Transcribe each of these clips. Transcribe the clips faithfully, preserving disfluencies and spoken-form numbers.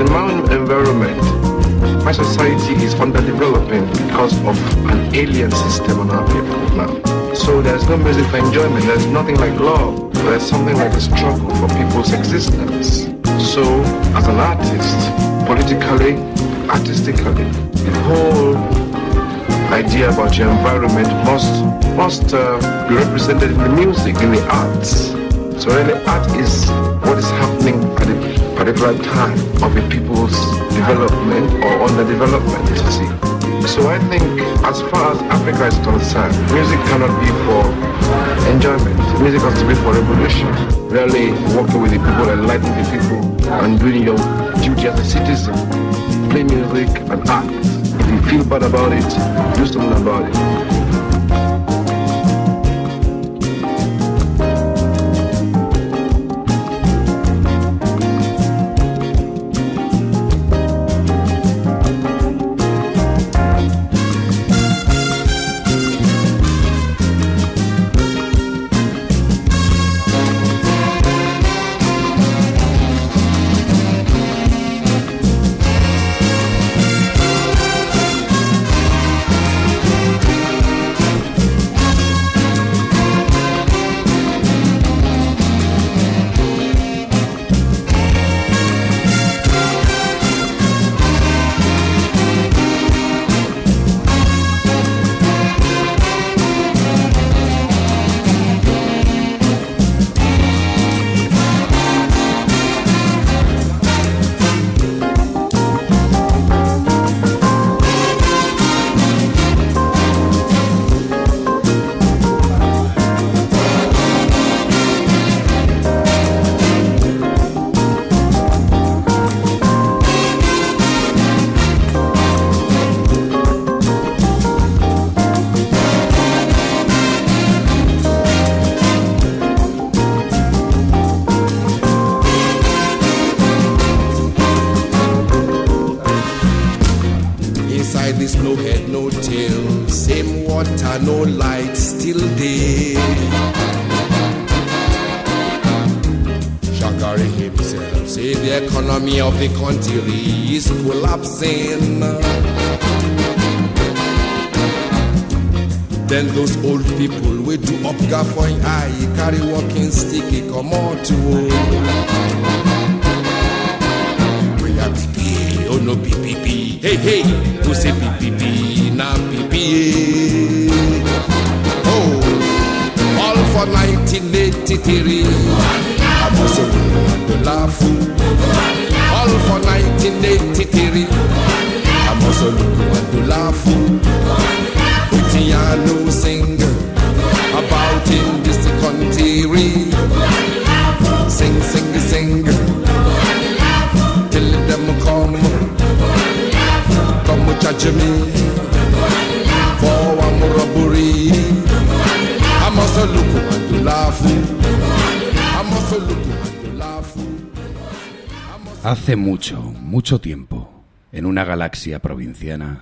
my environment, my society is underdeveloping because of an alien system on our people now. So there's no music for enjoyment, there's nothing like love, there's something like a struggle for people's existence. So, as an artist, politically, artistically, the whole idea about your environment must must uh, be represented in the music, in the arts. So really, art is what is happening at a particular time of a people's development or underdevelopment, you see. So I think, as far as Africa is concerned, music cannot be for enjoyment. Music has to be for revolution. Really working with the people, enlightening the people, and doing your duty as a citizen. Play music and act. If you feel bad about it, do something about it. Of the country is collapsing. Then those old people we do up for eye, carry walking sticky come out to we are P P, oh no P P P, hey hey, to say P P P, now P P A. Oh, all for nineteen eighty-three. I must have the laugh. All for nineteen eighty-three. I must look at the laugh. Tiano sing about in this country. Sing, sing, sing. Till them come, come judge me for one robbery. I must look at the laugh. I must look at the laugh. Hace mucho, mucho tiempo, en una galaxia provinciana.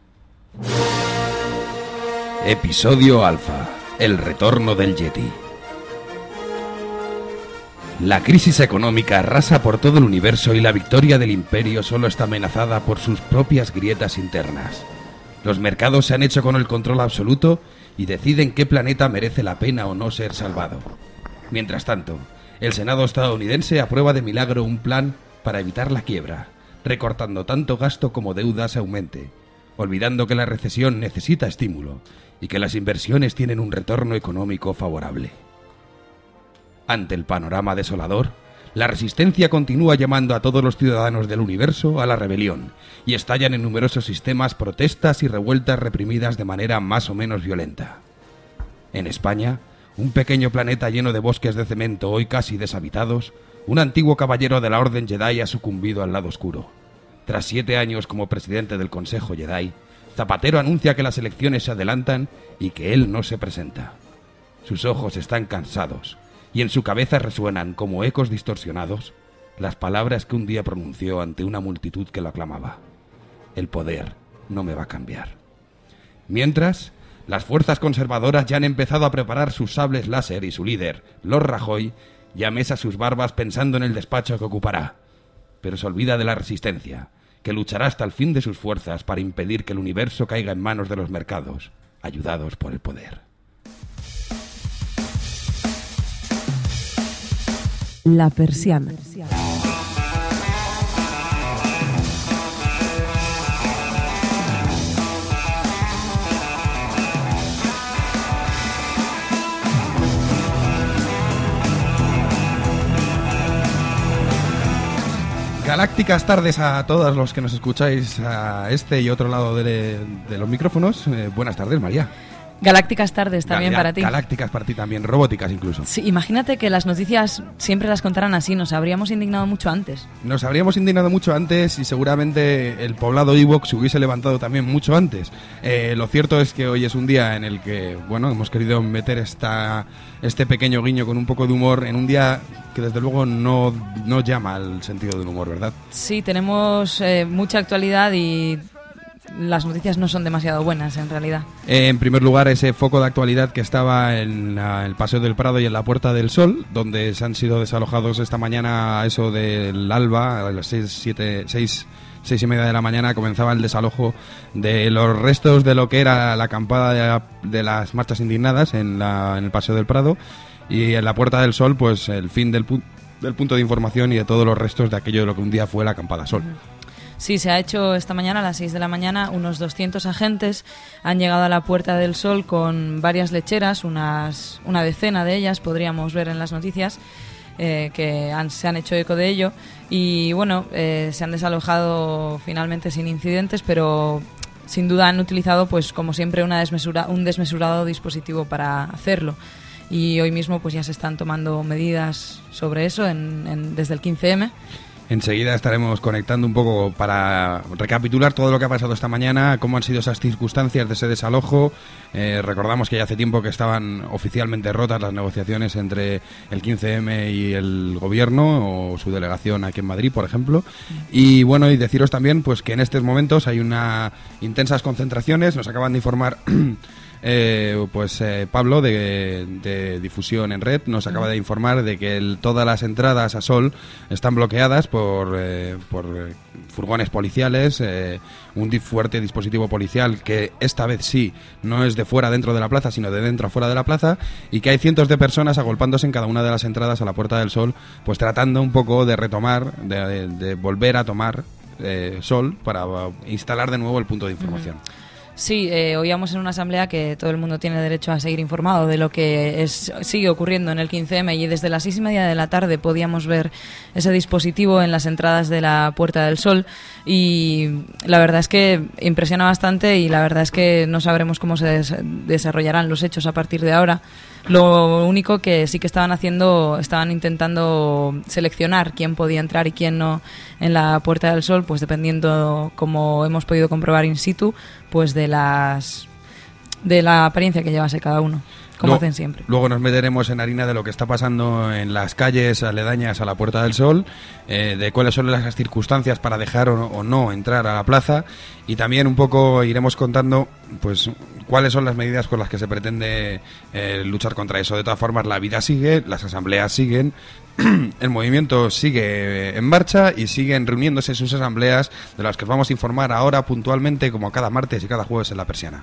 Episodio Alfa, el retorno del Yeti. La crisis económica arrasa por todo el universo y la victoria del imperio solo está amenazada por sus propias grietas internas. Los mercados se han hecho con el control absoluto y deciden qué planeta merece la pena o no ser salvado. Mientras tanto, el Senado estadounidense aprueba de milagro un plan para evitar la quiebra, recortando tanto gasto como deuda se aumente, olvidando que la recesión necesita estímulo y que las inversiones tienen un retorno económico favorable. Ante el panorama desolador, la resistencia continúa llamando a todos los ciudadanos del universo a la rebelión y estallan en numerosos sistemas protestas y revueltas reprimidas de manera más o menos violenta. En España, un pequeño planeta lleno de bosques de cemento hoy casi deshabitados, un antiguo caballero de la Orden Jedi ha sucumbido al lado oscuro. Tras siete años como presidente del Consejo Jedi, Zapatero anuncia que las elecciones se adelantan y que él no se presenta. Sus ojos están cansados y en su cabeza resuenan como ecos distorsionados las palabras que un día pronunció ante una multitud que lo aclamaba. El poder no me va a cambiar. Mientras, las fuerzas conservadoras ya han empezado a preparar sus sables láser y su líder, Lord Rajoy, ya mesa sus barbas pensando en el despacho que ocupará. pero se olvida de la resistencia, que luchará hasta el fin de sus fuerzas para impedir que el universo caiga en manos de los mercados, ayudados por el poder. La persiana. Galácticas tardes a todos los que nos escucháis a este y otro lado de, de los micrófonos. Eh, buenas tardes, María. Galácticas tardes también Gal- para ti. Galácticas para ti también, robóticas incluso. Sí, imagínate que las noticias siempre las contaran así, nos habríamos indignado mucho antes. Nos habríamos indignado mucho antes y seguramente el poblado Evox se hubiese levantado también mucho antes. Eh, lo cierto es que hoy es un día en el que, bueno, hemos querido meter esta, este pequeño guiño con un poco de humor en un día que desde luego no, no llama al sentido del humor, ¿verdad? Sí, tenemos eh, mucha actualidad y las noticias no son demasiado buenas en realidad. Eh, en primer lugar, ese foco de actualidad que estaba en la, el Paseo del Prado y en la Puerta del Sol, donde se han sido desalojados esta mañana a eso del alba, a las seis, siete, seis, seis y media de la mañana comenzaba el desalojo de los restos de lo que era la acampada de, la, de las marchas indignadas en, la, en el Paseo del Prado, y en la Puerta del Sol pues el fin del, pu- del punto de información y de todos los restos de aquello de lo que un día fue la acampada Sol. Sí, se ha hecho esta mañana a las seis de la mañana. Unos doscientos agentes han llegado a la Puerta del Sol con varias lecheras, unas, una decena de ellas, podríamos ver en las noticias, eh, que han, se han hecho eco de ello. Y bueno, eh, se han desalojado finalmente sin incidentes, pero sin duda han utilizado, pues como siempre, una desmesura, un desmesurado dispositivo para hacerlo. Y hoy mismo pues ya se están tomando medidas sobre eso en, en, desde el quince eme. Enseguida estaremos conectando un poco para recapitular todo lo que ha pasado esta mañana, cómo han sido esas circunstancias de ese desalojo. Eh, recordamos que ya hace tiempo que estaban oficialmente rotas las negociaciones entre el quince eme y el gobierno o su delegación aquí en Madrid, por ejemplo. Y bueno, y deciros también pues que en estos momentos hay unas intensas concentraciones. Nos acaban de informar Eh, pues eh, Pablo de, de Difusión en Red nos acaba de informar de que el, todas las entradas a Sol están bloqueadas por, eh, por eh, furgones policiales, eh, un di- fuerte dispositivo policial que esta vez sí no es de fuera dentro de la plaza, sino de dentro a fuera de la plaza, y que hay cientos de personas agolpándose en cada una de las entradas a la Puerta del Sol, pues tratando un poco de retomar, de, de, de volver a tomar eh, Sol para uh, instalar de nuevo el punto de información. Uh-huh. Sí, eh, oíamos en una asamblea que todo el mundo tiene derecho a seguir informado de lo que es, sigue ocurriendo en el quince eme, y desde las seis y media de la tarde podíamos ver ese dispositivo en las entradas de la Puerta del Sol, y la verdad es que impresiona bastante, y la verdad es que no sabremos cómo se des- desarrollarán los hechos a partir de ahora. Lo único que sí que estaban haciendo, estaban intentando seleccionar quién podía entrar y quién no en la Puerta del Sol, pues dependiendo, como hemos podido comprobar in situ, pues de las de la apariencia que llevase cada uno, como luego, hacen siempre. Luego nos meteremos en harina de lo que está pasando en las calles aledañas a la Puerta del Sol, eh, de cuáles son las circunstancias para dejar o no, o no entrar a la plaza, y también un poco iremos contando pues cuáles son las medidas con las que se pretende eh, luchar contra eso. De todas formas, la vida sigue, las asambleas siguen, el movimiento sigue en marcha y siguen reuniéndose sus asambleas, de las que os vamos a informar ahora puntualmente, como cada martes y cada jueves en La Persiana.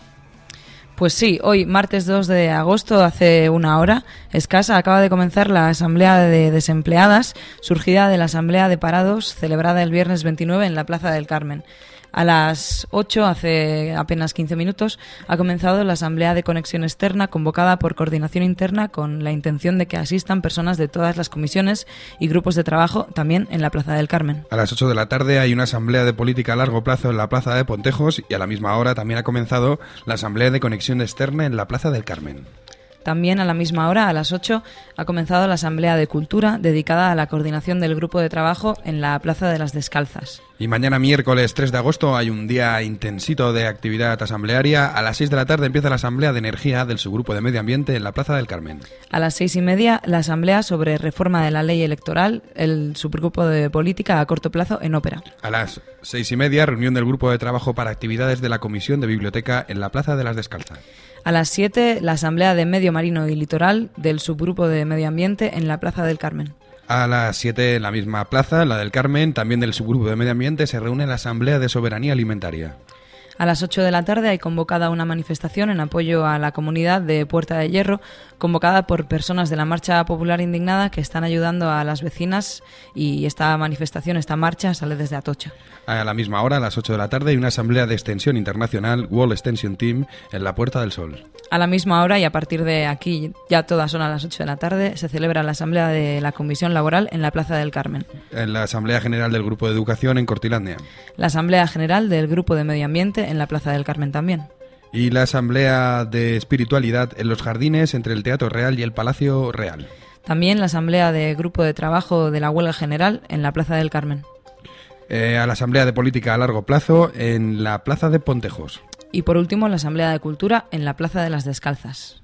Pues sí, hoy, martes dos de agosto, hace una hora escasa, acaba de comenzar la Asamblea de Desempleadas, surgida de la Asamblea de Parados, celebrada el viernes veintinueve en la Plaza del Carmen. A las ocho, hace apenas quince minutos, ha comenzado la Asamblea de Conexión Externa, convocada por Coordinación Interna, con la intención de que asistan personas de todas las comisiones y grupos de trabajo, también en la Plaza del Carmen. A las ocho de la tarde hay una asamblea de política a largo plazo en la Plaza de Pontejos, y a la misma hora también ha comenzado la Asamblea de Conexión Externa en la Plaza del Carmen. También a la misma hora, a las ocho, ha comenzado la Asamblea de Cultura, dedicada a la coordinación del grupo de trabajo en la Plaza de las Descalzas. Y mañana, miércoles tres de agosto, hay un día intensito de actividad asamblearia. A las seis de la tarde empieza la Asamblea de Energía del Subgrupo de Medio Ambiente en la Plaza del Carmen. A las seis y media, la Asamblea sobre reforma de la ley electoral, el Subgrupo de Política a corto plazo en Ópera. A las seis y media, reunión del Grupo de Trabajo para actividades de la Comisión de Biblioteca en la Plaza de las Descalzas. A las siete, la Asamblea de Medio Marino y Litoral del Subgrupo de Medio Ambiente en la Plaza del Carmen. A las siete, en la misma plaza, la del Carmen, también del subgrupo de Medio Ambiente, se reúne la Asamblea de Soberanía Alimentaria. A las ocho de la tarde hay convocada una manifestación en apoyo a la comunidad de Puerta de Hierro, convocada por personas de la Marcha Popular Indignada que están ayudando a las vecinas, y esta manifestación, esta marcha, sale desde Atocha. A la misma hora, a las ocho de la tarde, hay una asamblea de extensión internacional, World Extension Team, en la Puerta del Sol. A la misma hora, y a partir de aquí, ya todas son a las ocho de la tarde, se celebra la asamblea de la Comisión Laboral en la Plaza del Carmen. En la Asamblea General del Grupo de Educación en Cortilandia. La Asamblea General del Grupo de Medio Ambiente en la Plaza del Carmen también. Y la Asamblea de Espiritualidad en los jardines entre el Teatro Real y el Palacio Real. También la Asamblea de Grupo de Trabajo de la Huelga General en la Plaza del Carmen. Eh, a la Asamblea de Política a Largo Plazo en la Plaza de Pontejos. Y por último, la Asamblea de Cultura en la Plaza de las Descalzas.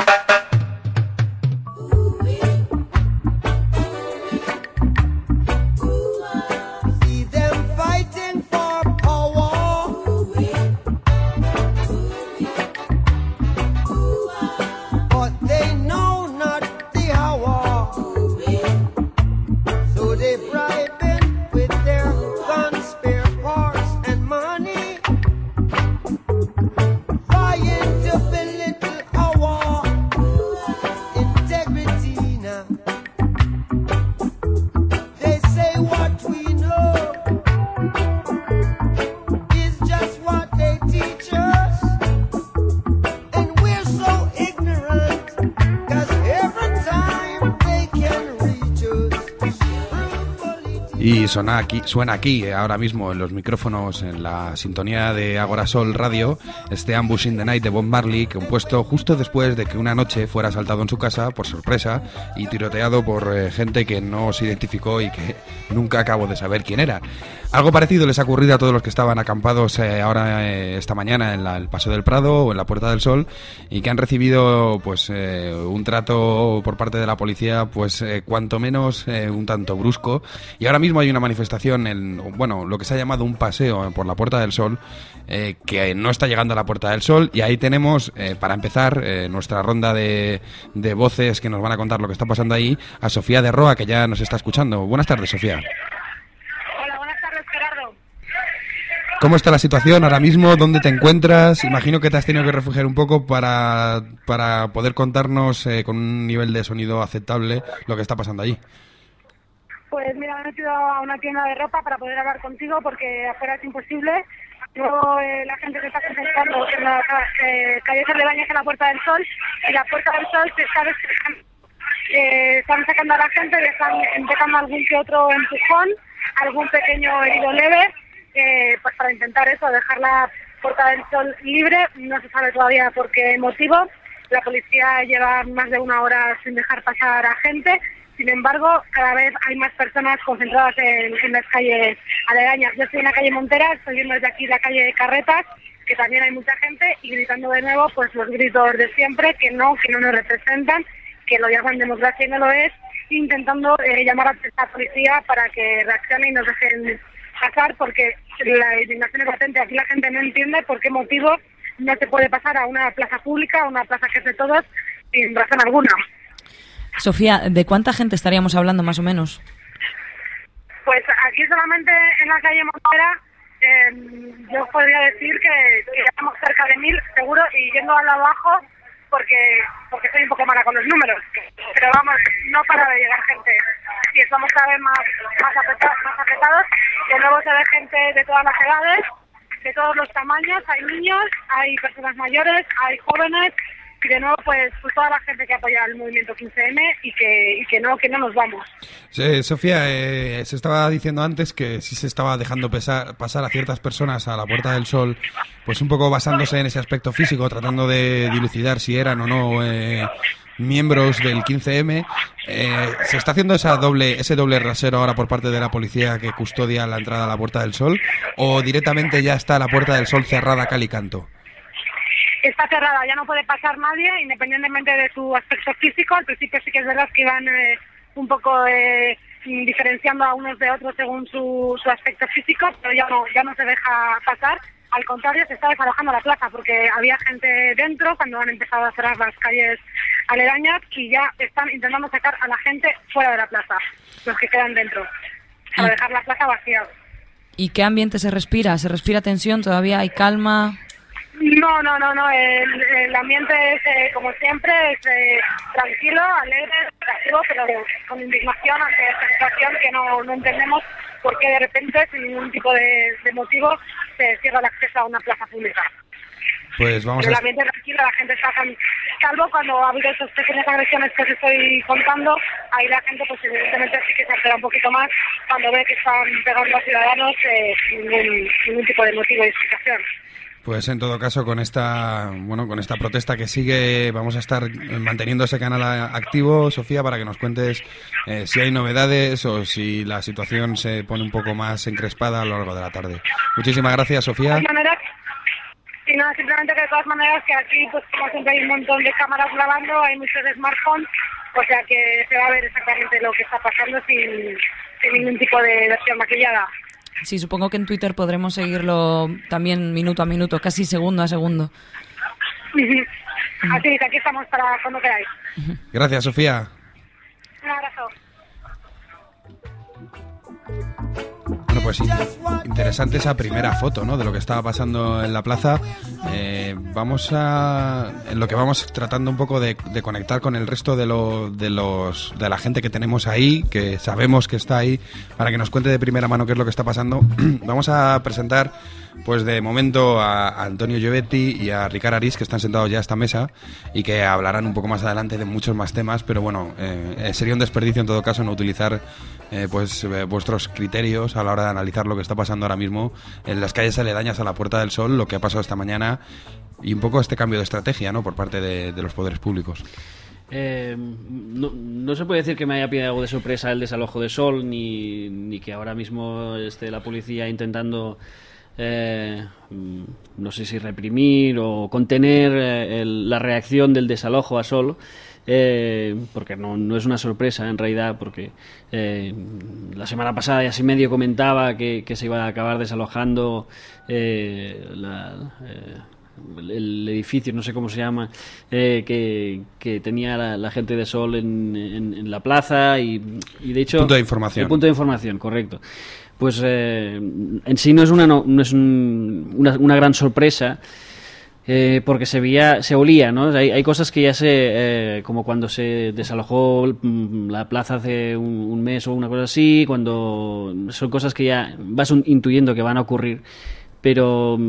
Y suena aquí, suena aquí ahora mismo en los micrófonos, en la sintonía de Agorasol Radio, este Ambush in the Night de Bob Marley, compuesto justo después de que una noche fuera asaltado en su casa por sorpresa y tiroteado por eh, gente que no se identificó y que nunca acabo de saber quién era. Algo parecido les ha ocurrido a todos los que estaban acampados eh, ahora eh, esta mañana en la, el Paso del Prado o en la Puerta del Sol, y que han recibido pues eh, un trato por parte de la policía pues eh, cuanto menos eh, un tanto brusco. Y ahora mismo hay una manifestación, en, bueno, lo que se ha llamado un paseo por la Puerta del Sol, eh, que no está llegando a la Puerta del Sol, y ahí tenemos, eh, para empezar, eh, nuestra ronda de, de voces que nos van a contar lo que está pasando ahí, a Sofía de Roa, que ya nos está escuchando. Buenas tardes, Sofía. Hola, buenas tardes, Gerardo. ¿Cómo está la situación ahora mismo? ¿Dónde te encuentras? Imagino que te has tenido que refugiar un poco para, para poder contarnos eh, con un nivel de sonido aceptable lo que está pasando allí. Pues mira, me he metido a una tienda de ropa para poder hablar contigo porque afuera es imposible. Luego eh, la gente se está concentrando en la eh, calle Cerdebañez en la Puerta del Sol, y la Puerta del Sol se está despejando. Eh, están sacando a la gente, le están empezando algún que otro empujón, algún pequeño herido leve, eh, pues para intentar eso, dejar la Puerta del Sol libre. No se sabe todavía por qué motivo. La policía lleva más de una hora sin dejar pasar a gente. Sin embargo, cada vez hay más personas concentradas en, en las calles aledañas. Yo estoy en la calle Montera, estoy viendo desde aquí la calle Carretas, que también hay mucha gente, y gritando de nuevo pues los gritos de siempre, que no, que no nos representan, que lo llaman democracia y no lo es, intentando eh, llamar a la policía para que reaccione y nos dejen pasar, porque la indignación es patente. Aquí la gente no entiende por qué motivo no se puede pasar a una plaza pública, a una plaza que es de todos, sin razón alguna. Sofía, ¿de cuánta gente estaríamos hablando más o menos? Pues aquí solamente en la calle Montera eh, yo podría decir que, que estamos cerca de mil, seguro, y yendo al abajo porque porque soy un poco mala con los números, pero vamos, no para de llegar gente, y estamos cada vez más, más, apretados, más apretados. De nuevo se ve gente de todas las edades, de todos los tamaños, hay niños, hay personas mayores, hay jóvenes, y de nuevo pues, pues toda la gente que apoya el movimiento quince eme y que, y que no que no nos vamos. Sí, Sofía, eh, se estaba diciendo antes que sí se estaba dejando pesar, pasar a ciertas personas a la Puerta del Sol, pues un poco basándose en ese aspecto físico, tratando de dilucidar si eran o no eh, miembros del quince eme. Eh, ¿Se está haciendo esa doble, ese doble rasero ahora por parte de la policía que custodia la entrada a la Puerta del Sol, o directamente ya está la Puerta del Sol cerrada cal y canto? Está cerrada, ya no puede pasar nadie, independientemente de su aspecto físico. Al principio sí que es verdad que iban eh, un poco eh, diferenciando a unos de otros según su, su aspecto físico, pero ya no ya no se deja pasar. al contrario, se está desalojando la plaza porque había gente dentro cuando han empezado a cerrar las calles aledañas y ya están intentando sacar a la gente fuera de la plaza, los que quedan dentro, para dejar la plaza vacía. ¿Y qué ambiente se respira? ¿Se respira tensión? ¿Todavía hay calma? No, no, no, no. El, el ambiente es, eh, como siempre, es eh, tranquilo, alegre, creativo, pero con indignación ante esta situación que no, no entendemos por qué de repente, sin ningún tipo de, de motivo, se cierra el acceso a una plaza pública. Pues vamos pero a... el ambiente es tranquilo, la gente está tan... Salvo cuando ha habido esas pequeñas agresiones que os estoy contando, ahí la gente pues evidentemente sí que se altera un poquito más cuando ve que están pegando a ciudadanos eh, sin ningún, ningún tipo de motivo de explicación. Pues en todo caso, con esta bueno con esta protesta que sigue, vamos a estar manteniendo ese canal activo, Sofía, para que nos cuentes eh, si hay novedades o si la situación se pone un poco más encrespada a lo largo de la tarde. Muchísimas gracias, Sofía. De todas maneras, y no, simplemente que de todas maneras que aquí, pues como siempre hay un montón de cámaras grabando, hay muchos smartphones, o sea que se va a ver exactamente lo que está pasando sin, sin ningún tipo de versión maquillada. Sí, supongo que en Twitter podremos seguirlo también minuto a minuto, casi segundo a segundo. Así que aquí estamos para cuando queráis. Gracias, Sofía. Un abrazo. Bueno, pues interesante esa primera foto, ¿no?, de lo que estaba pasando en la plaza. Eh, vamos a... En lo que vamos tratando un poco de, de conectar con el resto de, lo, de, los, de la gente que tenemos ahí, que sabemos que está ahí, para que nos cuente de primera mano qué es lo que está pasando. Vamos a presentar, pues de momento, a Antonio Giovetti y a Ricard Arís, que están sentados ya a esta mesa y que hablarán un poco más adelante de muchos más temas, pero bueno, eh, sería un desperdicio en todo caso no utilizar eh, pues eh, vuestros criterios a la hora de analizar lo que está pasando ahora mismo en las calles aledañas a la Puerta del Sol, lo que ha pasado esta mañana y un poco este cambio de estrategia, ¿no?, por parte de, de los poderes públicos. Eh, no, no se puede decir que me haya pillado de sorpresa el desalojo de Sol, ni, ni que ahora mismo esté la policía intentando eh, no sé si reprimir o contener eh, el, la reacción del desalojo a Sol. Eh, porque no, no es una sorpresa en realidad, porque eh, la semana pasada ya así medio comentaba que, que se iba a acabar desalojando eh, la, eh, el edificio, no sé cómo se llama, eh, que, que tenía la, la gente de Sol en, en, en la plaza y, y de hecho... Punto de información. El punto de información, correcto. Pues eh, en sí no es una, no, no es un, una, una gran sorpresa. Eh, porque se veía, se olía, ¿no? Hay, hay cosas que ya se, eh, como cuando se desalojó la plaza hace un, un mes o una cosa así, cuando son cosas que ya vas un, intuyendo que van a ocurrir, pero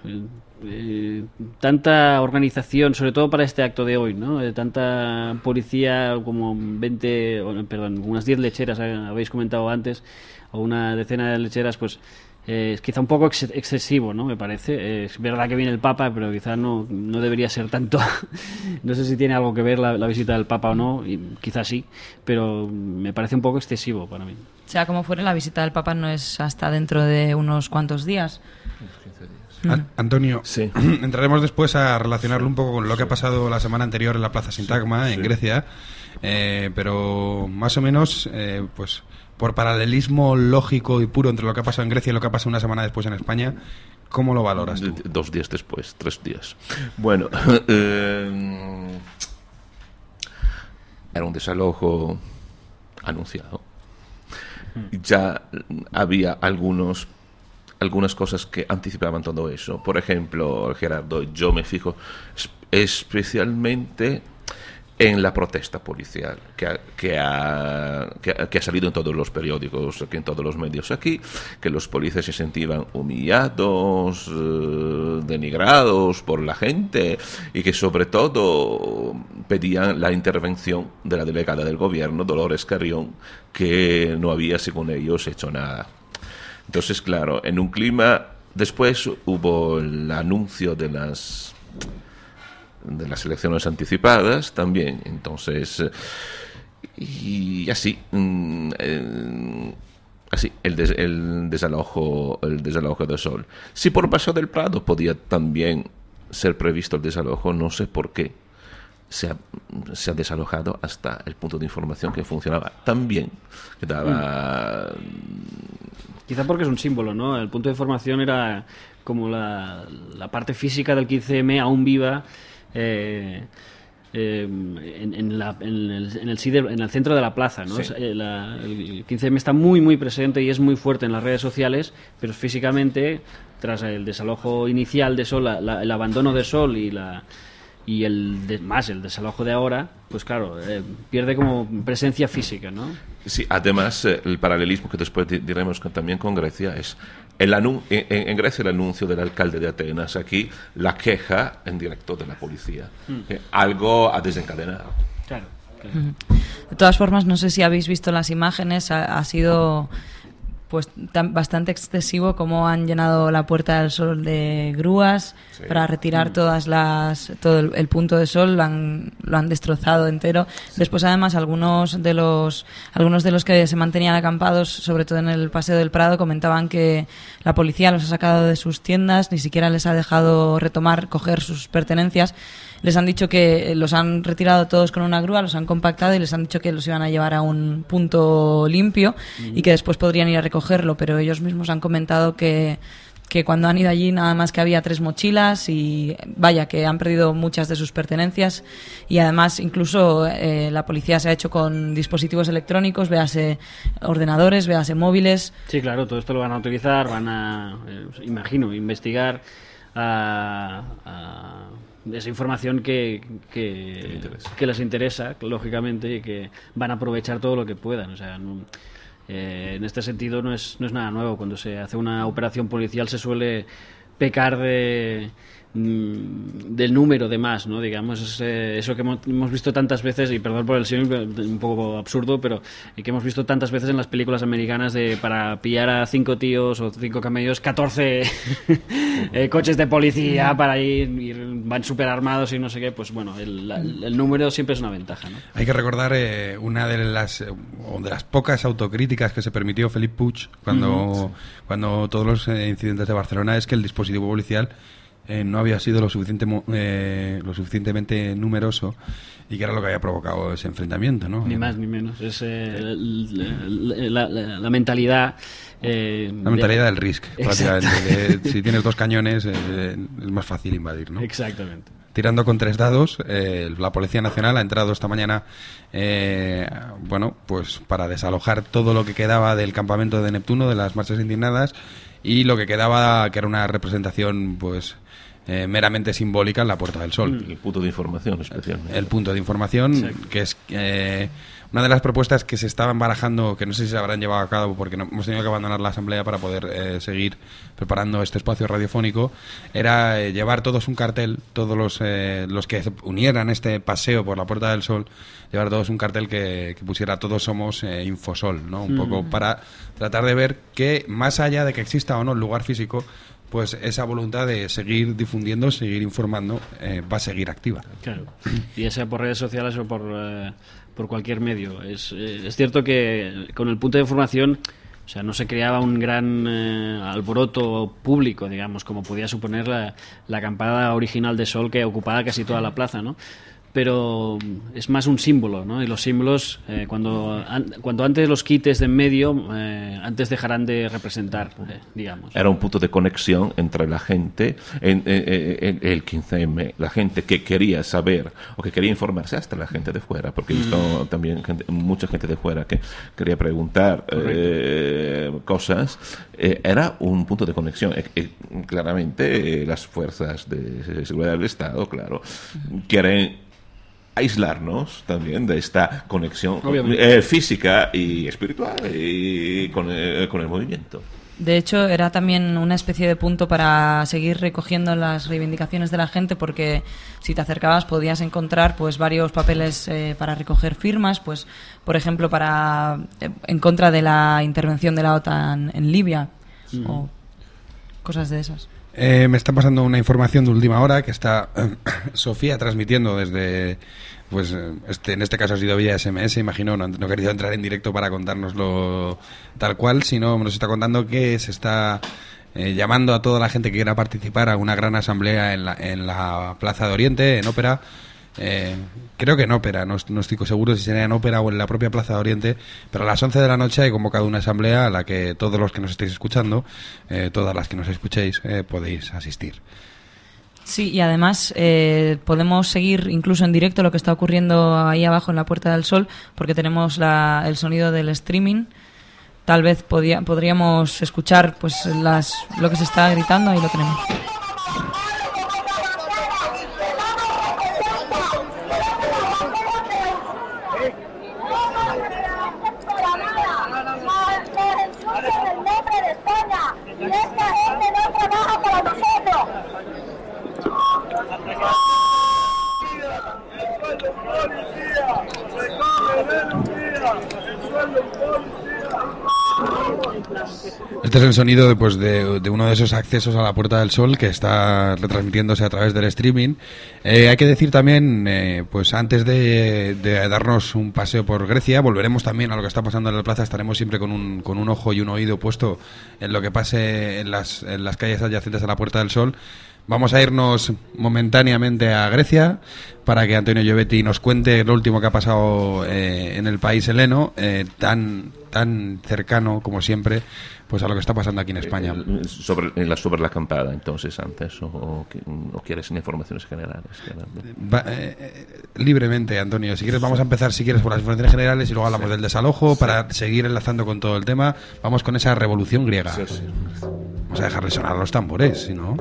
eh, tanta organización, sobre todo para este acto de hoy, ¿no? Eh, tanta policía, como veinte, perdón, unas diez lecheras, eh, habéis comentado antes, o una decena de lecheras, pues Eh, es quizá un poco ex- excesivo, ¿no? Me parece. Eh, es verdad que viene el Papa, pero quizá no, no debería ser tanto. No sé si tiene algo que ver la, la visita del Papa o no, y quizá sí, pero me parece un poco excesivo para mí. Sea como fuere, la visita del Papa no es hasta dentro de unos cuantos días. An- Antonio, sí. Entraremos después a relacionarlo un poco con lo que ha pasado la semana anterior en la Plaza Sintagma, sí, en sí. Grecia, eh, pero más o menos, eh, pues por paralelismo lógico y puro entre lo que ha pasado en Grecia y lo que ha pasado una semana después en España, ¿cómo lo valoras tú? Dos días después, tres días. Bueno, eh, era un desalojo anunciado. Ya había algunos algunas cosas que anticipaban todo eso. Por ejemplo, Gerardo, yo me fijo especialmente en la protesta policial que ha, que, ha, que, ha, que ha salido en todos los periódicos, aquí en todos los medios aquí, que los policías se sentían humillados, eh, denigrados por la gente y que sobre todo pedían la intervención de la delegada del gobierno, Dolores Carrión, que no había, según ellos, hecho nada. Entonces, claro, en un clima... Después hubo el anuncio de las... de las elecciones anticipadas también, entonces y así eh, así el, des, el desalojo el desalojo de Sol. Si por Paso del Prado podía también ser previsto el desalojo, no sé por qué se ha, se ha desalojado hasta el punto de información que funcionaba tan bien, que daba... Quizá porque es un símbolo, ¿no? El punto de información era como la, la parte física del quince eme aún viva eh, eh, en, en, la, en, el, en, el, en el centro de la plaza, ¿no? Sí. La, el quince eme está muy muy presente y es muy fuerte en las redes sociales, pero físicamente, tras el desalojo inicial de Sol, la, la, el abandono de Sol y la y el de, más el desalojo de ahora, pues claro, eh, pierde como presencia física, ¿no? Sí, además eh, el paralelismo que después diremos con, también con Grecia es el anu en, en Grecia el anuncio del alcalde de Atenas, aquí la queja en directo de la policía, mm. eh, algo a desencadenar. Claro, claro. De todas formas, no sé si habéis visto las imágenes, ha, ha sido pues tan, bastante excesivo como han llenado la Puerta del Sol de grúas, sí, para retirar mm. todas las todo el, el punto de sol, lo han, lo han destrozado entero. Sí. Después, además, algunos de los algunos de los que se mantenían acampados, sobre todo en el Paseo del Prado, comentaban que la policía los ha sacado de sus tiendas, ni siquiera les ha dejado retomar, coger sus pertenencias. Les han dicho que los han retirado todos con una grúa, los han compactado y les han dicho que los iban a llevar a un punto limpio mm. y que después podrían ir a recogerlo, pero ellos mismos han comentado que, que cuando han ido allí nada más que había tres mochilas y vaya, que han perdido muchas de sus pertenencias y además incluso eh, la policía se ha hecho con dispositivos electrónicos, véase ordenadores, véase móviles. Sí, claro, todo esto lo van a utilizar, van a, eh, imagino, investigar a... a... esa información que, que, que les interesa, lógicamente, y que van a aprovechar todo lo que puedan. O sea, no, eh, en este sentido no es, no es nada nuevo. Cuando se hace una operación policial se suele pecar de del número de más, ¿no? Digamos, es, eh, eso que hemos, hemos visto tantas veces, y perdón por el símil, un poco absurdo, pero que hemos visto tantas veces en las películas americanas de para pillar a cinco tíos o cinco camellos, catorce eh, coches de policía para ir, ir van súper armados y no sé qué, pues bueno, el, la, el número siempre es una ventaja, ¿no? Hay que recordar eh, una de las eh, de las pocas autocríticas que se permitió Felip Puig cuando, uh-huh. cuando todos los eh, incidentes de Barcelona, es que el dispositivo policial Eh, no había sido lo, suficiente, eh, lo suficientemente numeroso y que era lo que había provocado ese enfrentamiento, ¿no? Ni más ni menos. Es eh, la, la, la mentalidad... Eh, la mentalidad de... del risk, prácticamente. De, si tienes dos cañones eh, es más fácil invadir, ¿no? Exactamente. Tirando con tres dados, eh, la Policía Nacional ha entrado esta mañana, eh, bueno, pues para desalojar todo lo que quedaba del campamento de Neptuno, de las marchas indignadas, y lo que quedaba, que era una representación, pues... Eh, meramente simbólica en la Puerta del Sol. El punto de información, especialmente. El punto de información, exacto, que es eh, una de las propuestas que se estaban barajando, que no sé si se habrán llevado a cabo porque no, hemos tenido que abandonar la asamblea para poder eh, seguir preparando este espacio radiofónico, era eh, llevar todos un cartel, todos los, eh, los que unieran este paseo por la Puerta del Sol, llevar todos un cartel que, que pusiera todos somos eh, Infosol, ¿no? Un mm. poco para tratar de ver que, más allá de que exista o no el lugar físico, pues esa voluntad de seguir difundiendo, seguir informando, eh, va a seguir activa. Claro, y ya sea por redes sociales o por, eh, por cualquier medio. Es, eh, es cierto que con el punto de información, o sea, no se creaba un gran eh, alboroto público, digamos, como podía suponer la, la acampada original de Sol, que ocupaba casi toda la plaza, ¿no? Pero es más un símbolo, ¿no? Y los símbolos, eh, cuando an, cuando antes los quites de en medio, eh, antes dejarán de representar, eh, digamos. Era un punto de conexión entre la gente, en, en, en el quince eme, la gente que quería saber o que quería informarse, hasta la gente de fuera, porque he visto mm. también gente, mucha gente de fuera que quería preguntar eh, cosas. Eh, era un punto de conexión. Eh, eh, claramente, eh, las fuerzas de seguridad del Estado, claro, quieren aislarnos también de esta conexión eh, física y espiritual y con, eh, con el movimiento. De hecho, era también una especie de punto para seguir recogiendo las reivindicaciones de la gente, porque si te acercabas podías encontrar pues varios papeles eh, para recoger firmas, pues por ejemplo para eh, en contra de la intervención de la OTAN en Libia, mm. o cosas de esas. Eh, me está pasando una información de última hora que está eh, Sofía transmitiendo desde, pues este, en este caso ha sido vía ese eme ese, imagino, no, no he querido entrar en directo para contárnoslo tal cual, sino nos está contando que se está eh, llamando a toda la gente que quiera participar a una gran asamblea en la, en la Plaza de Oriente, en Ópera, Eh, creo que en ópera, no, no estoy seguro si será en ópera o en la propia Plaza de Oriente, pero a las once de la noche he convocado una asamblea a la que todos los que nos estéis escuchando, eh, todas las que nos escuchéis, eh, podéis asistir. Sí, y además eh, podemos seguir incluso en directo lo que está ocurriendo ahí abajo en la Puerta del Sol, porque tenemos la, el sonido del streaming. Tal vez podía, podríamos escuchar pues las, lo que se está gritando, ahí lo tenemos. Este es el sonido de, pues, de, de uno de esos accesos a la Puerta del Sol que está retransmitiéndose a través del streaming. Eh, hay que decir también, eh, pues antes de, de darnos un paseo por Grecia, volveremos también a lo que está pasando en la plaza. Estaremos siempre con un, con un ojo y un oído puesto en lo que pase en las, en las calles adyacentes a la Puerta del Sol. Vamos a irnos momentáneamente a Grecia para que Antonio Giovetti nos cuente lo último que ha pasado eh, en el país heleno, eh, tan tan cercano como siempre pues a lo que está pasando aquí en España. Sobre en la, sobre la acampada, entonces, antes, o, o, o quieres informaciones generales. Va, eh, libremente, Antonio. Si quieres, vamos a empezar, si quieres, por las informaciones generales y luego hablamos sí. del desalojo sí. para seguir enlazando con todo el tema. Vamos con esa revolución griega. Sí, sí. Vamos a dejarle sonar los tambores, si no...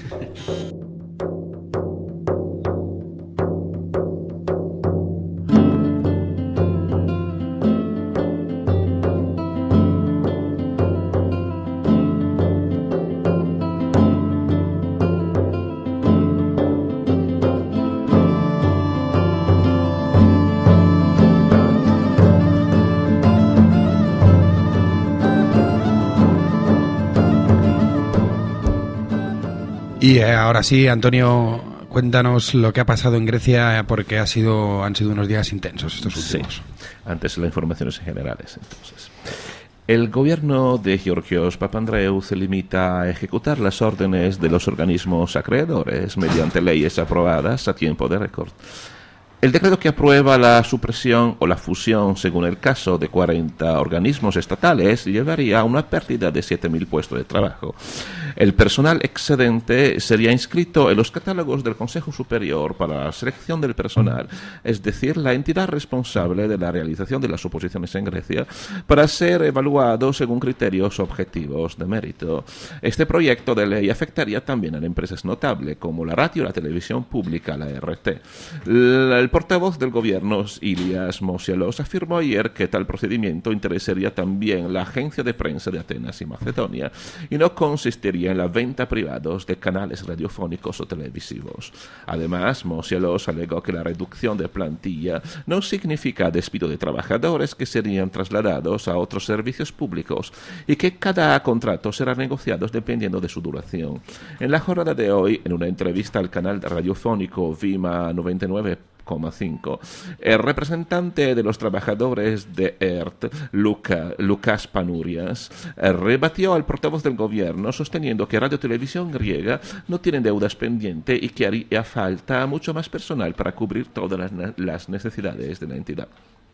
Y eh, ahora sí, Antonio, cuéntanos lo que ha pasado en Grecia, porque ha sido han sido unos días intensos estos últimos. Sí. Antes las informaciones generales, entonces. El gobierno de Georgios Papandreou se limita a ejecutar las órdenes de los organismos acreedores mediante leyes aprobadas a tiempo de récord. El decreto que aprueba la supresión o la fusión, según el caso, de cuarenta organismos estatales llevaría a una pérdida de siete mil puestos de trabajo. El personal excedente sería inscrito en los catálogos del Consejo Superior para la Selección del Personal, es decir, la entidad responsable de la realización de las oposiciones en Grecia, para ser evaluado según criterios objetivos de mérito. Este proyecto de ley afectaría también a empresas notables como la radio y la televisión pública, la R T. El portavoz del gobierno, Ilias Mosialos, afirmó ayer que tal procedimiento interesaría también la agencia de prensa de Atenas y Macedonia y no consistiría en la venta a privados de canales radiofónicos o televisivos. Además, Mosialos alegó que la reducción de plantilla no significa despido de trabajadores que serían trasladados a otros servicios públicos y que cada contrato será negociado dependiendo de su duración. En la jornada de hoy, en una entrevista al canal radiofónico Vima noventa y nueve coma cinco. El representante de los trabajadores de E R T, Luca, Lucas Panurias, rebatió al portavoz del gobierno sosteniendo que Radio Televisión griega no tiene deudas pendientes y que haría falta mucho más personal para cubrir todas las necesidades de la entidad.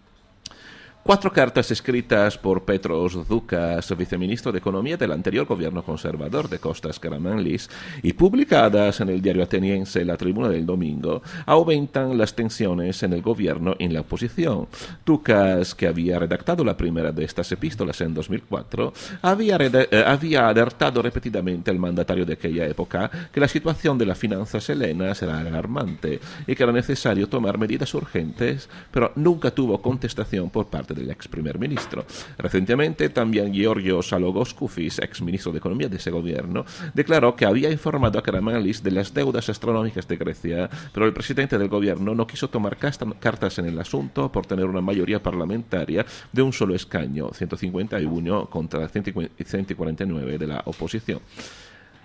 Cuatro cartas escritas por Petros Doukas, viceministro de Economía del anterior gobierno conservador de Kostas Karamanlis, y publicadas en el diario ateniense La Tribuna del Domingo, aumentan las tensiones en el gobierno y en la oposición. Doukas, que había redactado la primera de estas epístolas en dos mil cuatro, había, eh, había alertado repetidamente al mandatario de aquella época que la situación de las finanzas helenas era alarmante y que era necesario tomar medidas urgentes, pero nunca tuvo contestación por parte del ex primer ministro. Recientemente también Georgios Alogoskoufis, ex ministro de Economía de ese gobierno, declaró que había informado a Karamanlis de las deudas astronómicas de Grecia, pero el presidente del gobierno no quiso tomar cartas en el asunto por tener una mayoría parlamentaria de un solo escaño, ciento cincuenta y uno contra ciento cuarenta y nueve de la oposición.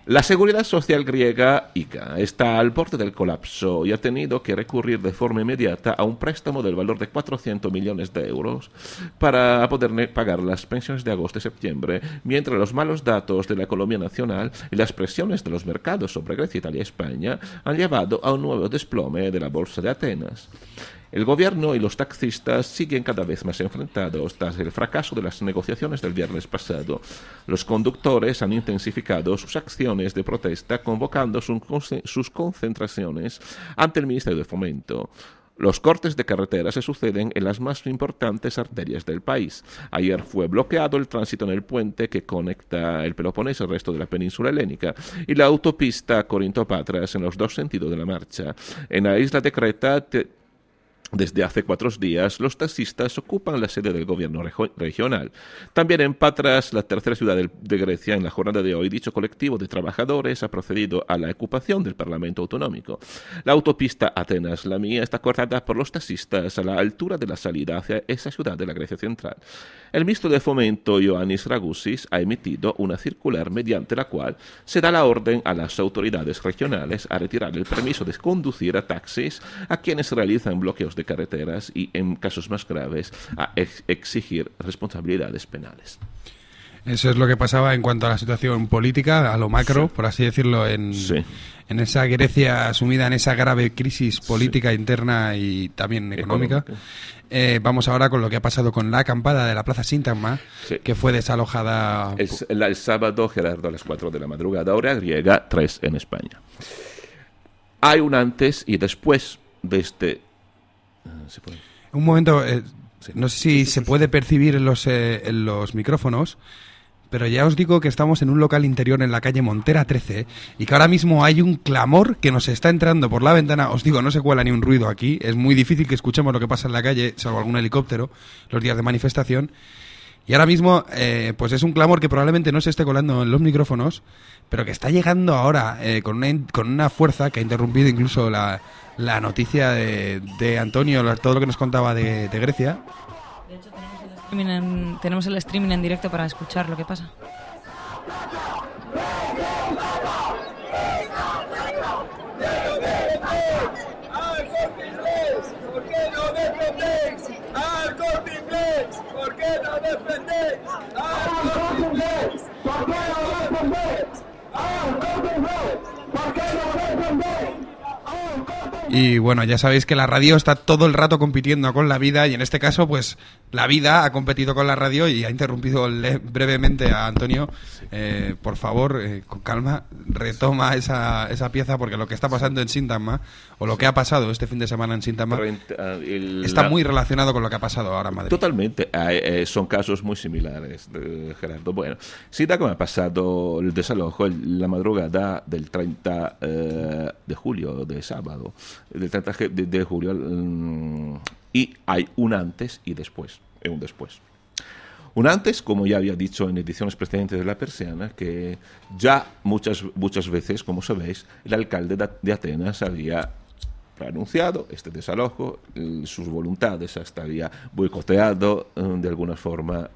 La seguridad social griega, I C A, está al borde del colapso y ha tenido que recurrir de forma inmediata a un préstamo del valor de cuatrocientos millones de euros para poder pagar las pensiones de agosto y septiembre, mientras los malos datos de la economía nacional y las presiones de los mercados sobre Grecia, Italia y España han llevado a un nuevo desplome de la bolsa de Atenas. El gobierno y los taxistas siguen cada vez más enfrentados tras el fracaso de las negociaciones del viernes pasado. Los conductores han intensificado sus acciones de protesta, convocando sus concentraciones ante el Ministerio de Fomento. Los cortes de carretera se suceden en las más importantes arterias del país. Ayer fue bloqueado el tránsito en el puente que conecta el Peloponeso al resto de la península helénica y la autopista Corinto-Patras en los dos sentidos de la marcha. En la isla de Creta, te Desde hace cuatro días, los taxistas ocupan la sede del gobierno regional. También en Patras, la tercera ciudad de Grecia, en la jornada de hoy, dicho colectivo de trabajadores ha procedido a la ocupación del Parlamento Autonómico. La autopista Atenas-Lamia está cortada por los taxistas a la altura de la salida hacia esa ciudad de la Grecia central. El ministro de Fomento, Ioannis Ragoussis, ha emitido una circular mediante la cual se da la orden a las autoridades regionales a retirar el permiso de conducir a taxis a quienes realizan bloqueos de carreteras y, en casos más graves, a ex exigir responsabilidades penales. Eso es lo que pasaba en cuanto a la situación política, a lo macro, sí. por así decirlo, en, sí. en esa Grecia sumida en esa grave crisis política sí. interna y también económica. Eh, vamos ahora con lo que ha pasado con la acampada de la Plaza Sintagma, sí. que fue desalojada... El, el, el sábado, Gerardo, a las cuatro de la madrugada, hora griega, tres en España. Hay un antes y después de este... ¿Se puede? Un momento, eh, sí. no sé si se puede percibir en los, eh, en los micrófonos, pero ya os digo que estamos en un local interior en la calle Montera trece y que ahora mismo hay un clamor que nos está entrando por la ventana. Os digo, no se cuela ni un ruido aquí, es muy difícil que escuchemos lo que pasa en la calle, salvo algún helicóptero, los días de manifestación. Y ahora mismo, eh, pues es un clamor que probablemente no se esté colando en los micrófonos, pero que está llegando ahora eh, con, una, con una fuerza que ha interrumpido incluso la, la noticia de, de Antonio, todo lo que nos contaba de, de Grecia. De hecho, tenemos el, streaming en, tenemos el streaming en directo para escuchar lo que pasa. ¿Por qué no defendéis al Corte Inglés? ¿Por qué no defendéis al Corte Inglés? ¿Por qué no defendéis al Corte Inglés? ¿Por qué no defendéis? Y bueno, ya sabéis que la radio está todo el rato compitiendo con la vida y en este caso pues la vida ha competido con la radio y ha interrumpido brevemente a Antonio. Eh, por favor, eh, con calma, retoma esa, esa pieza porque lo que está pasando en Sintagma o lo que ha pasado este fin de semana en Sintagma está muy relacionado con lo que ha pasado ahora en Madrid. Totalmente, eh, son casos muy similares, de Gerardo. Bueno, Sintagma ha pasado el desalojo en la madrugada del treinta eh, de julio, de sábado, del treinta de, de julio, um, y hay un antes y después, y un después. Un antes, como ya había dicho en ediciones precedentes de La Persiana, que ya muchas, muchas veces, como sabéis, el alcalde de Atenas había anunciado este desalojo, sus voluntades, hasta había boicoteado de alguna forma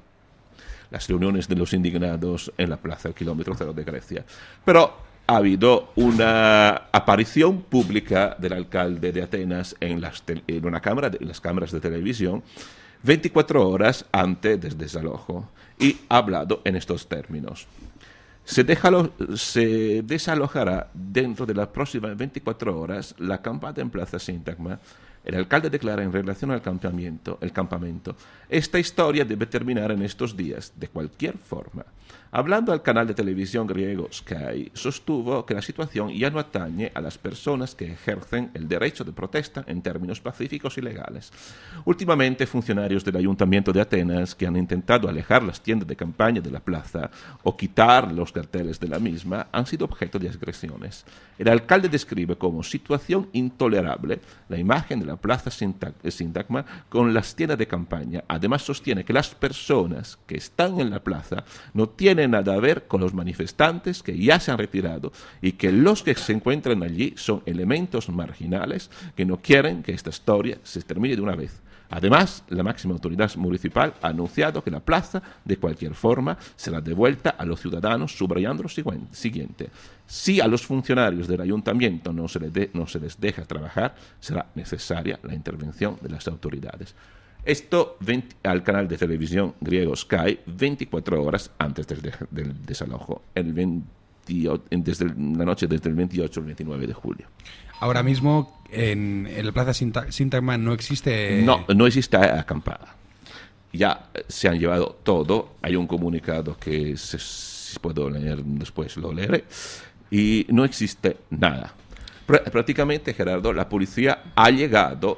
las reuniones de los indignados en la plaza del kilómetro cero de Grecia. Pero ha habido una aparición pública del alcalde de Atenas en las, en una cámara de, en las cámaras de televisión veinticuatro horas antes del desalojo y ha hablado en estos términos. Se, déjalo, se desalojará dentro de las próximas veinticuatro horas la acampada en Plaza Sintagma. El alcalde declara en relación al campamento, el campamento, esta historia debe terminar en estos días, de cualquier forma. Hablando al canal de televisión griego Sky, sostuvo que la situación ya no atañe a las personas que ejercen el derecho de protesta en términos pacíficos y legales. Últimamente, funcionarios del Ayuntamiento de Atenas que han intentado alejar las tiendas de campaña de la plaza o quitar los carteles de la misma han sido objeto de agresiones. El alcalde describe como situación intolerable la imagen de la plaza Sintagma con las tiendas de campaña. Además, sostiene que las personas que están en la plaza no tienen nada a ver con los manifestantes que ya se han retirado y que los que se encuentran allí son elementos marginales que no quieren que esta historia se termine de una vez. Además, la máxima autoridad municipal ha anunciado que la plaza, de cualquier forma, será devuelta a los ciudadanos, subrayando lo siguiente: si a los funcionarios del ayuntamiento no se, les de, no se les deja trabajar, será necesaria la intervención de las autoridades. Esto veinte, al canal de televisión griego Sky, veinticuatro horas antes del, de, del desalojo, el veintiocho, desde el, la noche desde el veintiocho al veintinueve de julio. Ahora mismo en, en la plaza Sintagma no existe... No, no existe acampada. Ya se han llevado todo. Hay un comunicado que se, si puedo leer después, lo leeré. Y no existe nada. Pr- prácticamente, Gerardo, la policía ha llegado,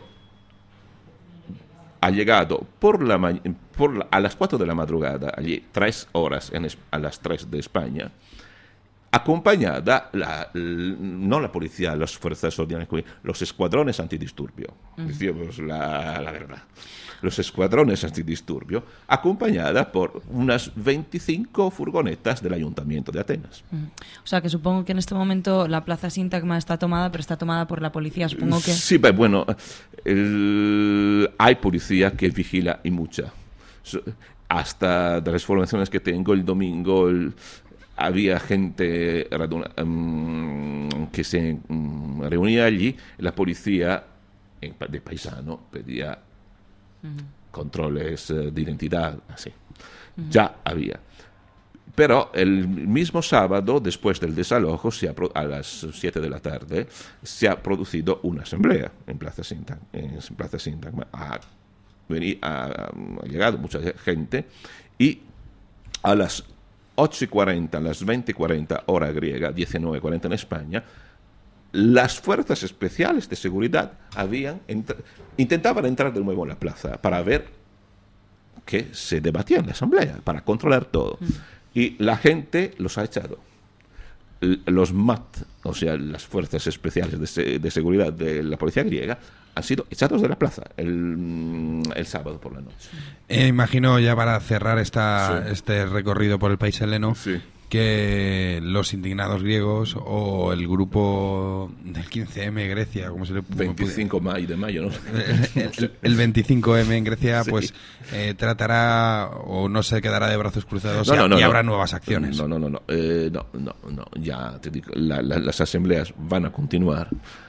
ha llegado por la ma- por la, a las cuatro de la madrugada, allí tres horas en, a las tres de España, acompañada, la, la, no la policía, las fuerzas ordinarias, los escuadrones antidisturbio, uh-huh. decimos la, la verdad, los escuadrones antidisturbio, acompañada por unas veinticinco furgonetas del Ayuntamiento de Atenas. Uh-huh. O sea, que supongo que en este momento la plaza Sintagma está tomada, pero está tomada por la policía, supongo que... Sí, pero bueno, el, hay policía que vigila y mucha. Hasta de las informaciones que tengo el domingo... El, había gente um, que se um, reunía allí, la policía de paisano pedía uh-huh. controles uh, de identidad, así. Uh-huh. Ya había. Pero el mismo sábado, después del desalojo, se ha, a las siete de la tarde, se ha producido una asamblea en Plaza Sintagma. En Plaza Sintagma. Ha, ha, ha llegado mucha gente y a las ocho y cuarenta, las veinte y cuarenta hora griega, diecinueve y cuarenta en España, las fuerzas especiales de seguridad habían entra- intentaban entrar de nuevo en la plaza para ver qué se debatía en la asamblea, para controlar todo. Mm. Y la gente los ha echado. L- los M A T, o sea, las fuerzas especiales de, se- de seguridad de la policía griega, han sido echados de la plaza el, el sábado por la noche. Eh, imagino, ya para cerrar esta, sí. este recorrido por el país heleno, sí. que los indignados griegos o el grupo del quince eme Grecia, como se le veinticinco de mayo, ¿no? El, el, el veinticinco eme en Grecia, sí. pues eh, tratará o no se quedará de brazos cruzados no, y, no, no, y habrá no. nuevas acciones. No, no, no, no, eh, no, no, no, ya te digo, la, la, las asambleas van a continuar.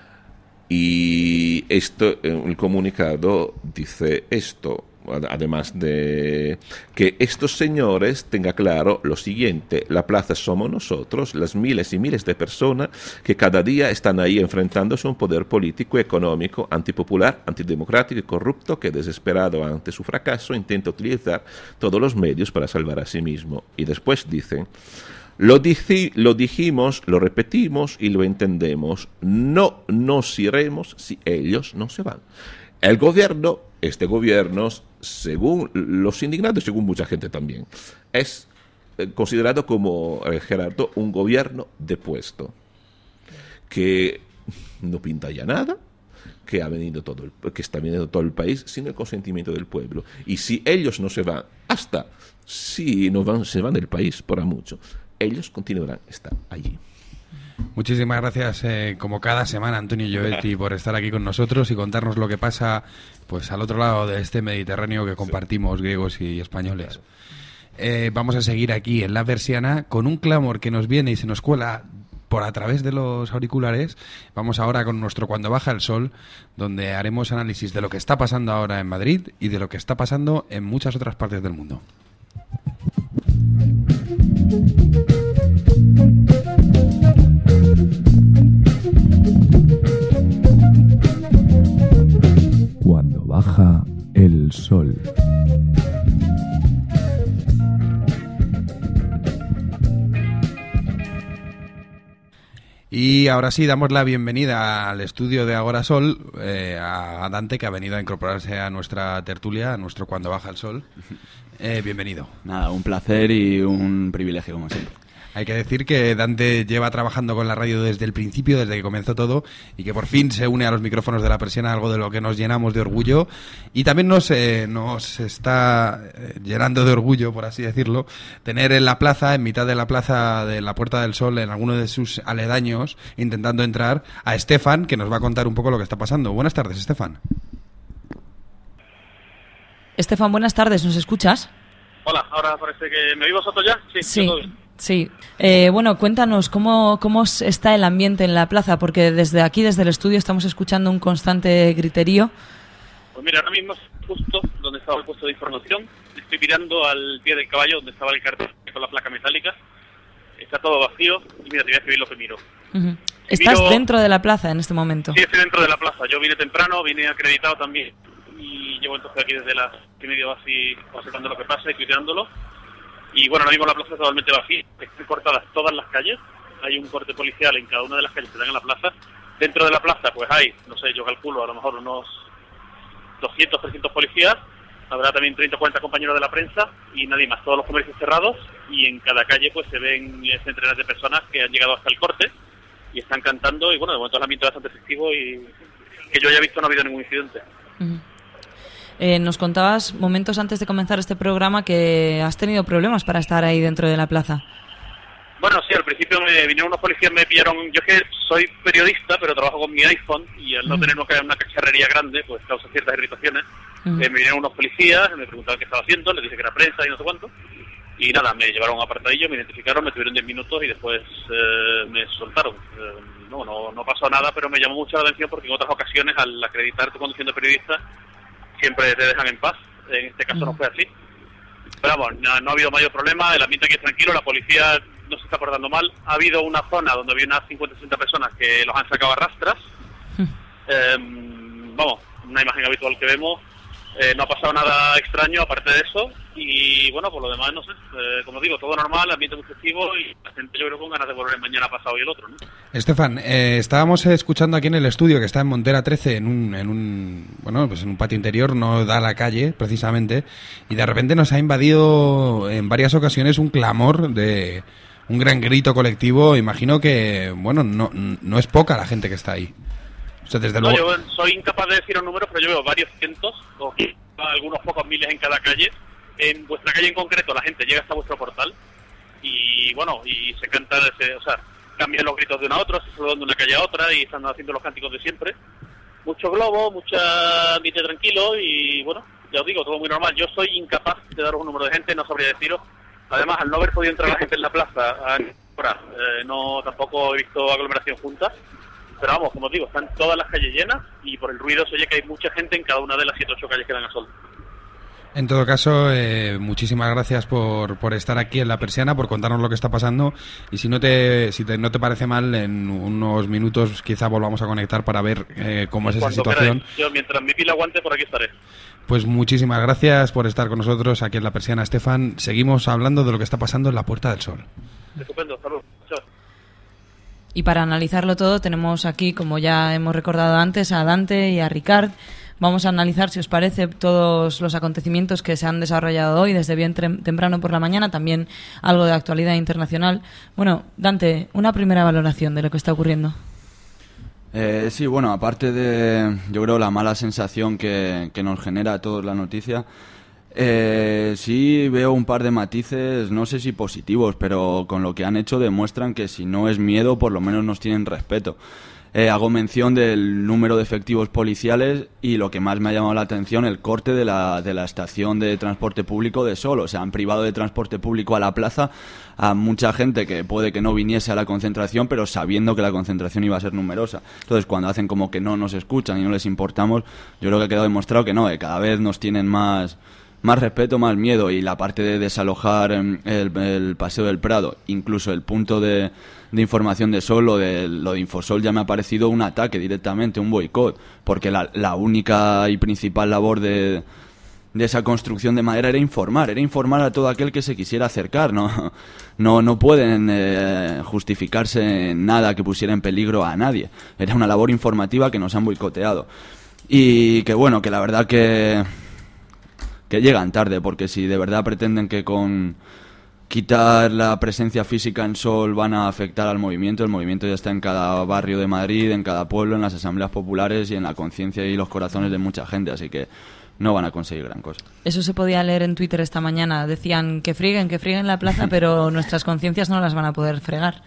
Y esto, el comunicado dice esto, además de que estos señores tengan claro lo siguiente: la plaza somos nosotros, las miles y miles de personas que cada día están ahí enfrentándose a un poder político y económico antipopular, antidemocrático y corrupto que, desesperado ante su fracaso, intenta utilizar todos los medios para salvar a sí mismo. Y después dicen: Lo, dici, lo dijimos, lo repetimos y lo entendemos. No nos iremos si ellos no se van. El gobierno, este gobierno, según los indignados, según mucha gente también, es considerado como, eh, Gerardo, un gobierno depuesto, que no pinta ya nada, que ha venido todo el, que está viniendo todo el país sin el consentimiento del pueblo. Y si ellos no se van, hasta si no van, se van del país por a mucho, ellos continuarán estar allí. Muchísimas gracias, eh, como cada semana, Antonio Giovetti, por estar aquí con nosotros y contarnos lo que pasa pues al otro lado de este Mediterráneo que compartimos, sí. griegos y españoles. Claro. Eh, vamos a seguir aquí en La Persiana con un clamor que nos viene y se nos cuela por a través de los auriculares. Vamos ahora con nuestro Cuando Baja el Sol, donde haremos análisis de lo que está pasando ahora en Madrid y de lo que está pasando en muchas otras partes del mundo. Cuando baja el sol. Y ahora sí, damos la bienvenida al estudio de Agora Sol, eh, a Dante, que ha venido a incorporarse a nuestra tertulia, a nuestro Cuando Baja el Sol. Eh, bienvenido. Nada, un placer y un privilegio, como siempre. Hay que decir que Dante lleva trabajando con la radio desde el principio, desde que comenzó todo, y que por fin se une a los micrófonos de La Persiana, algo de lo que nos llenamos de orgullo. Y también nos, eh, nos está eh, llenando de orgullo, por así decirlo, tener en la plaza, en mitad de la plaza de la Puerta del Sol, en alguno de sus aledaños, intentando entrar, a Estefan, que nos va a contar un poco lo que está pasando. Buenas tardes, Estefan. Estefan, buenas tardes, ¿nos escuchas? Hola, ahora parece que... ¿Me oís vosotros ya? Sí, sí. Todo bien. Sí. Eh, bueno, cuéntanos, ¿cómo, ¿cómo está el ambiente en la plaza? Porque desde aquí, desde el estudio, estamos escuchando un constante griterío. Pues mira, ahora mismo justo donde estaba el puesto de información, estoy mirando al pie del caballo donde estaba el cartel con la placa metálica. Está todo vacío y mira, te voy a escribir lo que miro. Uh-huh. ¿Estás miro... dentro de la plaza en este momento? Sí, estoy dentro de la plaza. Yo vine temprano, vine acreditado también y llevo entonces aquí desde las y medio así observando lo que pasa y tuiteándolo. Y bueno, ahora mismo la plaza está totalmente vacía, están cortadas todas las calles, hay un corte policial en cada una de las calles que dan en la plaza. Dentro de la plaza pues hay, no sé, yo calculo a lo mejor unos doscientos, trescientos policías, habrá también treinta o cuarenta compañeros de la prensa y nadie más, todos los comercios cerrados y en cada calle pues se ven centenares de personas que han llegado hasta el corte y están cantando y bueno, de momento el ambiente es bastante festivo y que yo haya visto no ha habido ningún incidente. Uh-huh. Eh, nos contabas momentos antes de comenzar este programa que has tenido problemas para estar ahí dentro de la plaza. Bueno, sí, al principio me vinieron unos policías, me pillaron... Yo es que soy periodista, pero trabajo con mi iPhone y al no uh-huh. tener una cacharrería grande, pues causa ciertas irritaciones. Uh-huh. Eh, me vinieron unos policías, me preguntaban qué estaba haciendo, les dije que era prensa y no sé cuánto. Y nada, me llevaron a un apartadillo, me identificaron, me tuvieron diez minutos y después eh, me soltaron. Eh, no, no, no pasó nada, pero me llamó mucho la atención porque en otras ocasiones, al acreditar tu condición de periodista, siempre te dejan en paz. En este caso uh-huh. no fue así. Pero vamos, no, no ha habido mayor problema, el ambiente aquí es tranquilo, la policía no se está portando mal. Ha habido una zona donde había unas cincuenta o sesenta personas que los han sacado a rastras. Uh-huh. Eh, vamos, una imagen habitual que vemos. Eh, no ha pasado nada extraño aparte de eso. Y bueno, por lo demás, no sé, eh, como digo, todo normal, ambiente muy festivo y la gente yo creo con ganas de volver mañana pasado y el otro, ¿no? Estefan, eh, estábamos escuchando aquí en el estudio que está en Montera trece, en un, en un bueno, pues en un patio interior, no da a la calle, precisamente, y de repente nos ha invadido en varias ocasiones un clamor de un gran grito colectivo. Imagino que, bueno, no, no es poca la gente que está ahí. O sea, desde no, luego... yo soy incapaz de decir un número, pero yo veo varios cientos, o algunos pocos miles en cada calle. En vuestra calle en concreto la gente llega hasta vuestro portal y bueno, y se cantan, o sea, cambian los gritos de una a otra, se saludan de una calle a otra y están haciendo los cánticos de siempre. Mucho globo, mucha ambiente tranquilo y bueno, ya os digo, todo muy normal. Yo soy incapaz de daros un número de gente, no sabría deciros. Además, al no haber podido entrar la gente en la plaza, ahora, eh, no tampoco he visto aglomeración junta. Pero vamos, como os digo, están todas las calles llenas y por el ruido se oye que hay mucha gente en cada una de las siete o ocho calles que dan a sol. En todo caso, eh, muchísimas gracias por, por estar aquí en La Persiana, por contarnos lo que está pasando y si no te si te, no te parece mal, en unos minutos quizá volvamos a conectar para ver eh, cómo es esa situación. Queráis. Yo, mientras mi pila aguante, por aquí estaré. Pues muchísimas gracias por estar con nosotros aquí en La Persiana, Estefan. Seguimos hablando de lo que está pasando en la Puerta del Sol. Estupendo, salud. Chao. Y para analizarlo todo tenemos aquí, como ya hemos recordado antes, a Dante y a Ricard. Vamos a analizar, si os parece, todos los acontecimientos que se han desarrollado hoy, desde bien temprano por la mañana, también algo de actualidad internacional. Bueno, Dante, una primera valoración de lo que está ocurriendo. Eh, sí, bueno, aparte de, yo creo, la mala sensación que, que nos genera a todos la noticia, eh, sí veo un par de matices, no sé si positivos, pero con lo que han hecho demuestran que si no es miedo, por lo menos nos tienen respeto. Eh, hago mención del número de efectivos policiales y lo que más me ha llamado la atención, el corte de la, de la estación de transporte público de Sol. O sea, han privado de transporte público a la plaza a mucha gente que puede que no viniese a la concentración, pero sabiendo que la concentración iba a ser numerosa. Entonces, cuando hacen como que no nos escuchan y no les importamos, yo creo que ha quedado demostrado que no, que cada vez nos tienen más... más respeto, más miedo. Y la parte de desalojar el, el Paseo del Prado, incluso el punto de, de información de Sol, lo de, lo de Infosol, ya me ha parecido un ataque directamente, un boicot, porque la, la única y principal labor de, de esa construcción de madera era informar, era informar a todo aquel que se quisiera acercar. No, no, no pueden eh, justificarse en nada que pusiera en peligro a nadie. Era una labor informativa que nos han boicoteado. Y que bueno, que la verdad que... que llegan tarde, porque si de verdad pretenden que con quitar la presencia física en Sol van a afectar al movimiento, el movimiento ya está en cada barrio de Madrid, en cada pueblo, en las asambleas populares y en la conciencia y los corazones de mucha gente, así que no van a conseguir gran cosa. Eso se podía leer en Twitter esta mañana, decían que frieguen, que frieguen la plaza, pero nuestras conciencias no las van a poder fregar.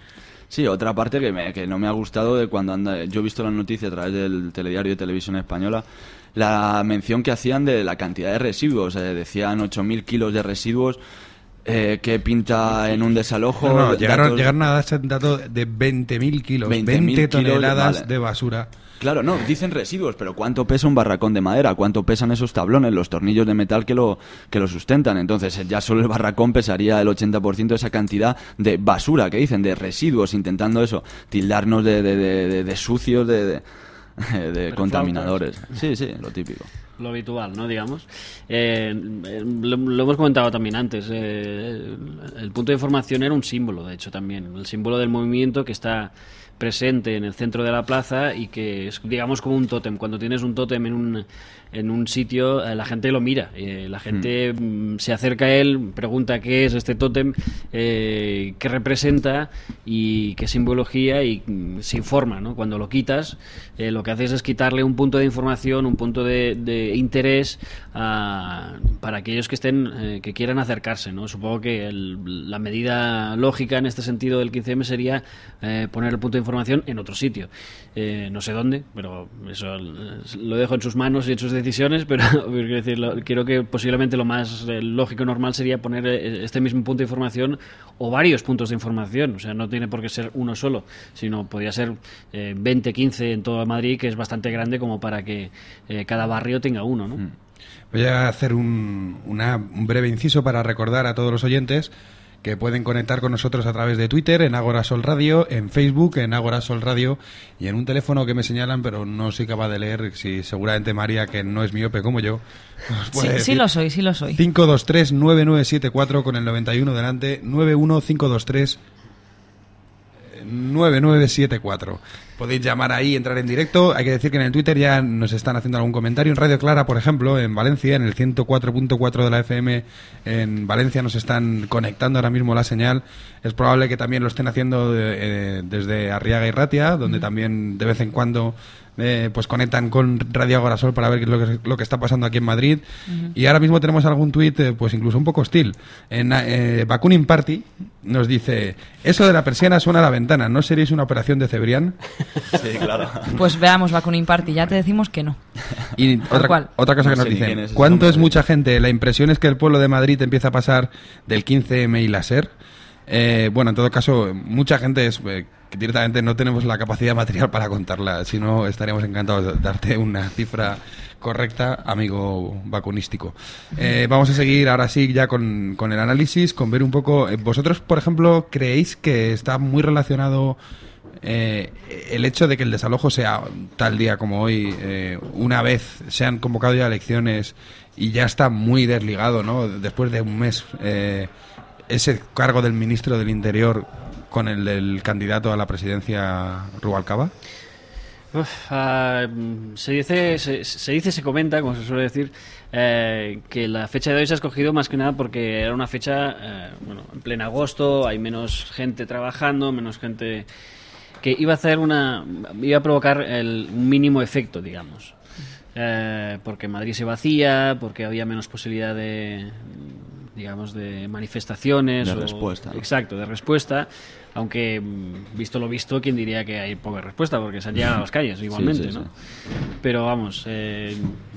Sí, otra parte que, me, que no me ha gustado de cuando anda, yo he visto la noticia a través del telediario de Televisión Española, la mención que hacían de la cantidad de residuos, eh, decían ocho mil kilos de residuos, eh, que pinta en un desalojo. No, no, llegaron, datos... llegaron a dar ese dato de veinte mil kilos, veinte veinte toneladas kilos, vale. de basura. Claro, no, dicen residuos, pero ¿cuánto pesa un barracón de madera? ¿Cuánto pesan esos tablones, los tornillos de metal que lo, que lo sustentan? Entonces, ya solo el barracón pesaría el ochenta por ciento de esa cantidad de basura que dicen, de residuos, intentando eso, tildarnos de, de, de, de, de sucios, de, de, de contaminadores. Sí, sí, lo típico. Lo habitual, ¿no? Digamos. Eh, lo, lo hemos comentado también antes. Eh, el punto de información era un símbolo, de hecho, también. El símbolo del movimiento que está presente en el centro de la plaza y que es, digamos, como un tótem. Cuando tienes un tótem en un, en un sitio, eh, la gente lo mira. Eh, la gente mm. se acerca a él, pregunta qué es este tótem, eh, qué representa y qué simbología, y mm, se informa, ¿no? Cuando lo quitas, eh, lo que haces es quitarle un punto de información, un punto de, de interés a, para aquellos que estén eh, que quieran acercarse, ¿no? Supongo que el, la medida lógica en este sentido del quince eme sería eh, poner el punto de información en otro sitio, eh, no sé dónde, pero eso lo dejo en sus manos y en sus decisiones, pero quiero decir, lo, creo que posiblemente lo más eh, lógico y normal sería poner eh, este mismo punto de información o varios puntos de información, o sea, no tiene por qué ser uno solo, sino podría ser eh, veinte, quince en toda Madrid, que es bastante grande como para que eh, cada barrio tenga uno, ¿no? Voy a hacer un, una, un breve inciso para recordar a todos los oyentes que pueden conectar con nosotros a través de Twitter, en Ágora Sol Radio, en Facebook, en Ágora Sol Radio, y en un teléfono que me señalan, pero no soy capaz de leer, si seguramente María, que no es miope como yo, sí, sí lo soy, sí lo soy. cinco dos tres, nueve nueve siete cuatro con el noventa y uno delante, nueve uno cinco dos tres nueve nueve siete cuatro. Podéis llamar ahí, entrar en directo. Hay que decir que en el Twitter ya nos están haciendo algún comentario. En Radio Clara, por ejemplo, en Valencia, en el ciento cuatro punto cuatro de la F M, en Valencia nos están conectando ahora mismo la señal. Es probable que también lo estén haciendo de, eh, desde Arriaga y Ratia, donde mm. también de vez en cuando eh, pues conectan con Radio Ágora Sol para ver lo que, lo que está pasando aquí en Madrid. Uh-huh. Y ahora mismo tenemos algún tuit, eh, pues incluso un poco hostil. En eh, Bakunin Party nos dice: eso de la persiana suena a la ventana, ¿no seréis una operación de Cebrián? Sí, claro. Pues veamos Bakunin Party, ya te decimos que no. Y otra, cual. otra cosa no que nos sé dicen: es ¿cuánto es hombre? mucha gente? La impresión es que el pueblo de Madrid empieza a pasar del quince eme y la SER. Eh, bueno, en todo caso, mucha gente es eh, que directamente no tenemos la capacidad material para contarla. Si no, estaríamos encantados de darte una cifra correcta, amigo vacunístico. Eh, vamos a seguir ahora sí ya con, con el análisis, con ver un poco... Eh, ¿Vosotros, por ejemplo, creéis que está muy relacionado eh, el hecho de que el desalojo sea tal día como hoy, eh, una vez se han convocado ya elecciones y ya está muy desligado, ¿no? Después de un mes... Eh, ese cargo del ministro del Interior con el del candidato a la presidencia Rubalcaba? Uf, uh, se dice, se, se dice, se comenta, como se suele decir, eh, que la fecha de hoy se ha escogido más que nada porque era una fecha, eh, bueno, en pleno agosto, hay menos gente trabajando, menos gente que iba a hacer una, iba a provocar el un mínimo efecto, digamos, eh, porque Madrid se vacía, porque había menos posibilidad de digamos, de manifestaciones. De o, respuesta. ¿no? Exacto, de respuesta. Aunque, visto lo visto, ¿quién diría que hay poca respuesta? Porque se han llegado a las calles, igualmente, sí, sí, ¿no? Sí. Pero vamos, eh,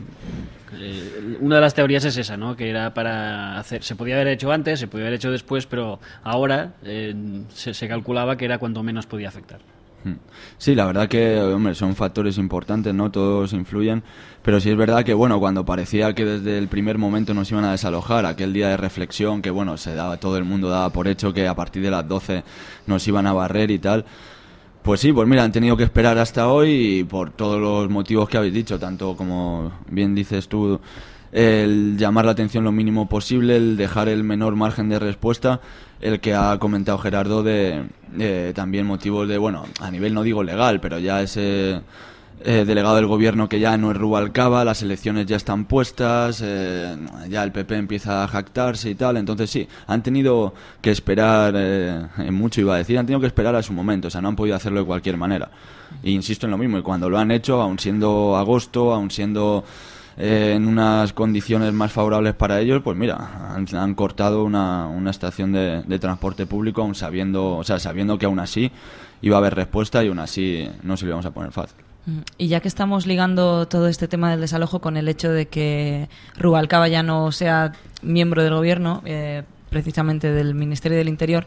eh, una de las teorías es esa, ¿no? Que era para hacer... Se podía haber hecho antes, se podía haber hecho después, pero ahora eh, se, se calculaba que era cuando menos podía afectar. Sí, la verdad que, hombre, son factores importantes, ¿no? Todos influyen, pero sí es verdad que, bueno, cuando parecía que desde el primer momento nos iban a desalojar, aquel día de reflexión que, bueno, se daba, todo el mundo daba por hecho que a partir de las doce nos iban a barrer y tal, pues sí, pues mira, han tenido que esperar hasta hoy y por todos los motivos que habéis dicho, tanto como bien dices tú, el llamar la atención lo mínimo posible, el dejar el menor margen de respuesta, el que ha comentado Gerardo de, de también motivos de, bueno, a nivel no digo legal, pero ya ese eh, delegado del gobierno que ya no es Rubalcaba, las elecciones ya están puestas, eh, ya el P P empieza a jactarse y tal, entonces sí, han tenido que esperar, eh, mucho iba a decir, han tenido que esperar a su momento, o sea, no han podido hacerlo de cualquier manera. E insisto en lo mismo, y cuando lo han hecho, aun siendo agosto, aun siendo... eh, en unas condiciones más favorables para ellos, pues mira, han, han cortado una, una estación de, de transporte público, aun sabiendo, o sea, sabiendo que aún así iba a haber respuesta y aún así no se lo íbamos a poner fácil. Y ya que estamos ligando todo este tema del desalojo con el hecho de que Rubalcaba ya no sea miembro del gobierno, eh, precisamente del Ministerio del Interior,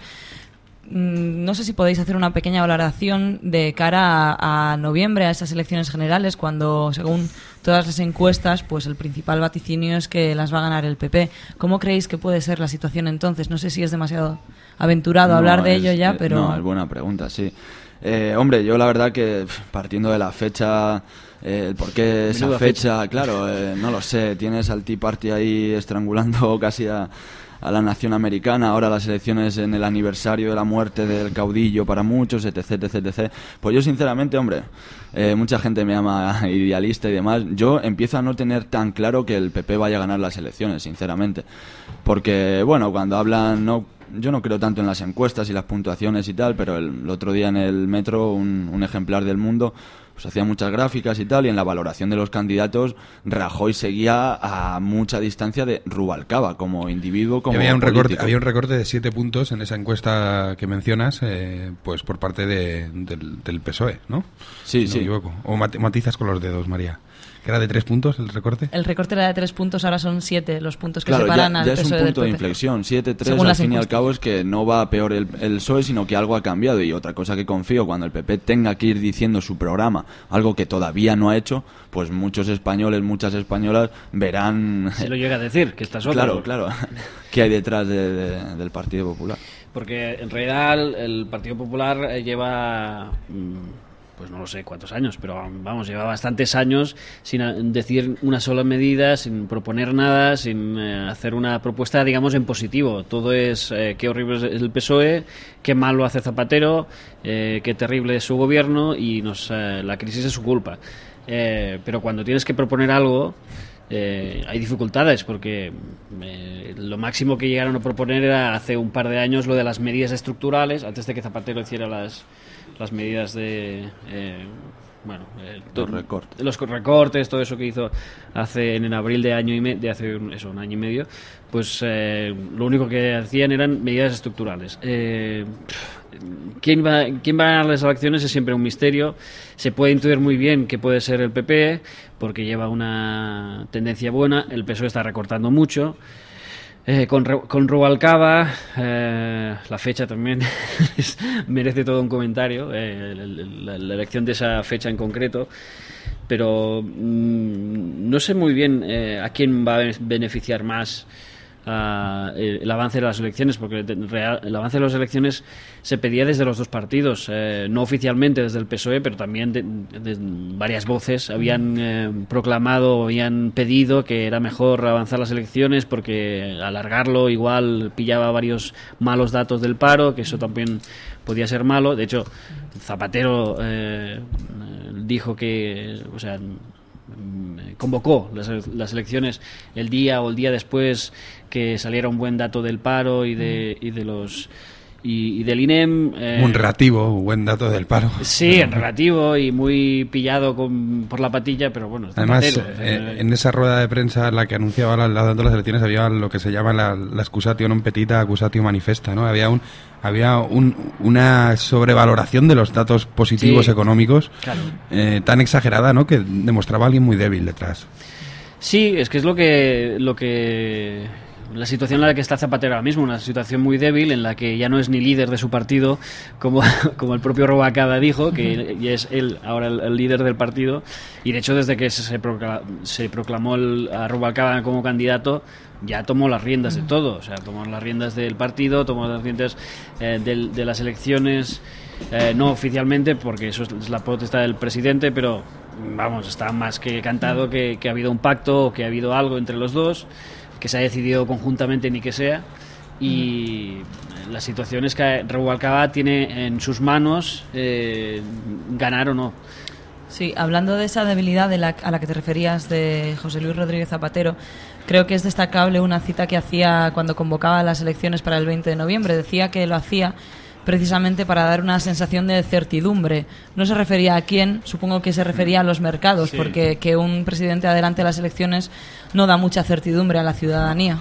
no sé si podéis hacer una pequeña valoración de cara a, a noviembre, a esas elecciones generales, cuando, según todas las encuestas, pues el principal vaticinio es que las va a ganar el P P. ¿Cómo creéis que puede ser la situación entonces? No sé si es demasiado aventurado no, hablar de es, ello ya, eh, pero... No, es buena pregunta, sí. Eh, hombre, yo la verdad que partiendo de la fecha, eh, el por qué esa fecha, fecha, claro, eh, no lo sé. Tienes al Tea Party ahí estrangulando casi a... a la nación americana, ahora las elecciones en el aniversario de la muerte del caudillo para muchos, etc, etc, etc. Pues yo sinceramente, hombre, eh, mucha gente me llama idealista y demás, yo empiezo a no tener tan claro que el P P vaya a ganar las elecciones, sinceramente, porque, bueno, cuando hablan, no, yo no creo tanto en las encuestas y las puntuaciones y tal, pero el, el otro día en el metro, un, un ejemplar del Mundo, pues hacía muchas gráficas y tal, y en la valoración de los candidatos Rajoy seguía a mucha distancia de Rubalcaba como individuo, como había un político. recorte había un recorte de siete puntos en esa encuesta que mencionas, eh, pues por parte de, del, del P S O E, ¿no? Sí, no sí. me equivoco. O mat- matizas con los dedos, María. ¿Que era de tres puntos el recorte? El recorte era de tres puntos, ahora son siete los puntos que claro, separan ya, al ya P S O E es un del punto de P P. inflexión, siete tres al fin y al cabo es que no va a peor el, el P S O E, sino que algo ha cambiado. Y otra cosa que confío, cuando el P P tenga que ir diciendo su programa, algo que todavía no ha hecho, pues muchos españoles, muchas españolas verán... Se lo llega a decir, que estás otro. Claro, claro, qué hay detrás de, de, del Partido Popular. Porque en realidad el, el Partido Popular eh, lleva... Mmm, pues no lo sé cuántos años, pero vamos, lleva bastantes años sin decir una sola medida, sin proponer nada, sin eh, hacer una propuesta, digamos, en positivo. Todo es eh, qué horrible es el P S O E, qué mal lo hace Zapatero, eh, qué terrible es su gobierno y nos, eh, la crisis es su culpa. Eh, pero cuando tienes que proponer algo... Eh, hay dificultades porque eh, lo máximo que llegaron a proponer era hace un par de años lo de las medidas estructurales, antes de que Zapatero hiciera las, las medidas de eh, bueno eh, los recortes los recortes, todo eso que hizo hace en abril de año y me, de hace un, eso, un año y medio, pues eh, lo único que hacían eran medidas estructurales. eh, ¿Quién va, quién va a ganar las elecciones es siempre un misterio. Se puede intuir muy bien que puede ser el P P, porque lleva una tendencia buena. El P S O E está recortando mucho. Eh, con, con Rubalcaba, eh, la fecha también merece todo un comentario, eh, la, la elección de esa fecha en concreto. Pero mmm, no sé muy bien eh, a quién va a beneficiar más Uh, el avance de las elecciones, porque el avance de las elecciones se pedía desde los dos partidos, eh, no oficialmente desde el P S O E, pero también de, de varias voces habían eh, proclamado, habían pedido que era mejor avanzar las elecciones porque alargarlo igual pillaba varios malos datos del paro, que eso también podía ser malo. De hecho, Zapatero eh, dijo que, o sea, convocó las, las elecciones el día o el día después que saliera un buen dato del paro y de, y de los y, y del I N E M. Eh, un relativo, un buen dato del paro. Sí, en relativo y muy pillado con, por la patilla, pero bueno. Además, Zapatero, eh, en esa rueda de prensa en la que anunciaba la, la, las elecciones había lo que se llama la, la excusatio non petita, accusatio manifesta, ¿no? Había un había un, una sobrevaloración de los datos positivos sí, económicos, claro. eh, tan exagerada, ¿no? Que demostraba a alguien muy débil detrás. Sí, es que es lo que lo que la situación en la que está Zapatero ahora mismo, una situación muy débil en la que ya no es ni líder de su partido, como, como el propio Rubalcaba dijo, que ya es él ahora el, el líder del partido, y de hecho desde que se, procla, se proclamó el, a Rubalcaba como candidato, ya tomó las riendas de todo, o sea, tomó las riendas del partido, tomó las riendas eh, de, de las elecciones, eh, no oficialmente, porque eso es la potestad del presidente, pero vamos, está más que cantado que, que ha habido un pacto, que ha habido algo entre los dos, que se ha decidido conjuntamente ni que sea, y la situación es que Rubalcaba tiene en sus manos eh, ganar o no. Sí, hablando de esa debilidad de la, a la que te referías de José Luis Rodríguez Zapatero, creo que es destacable una cita que hacía cuando convocaba las elecciones para el veinte de noviembre. Decía que lo hacía precisamente para dar una sensación de certidumbre. No se refería a quién, supongo que se refería a los mercados, sí. porque que un presidente adelante las elecciones no da mucha certidumbre a la ciudadanía.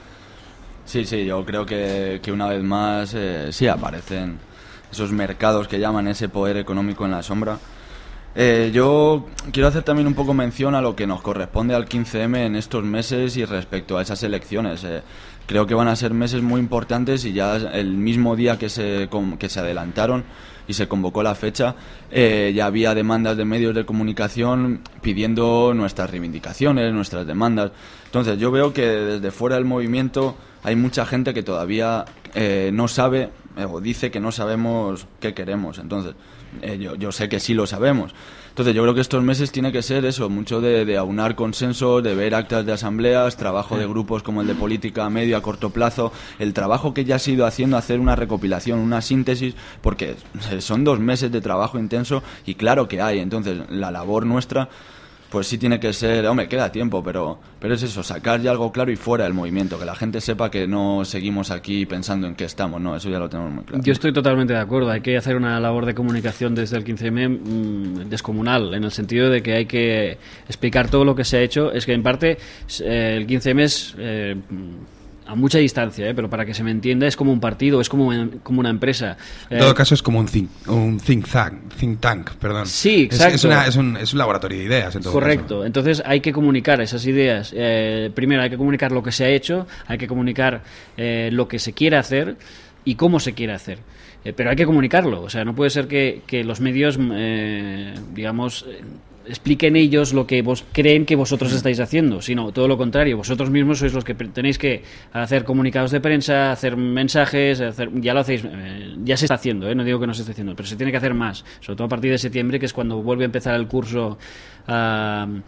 Sí, sí, yo creo que, que una vez más eh, sí aparecen esos mercados que llaman ese poder económico en la sombra. Eh, yo quiero hacer también un poco mención a lo que nos corresponde al quince eme en estos meses y respecto a esas elecciones. Eh, creo que van a ser meses muy importantes y ya el mismo día que se, que se adelantaron y se convocó la fecha, eh, ya había demandas de medios de comunicación pidiendo nuestras reivindicaciones, nuestras demandas. Entonces yo veo que desde fuera del movimiento hay mucha gente que todavía eh, no sabe eh, o dice que no sabemos qué queremos. Entonces eh, yo, yo sé que sí lo sabemos. Entonces yo creo que estos meses tiene que ser eso, mucho de, de aunar consensos, de ver actas de asambleas, trabajo de grupos como el de política a medio, a corto plazo, el trabajo que ya se ha ido haciendo, hacer una recopilación, una síntesis, porque son dos meses de trabajo intenso y claro que hay. Entonces la labor nuestra pues sí tiene que ser, hombre, queda tiempo, pero pero es eso, sacar ya algo claro y fuera del movimiento, que la gente sepa que no seguimos aquí pensando en qué estamos, no, eso ya lo tenemos muy claro. Yo estoy totalmente de acuerdo, hay que hacer una labor de comunicación desde el quince eme mmm, descomunal, en el sentido de que hay que explicar todo lo que se ha hecho. Es que en parte eh, el quince eme es... Eh, a mucha distancia, ¿eh? Pero para que se me entienda es como un partido, es como, como una empresa. En todo eh, caso es como un think, un think tank, think tank, perdón. Sí, exacto. Es, es, una, es, un, es un laboratorio de ideas. En todo Correcto. Caso. Entonces hay que comunicar esas ideas. Eh, primero hay que comunicar lo que se ha hecho, hay que comunicar eh, lo que se quiere hacer y cómo se quiere hacer. Eh, pero hay que comunicarlo. O sea, no puede ser que, que los medios, eh, digamos... Eh, expliquen ellos lo que vos creen que vosotros estáis haciendo, sino todo lo contrario, vosotros mismos sois los que tenéis que hacer comunicados de prensa, hacer mensajes, hacer, ya lo hacéis, eh, ya se está haciendo, eh, no digo que no se esté haciendo, pero se tiene que hacer más, sobre todo a partir de septiembre, que es cuando vuelve a empezar el curso, uh,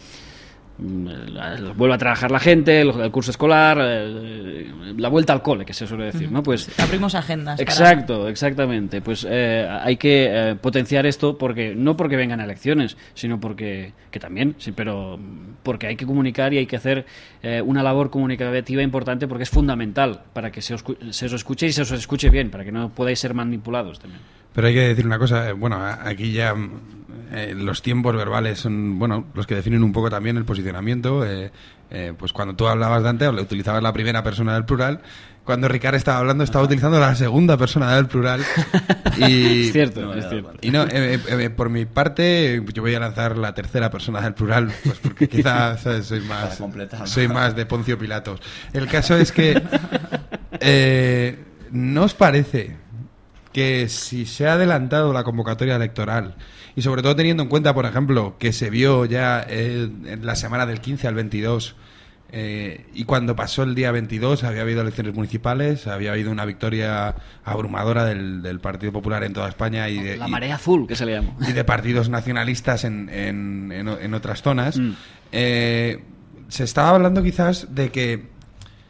vuelve a trabajar la gente, el, el curso escolar, eh, la vuelta al cole, que se suele decir, ¿no? Pues abrimos agendas. Exacto, para... exactamente. Pues eh, hay que eh, potenciar esto, porque no porque vengan elecciones, sino porque que también, sí, pero porque hay que comunicar y hay que hacer eh, una labor comunicativa importante, porque es fundamental para que se os, se os escuche y se os escuche bien, para que no podáis ser manipulados también. Pero hay que decir una cosa, bueno, aquí ya eh, los tiempos verbales son, bueno, los que definen un poco también el posicionamiento. Eh, eh, pues cuando tú hablabas de antes, utilizabas la primera persona del plural. Cuando Ricard estaba hablando, estaba utilizando la segunda persona del plural. Y, es cierto, no, es cierto. Y no, eh, eh, por mi parte, yo voy a lanzar la tercera persona del plural, pues porque quizás ¿sabes? soy más soy más de Poncio Pilatos. El caso es que, eh, ¿no os parece que si se ha adelantado la convocatoria electoral, y sobre todo teniendo en cuenta, por ejemplo, que se vio ya eh, en la semana del quince al veintidós, eh, y cuando pasó el día veintidós había habido elecciones municipales, había habido una victoria abrumadora del, del Partido Popular en toda España y de, la y, marea azul, que se le llama, y de partidos nacionalistas en, en, en, en otras zonas, mm. eh, se estaba hablando quizás de que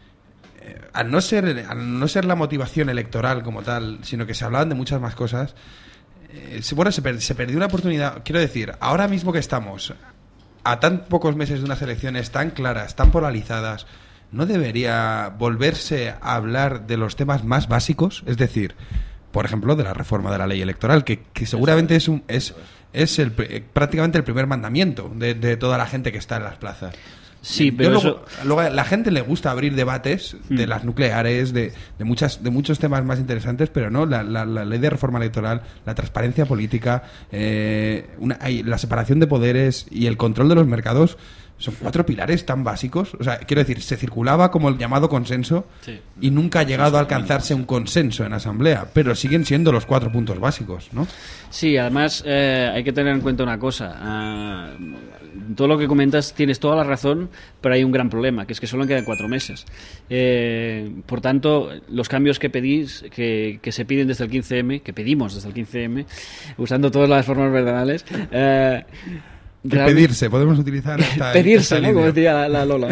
Al no, ser, al no ser la motivación electoral como tal, sino que se hablaban de muchas más cosas, eh, se, bueno, se, per, se perdió una oportunidad. Quiero decir, ahora mismo que estamos a tan pocos meses de unas elecciones tan claras, tan polarizadas, ¿no debería volverse a hablar de los temas más básicos? Es decir, por ejemplo, de la reforma de la ley electoral, que, que seguramente es, un, es, es el, prácticamente el primer mandamiento de, de toda la gente que está en las plazas. Sí, pero Yo eso... luego, luego a la gente le gusta abrir debates de mm. las nucleares, de, de muchas de muchos temas más interesantes, pero no, la, la, la ley de reforma electoral, la transparencia política, eh, una, hay, la separación de poderes y el control de los mercados son cuatro pilares tan básicos. O sea, quiero decir, se circulaba como el llamado consenso, sí, y nunca ha llegado a alcanzarse un consenso en asamblea, pero siguen siendo los cuatro puntos básicos, ¿no? Sí, además eh, hay que tener en cuenta una cosa. Uh, todo lo que comentas tienes toda la razón, pero hay un gran problema, que es que solo quedan cuatro meses. Eh, por tanto, los cambios que pedís, que, que se piden desde el quince eme, que pedimos desde el quince eme, usando todas las formas verdanales, eh, pedirse, podemos utilizar esta, pedirse, esta ¿no? Como decía la, la Lola.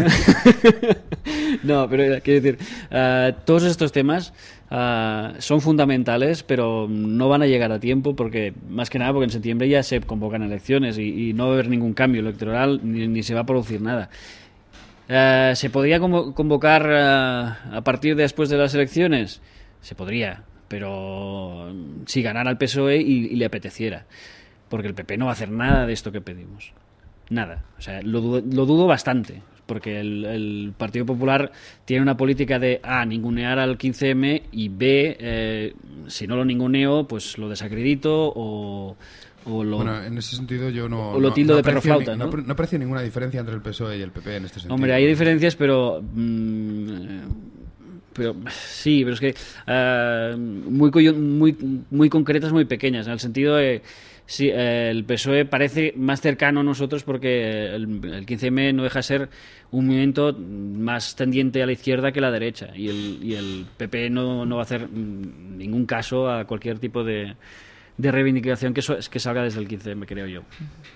No, pero quiero decir, uh, todos estos temas uh, son fundamentales, pero no van a llegar a tiempo, porque más que nada porque en septiembre ya se convocan elecciones y, y no va a haber ningún cambio electoral ni, ni se va a producir nada. Uh, ¿Se podría convocar uh, a partir de después de las elecciones? Se podría, pero si ganara el P S O E y, y le apeteciera, porque el P P no va a hacer nada de esto que pedimos, nada, o sea, lo dudo, lo dudo bastante, porque el, el Partido Popular tiene una política de A, ningunear al quince eme, y B, eh, si no lo ninguneo, pues lo desacredito o... O lo, bueno, en ese sentido yo no... O lo tildo no, no de perro flauta, ni, ¿no? No, no aprecio ninguna diferencia entre el P S O E y el P P en este sentido. Hombre, hay diferencias, pero... Mmm, pero sí, pero es que uh, muy, muy, muy concretas, muy pequeñas, en el sentido de... Sí, eh, el P S O E parece más cercano a nosotros porque el, el quince eme no deja de ser un movimiento más tendiente a la izquierda que a la derecha, y el, y el P P no, no va a hacer ningún caso a cualquier tipo de... de reivindicación que, so, que salga desde el quince eme, creo yo.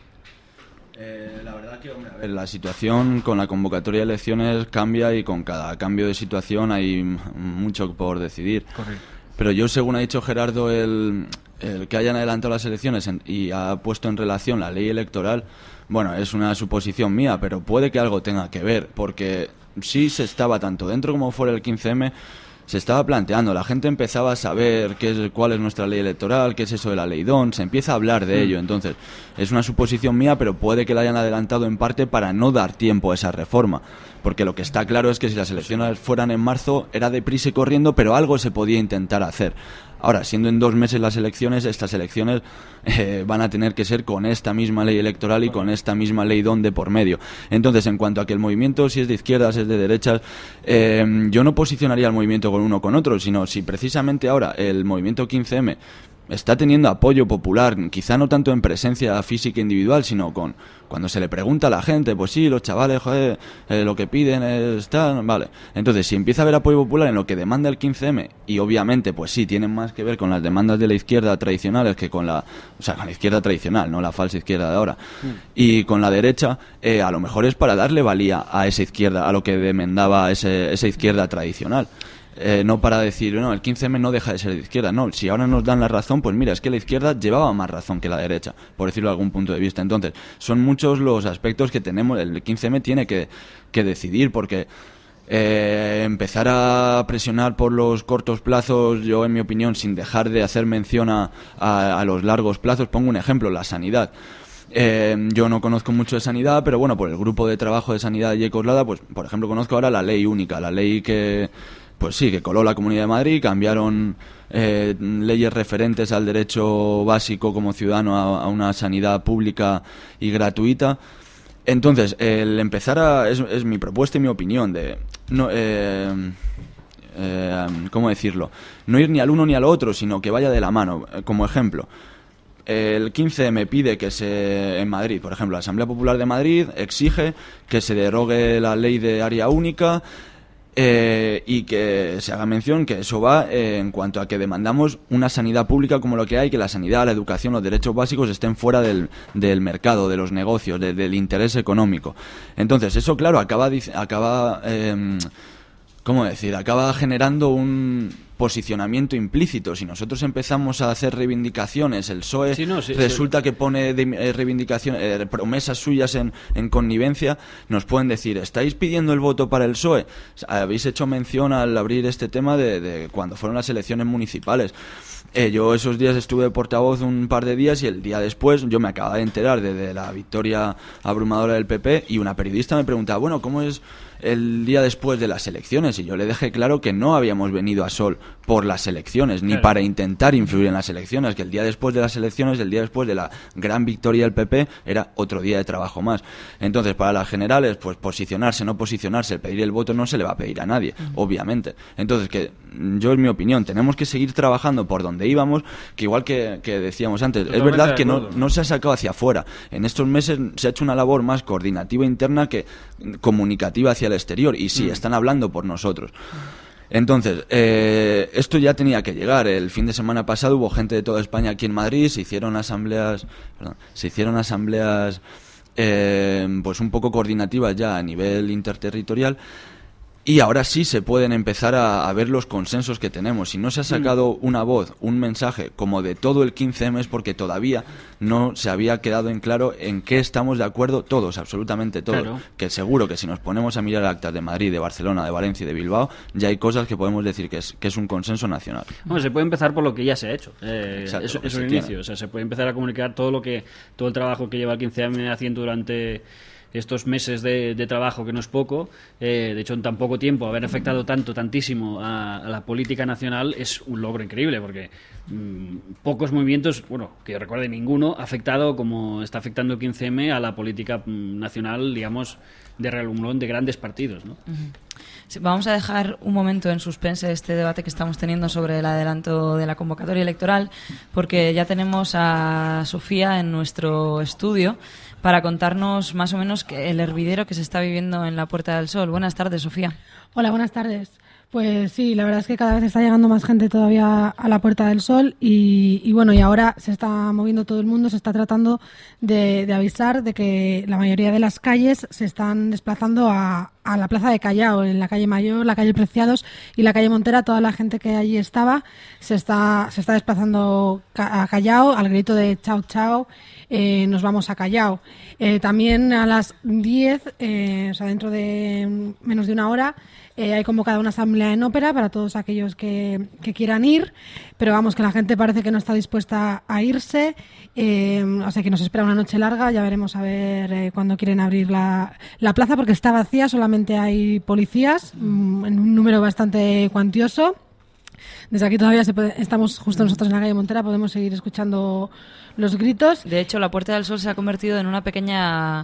Eh, la verdad que, hombre, a ver, la situación con la convocatoria de elecciones cambia, y con cada cambio de situación hay mucho por decidir. Correcto. Pero yo, según ha dicho Gerardo, el, el que hayan adelantado las elecciones en, y ha puesto en relación la ley electoral, bueno, es una suposición mía, pero puede que algo tenga que ver, porque sí se estaba, tanto dentro como fuera del quince eme, se estaba planteando, la gente empezaba a saber qué es, cuál es nuestra ley electoral, qué es eso de la ley D O N, se empieza a hablar de ello. Entonces, es una suposición mía, pero puede que la hayan adelantado en parte para no dar tiempo a esa reforma, porque lo que está claro es que si las elecciones fueran en marzo era deprisa y corriendo, pero algo se podía intentar hacer. Ahora, siendo en dos meses las elecciones, estas elecciones eh, van a tener que ser con esta misma ley electoral y con esta misma ley D O N de por medio. Entonces, en cuanto a que el movimiento, si es de izquierdas, es de derechas, eh, yo no posicionaría el movimiento con uno o con otro, sino si precisamente ahora el movimiento quince eme está teniendo apoyo popular, quizá no tanto en presencia física individual, sino con cuando se le pregunta a la gente, pues sí, los chavales, joder, eh, lo que piden es tal, vale. Entonces, si empieza a haber apoyo popular en lo que demanda el quince eme, y obviamente, pues sí, tienen más que ver con las demandas de la izquierda tradicionales que con la, o sea, con la izquierda tradicional, no la falsa izquierda de ahora, mm. y con la derecha, eh, a lo mejor es para darle valía a esa izquierda, a lo que demandaba ese, esa izquierda tradicional. Eh, no para decir, no, el quince eme no deja de ser de izquierda, no, si ahora nos dan la razón, pues mira, es que la izquierda llevaba más razón que la derecha, por decirlo de algún punto de vista. Entonces, son muchos los aspectos que tenemos, el quince eme tiene que, que decidir, porque eh, empezar a presionar por los cortos plazos, yo en mi opinión, sin dejar de hacer mención a, a, a los largos plazos, pongo un ejemplo, la sanidad. Eh, yo no conozco mucho de sanidad, pero bueno, por el grupo de trabajo de sanidad de Coslada, pues por ejemplo conozco ahora la ley única, la ley que... Pues sí, que coló la Comunidad de Madrid, cambiaron eh, leyes referentes al derecho básico como ciudadano a, a una sanidad pública y gratuita. Entonces, el empezar a... Es, es mi propuesta y mi opinión de... No, eh, eh, ¿cómo decirlo? No ir ni al uno ni al otro, sino que vaya de la mano. Como ejemplo, el quince eme pide que se... En Madrid, por ejemplo, la Asamblea Popular de Madrid exige que se derogue la ley de área única... Eh, y que se haga mención que eso va eh, en cuanto a que demandamos una sanidad pública como lo que hay, que la sanidad, la educación, los derechos básicos estén fuera del, del mercado, de los negocios, de, del interés económico. Entonces eso, claro, acaba, acaba eh, ¿cómo decir? Acaba generando un posicionamiento implícito. Si nosotros empezamos a hacer reivindicaciones, el P S O E sí, no, sí, resulta sí. que pone de, eh, reivindicaciones, eh, promesas suyas en, en connivencia, nos pueden decir, ¿estáis pidiendo el voto para el P S O E? Habéis hecho mención al abrir este tema de, de cuando fueron las elecciones municipales. Eh, yo esos días estuve de portavoz un par de días y el día después yo me acababa de enterar de, de la victoria abrumadora del P P y una periodista me preguntaba, bueno, ¿cómo es el día después de las elecciones? Y yo le dejé claro que no habíamos venido a Sol por las elecciones, ni para intentar influir en las elecciones, que el día después de las elecciones, el día después de la gran victoria del P P, era otro día de trabajo más. Entonces, para las generales, pues posicionarse, no posicionarse, el pedir el voto no se le va a pedir a nadie, uh-huh. obviamente. Entonces, que yo, en mi opinión, tenemos que seguir trabajando por donde íbamos, que igual que, que decíamos antes, totalmente es verdad que no, no se ha sacado hacia afuera. En estos meses se ha hecho una labor más coordinativa interna que comunicativa hacia el exterior, y sí, uh-huh. están hablando por nosotros. Entonces, eh, esto ya tenía que llegar. El fin de semana pasado hubo gente de toda España aquí en Madrid, se hicieron asambleas, perdón, se hicieron asambleas eh, pues un poco coordinativas ya a nivel interterritorial. y ahora sí se pueden empezar a, a ver los consensos que tenemos. Si no se ha sacado una voz, un mensaje como de todo el quince eme es porque todavía no se había quedado en claro en qué estamos de acuerdo todos, absolutamente todos. Claro. Que seguro que si nos ponemos a mirar actas de Madrid, de Barcelona, de Valencia y de Bilbao, ya hay cosas que podemos decir que es, que es un consenso nacional. Bueno, se puede empezar por lo que ya se ha hecho. Eh, Exacto, eso es un inicio. Tiene. O sea, se puede empezar a comunicar todo lo que todo el trabajo que lleva el quince eme haciendo durante estos meses de, de trabajo, que no es poco. Eh, de hecho, en tan poco tiempo haber afectado tanto, tantísimo a, a la política nacional es un logro increíble, porque mmm, pocos movimientos, bueno, que yo recuerde ninguno, ha afectado como está afectando el quince eme a la política mmm, nacional, digamos, de relumbrón de grandes partidos, ¿no? Uh-huh. Sí, vamos a dejar un momento en suspense este debate que estamos teniendo sobre el adelanto de la convocatoria electoral, porque ya tenemos a Sofía en nuestro estudio para contarnos más o menos el hervidero que se está viviendo en la Puerta del Sol. Buenas tardes, Sofía. Hola, buenas tardes. Pues sí, la verdad es que cada vez está llegando más gente todavía a la Puerta del Sol y, y bueno, y ahora se está moviendo todo el mundo, se está tratando de, de avisar de que la mayoría de las calles se están desplazando a, a la Plaza de Callao, en la calle Mayor, la calle Preciados y la calle Montera. Toda la gente que allí estaba se está, se está desplazando a Callao al grito de chao, chao. Eh, nos vamos a Callao. Eh, también a las diez, eh, o sea, dentro de menos de una hora, eh, hay convocada una asamblea en Ópera para todos aquellos que, que quieran ir, pero vamos, que la gente parece que no está dispuesta a irse, eh, o sea que nos espera una noche larga. Ya veremos a ver eh, cuándo quieren abrir la, la plaza, porque está vacía, solamente hay policías, mm, en un número bastante cuantioso. Desde aquí todavía se puede, estamos justo nosotros en la calle Montera, podemos seguir escuchando los gritos. De hecho, la Puerta del Sol se ha convertido en una pequeña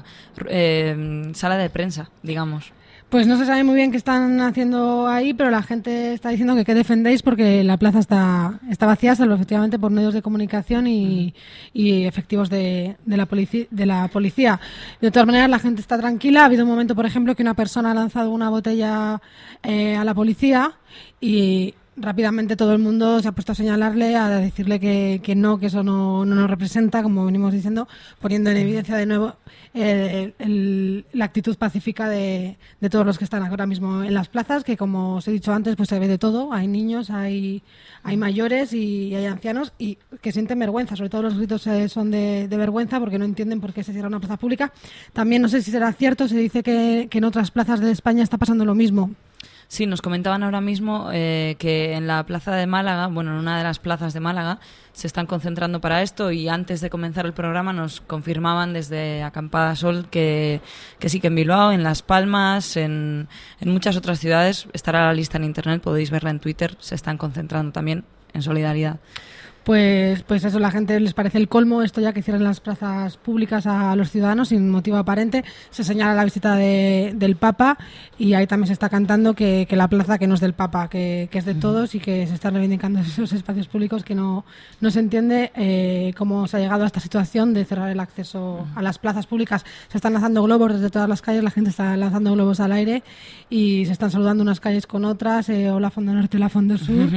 eh, sala de prensa, digamos. Pues no se sabe muy bien qué están haciendo ahí, pero la gente está diciendo que qué defendéis porque la plaza está, está vacía, salvo efectivamente por medios de comunicación y, y efectivos de, de, la polici- de la policía. De todas maneras, la gente está tranquila. Ha habido un momento, por ejemplo, que una persona ha lanzado una botella eh, a la policía y rápidamente todo el mundo se ha puesto a señalarle, a decirle que, que no, que eso no, no nos representa, como venimos diciendo, poniendo en evidencia de nuevo el, el, la actitud pacífica de, de todos los que están ahora mismo en las plazas, que como os he dicho antes, pues se ve de todo. Hay niños, hay, hay mayores y hay ancianos y que sienten vergüenza. Sobre todo los gritos eh, son de, de vergüenza porque no entienden por qué se cierra una plaza pública. También no sé si será cierto, se dice que, que en otras plazas de España está pasando lo mismo. Sí, nos comentaban ahora mismo eh, que en la plaza de Málaga, bueno, en una de las plazas de Málaga, se están concentrando para esto, y antes de comenzar el programa nos confirmaban desde Acampada Sol que, que sí, que en Bilbao, en Las Palmas, en, en muchas otras ciudades, estará la lista en internet, podéis verla en Twitter, se están concentrando también en solidaridad. Pues, pues eso, la gente les parece el colmo esto ya que cierran las plazas públicas a los ciudadanos sin motivo aparente. Se señala la visita de, del Papa y ahí también se está cantando que, que la plaza que no es del Papa, que, que es de todos y que se están reivindicando esos espacios públicos, que no, no se entiende eh, cómo se ha llegado a esta situación de cerrar el acceso a las plazas públicas. Se están lanzando globos desde todas las calles, la gente está lanzando globos al aire y se están saludando unas calles con otras, eh, o la Fondo Norte, la Fondo Sur,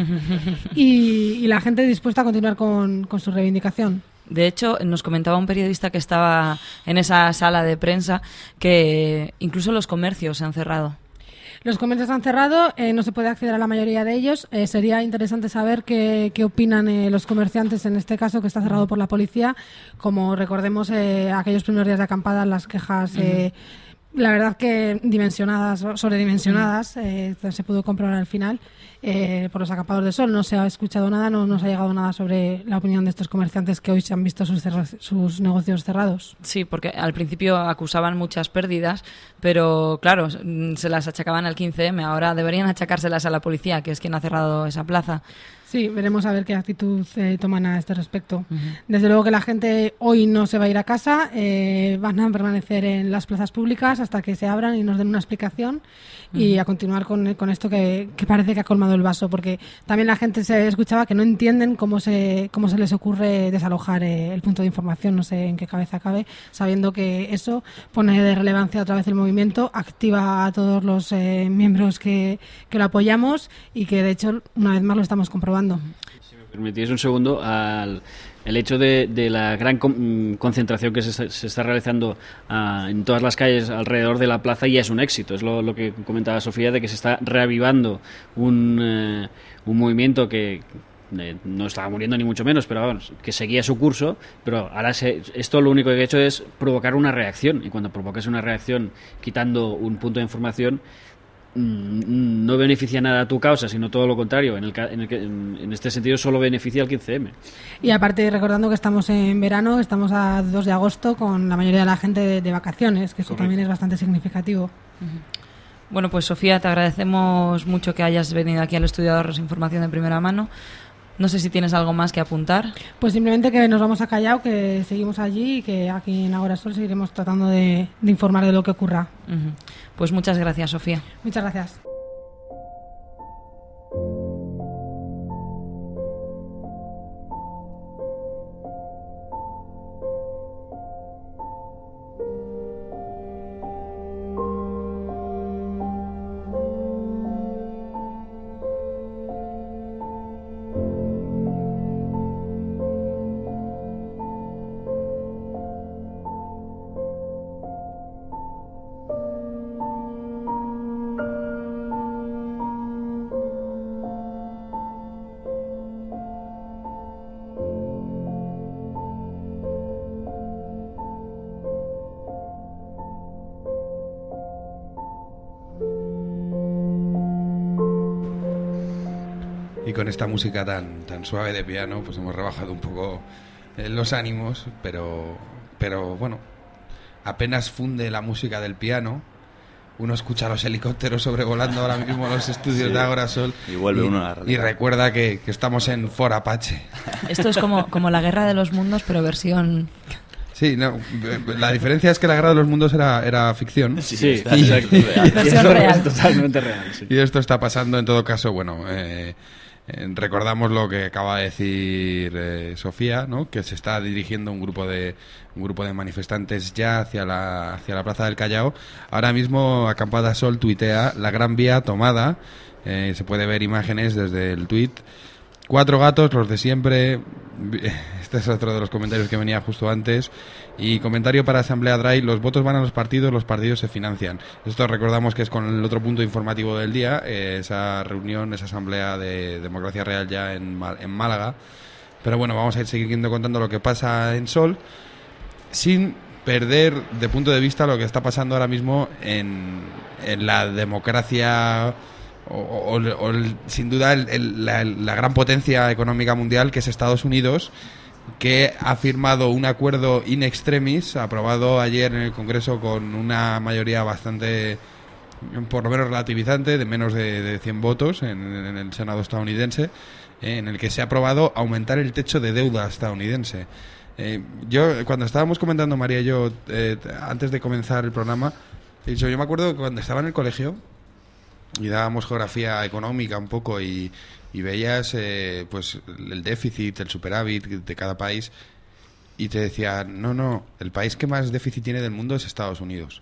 y, y la gente dispuesta a continuar Con, con su reivindicación. De hecho, nos comentaba un periodista que estaba en esa sala de prensa que incluso los comercios se han cerrado. Los comercios han cerrado, eh, no se puede acceder a la mayoría de ellos. Eh, sería interesante saber qué, qué opinan eh, los comerciantes en este caso, que está cerrado por la policía. Como recordemos, eh, aquellos primeros días de acampada, las quejas... Eh, uh-huh. La verdad que dimensionadas, sobredimensionadas, eh, se pudo comprobar al final eh, por los acampados de sol. No se ha escuchado nada, no nos ha llegado nada sobre la opinión de estos comerciantes que hoy se han visto sus, cerra- sus negocios cerrados. Sí, porque al principio acusaban muchas pérdidas, pero claro, se las achacaban al quince eme, ahora deberían achacárselas a la policía, que es quien ha cerrado esa plaza. Sí, veremos a ver qué actitud eh, toman a este respecto. Uh-huh. Desde luego que la gente hoy no se va a ir a casa, eh, van a permanecer en las plazas públicas hasta que se abran y nos den una explicación, uh-huh. y a continuar con, con esto que, que parece que ha colmado el vaso, porque también la gente se escuchaba que no entienden cómo se cómo se les ocurre desalojar eh, el punto de información, no sé en qué cabeza cabe, sabiendo que eso pone de relevancia otra vez el movimiento, activa a todos los eh, miembros que, que lo apoyamos y que de hecho una vez más lo estamos comprobando. Si me Permitís un segundo al el hecho de, de la gran con, concentración que se, se está realizando uh, en todas las calles alrededor de la plaza ya es un éxito. Es lo, lo que comentaba Sofía, de que se está reavivando un, uh, un movimiento que eh, no estaba muriendo ni mucho menos, pero vamos, que seguía su curso, pero ahora se, esto lo único que ha hecho es provocar una reacción, y cuando provocas una reacción quitando un punto de información, no beneficia nada a tu causa, sino todo lo contrario. En, el, en, el, en este sentido solo beneficia al quince eme. Y aparte, recordando que estamos en verano, estamos a dos de agosto con la mayoría de la gente de, de vacaciones, que eso Correcto. También es bastante significativo. Uh-huh. Bueno, pues Sofía, te agradecemos mucho que hayas venido aquí al estudio a darnos información de primera mano. No sé si tienes algo más que apuntar. Pues simplemente que nos vamos a Callao, que seguimos allí y que aquí en Agora Sol seguiremos tratando de, de informar de lo que ocurra. Uh-huh. Pues muchas gracias, Sofía. Muchas gracias. Y con esta música tan tan suave de piano, pues hemos rebajado un poco eh, los ánimos, pero pero bueno, apenas funde la música del piano, uno escucha los helicópteros sobrevolando ahora mismo los estudios sí. de Agora Sol y vuelve y, uno a la realidad. Y recuerda que, que estamos en Fort Apache. Esto es como, como la Guerra de los Mundos, pero versión... Sí, no, la diferencia es que la Guerra de los Mundos era, era ficción. Sí, sí, está, y, exacto. Y, y esto es totalmente real. Sí. Y esto está pasando, en todo caso, bueno... Eh, recordamos lo que acaba de decir eh, Sofía, ¿no? Que se está dirigiendo un grupo de un grupo de manifestantes ya hacia la hacia la plaza del Callao. Ahora mismo Acampada Sol tuitea la Gran Vía tomada. Eh, se puede ver imágenes desde el tuit. Cuatro gatos, los de siempre. Este es otro de los comentarios que venía justo antes. Y comentario para Asamblea Dry: los votos van a los partidos, los partidos se financian. Esto recordamos que es con el otro punto informativo del día, eh, esa reunión, esa Asamblea de Democracia Real ya en, en Málaga. Pero bueno, vamos a ir siguiendo contando lo que pasa en Sol, sin perder de punto de vista lo que está pasando ahora mismo en, en la democracia... O, o, o el, sin duda el, el, la, la gran potencia económica mundial, que es Estados Unidos, que ha firmado un acuerdo in extremis aprobado ayer en el Congreso con una mayoría bastante, por lo menos relativizante, de menos de, de cien votos en, en el Senado estadounidense, eh, en el que se ha aprobado aumentar el techo de deuda estadounidense. Eh, yo, cuando estábamos comentando, María y yo, eh, antes de comenzar el programa, he dicho, yo me acuerdo que cuando estaba en el colegio y dábamos geografía económica un poco y, y veías eh, pues el déficit, el superávit de cada país, y te decían, no, no, el país que más déficit tiene del mundo es Estados Unidos.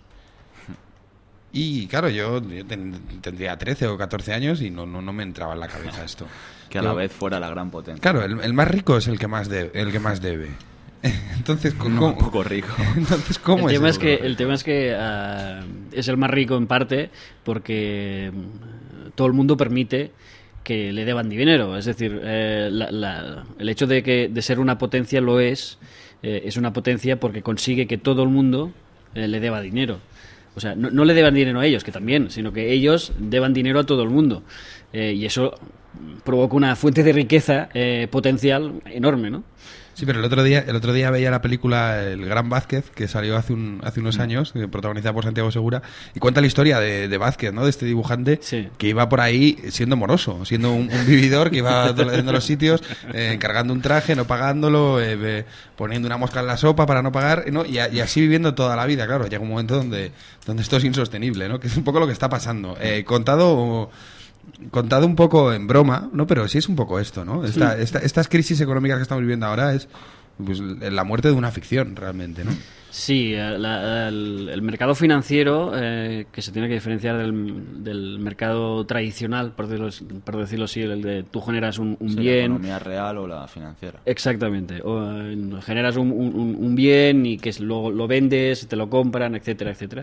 Y claro, yo, yo ten, tendría trece o catorce años y no, no, no me entraba en la cabeza esto. Que a la yo, vez fuera la gran potencia. Claro, el, el más rico es el que más, de, el que más debe. Entonces, ¿cómo? No, un poco rico. Entonces, ¿cómo el es tema eso? es que el tema es que uh, es el más rico en parte porque todo el mundo permite que le deban dinero. Es decir, eh, la, la, el hecho de que de ser una potencia lo es, eh, es una potencia porque consigue que todo el mundo eh, le deba dinero. O sea, no, no le deban dinero a ellos, que también, sino que ellos deban dinero a todo el mundo. Eh, y eso provoca una fuente de riqueza eh, potencial enorme, ¿no? Sí, pero el otro día el otro día veía la película El Gran Vázquez, que salió hace un hace unos años, protagonizada por Santiago Segura, y cuenta la historia de, de Vázquez, ¿no? De este dibujante sí. que iba por ahí siendo moroso, siendo un, un vividor que iba haciendo los sitios, eh, encargando un traje, no pagándolo, eh, eh, poniendo una mosca en la sopa para no pagar, ¿no? Y, y así viviendo toda la vida. Claro, llega un momento donde, donde esto es insostenible, ¿no? Que es un poco lo que está pasando. Eh, contado... Contado un poco en broma, ¿no? Pero sí es un poco esto, ¿no? Esta, esta, estas crisis económicas que estamos viviendo ahora es pues, la muerte de una ficción, realmente, ¿no? Sí, la, el, el mercado financiero, eh, que se tiene que diferenciar del, del mercado tradicional, por decirlo, por decirlo así, el de tú generas un, un sí, bien... la economía real o la financiera. Exactamente. O, eh, generas un, un, un bien y que luego lo vendes, te lo compran, etcétera, etcétera.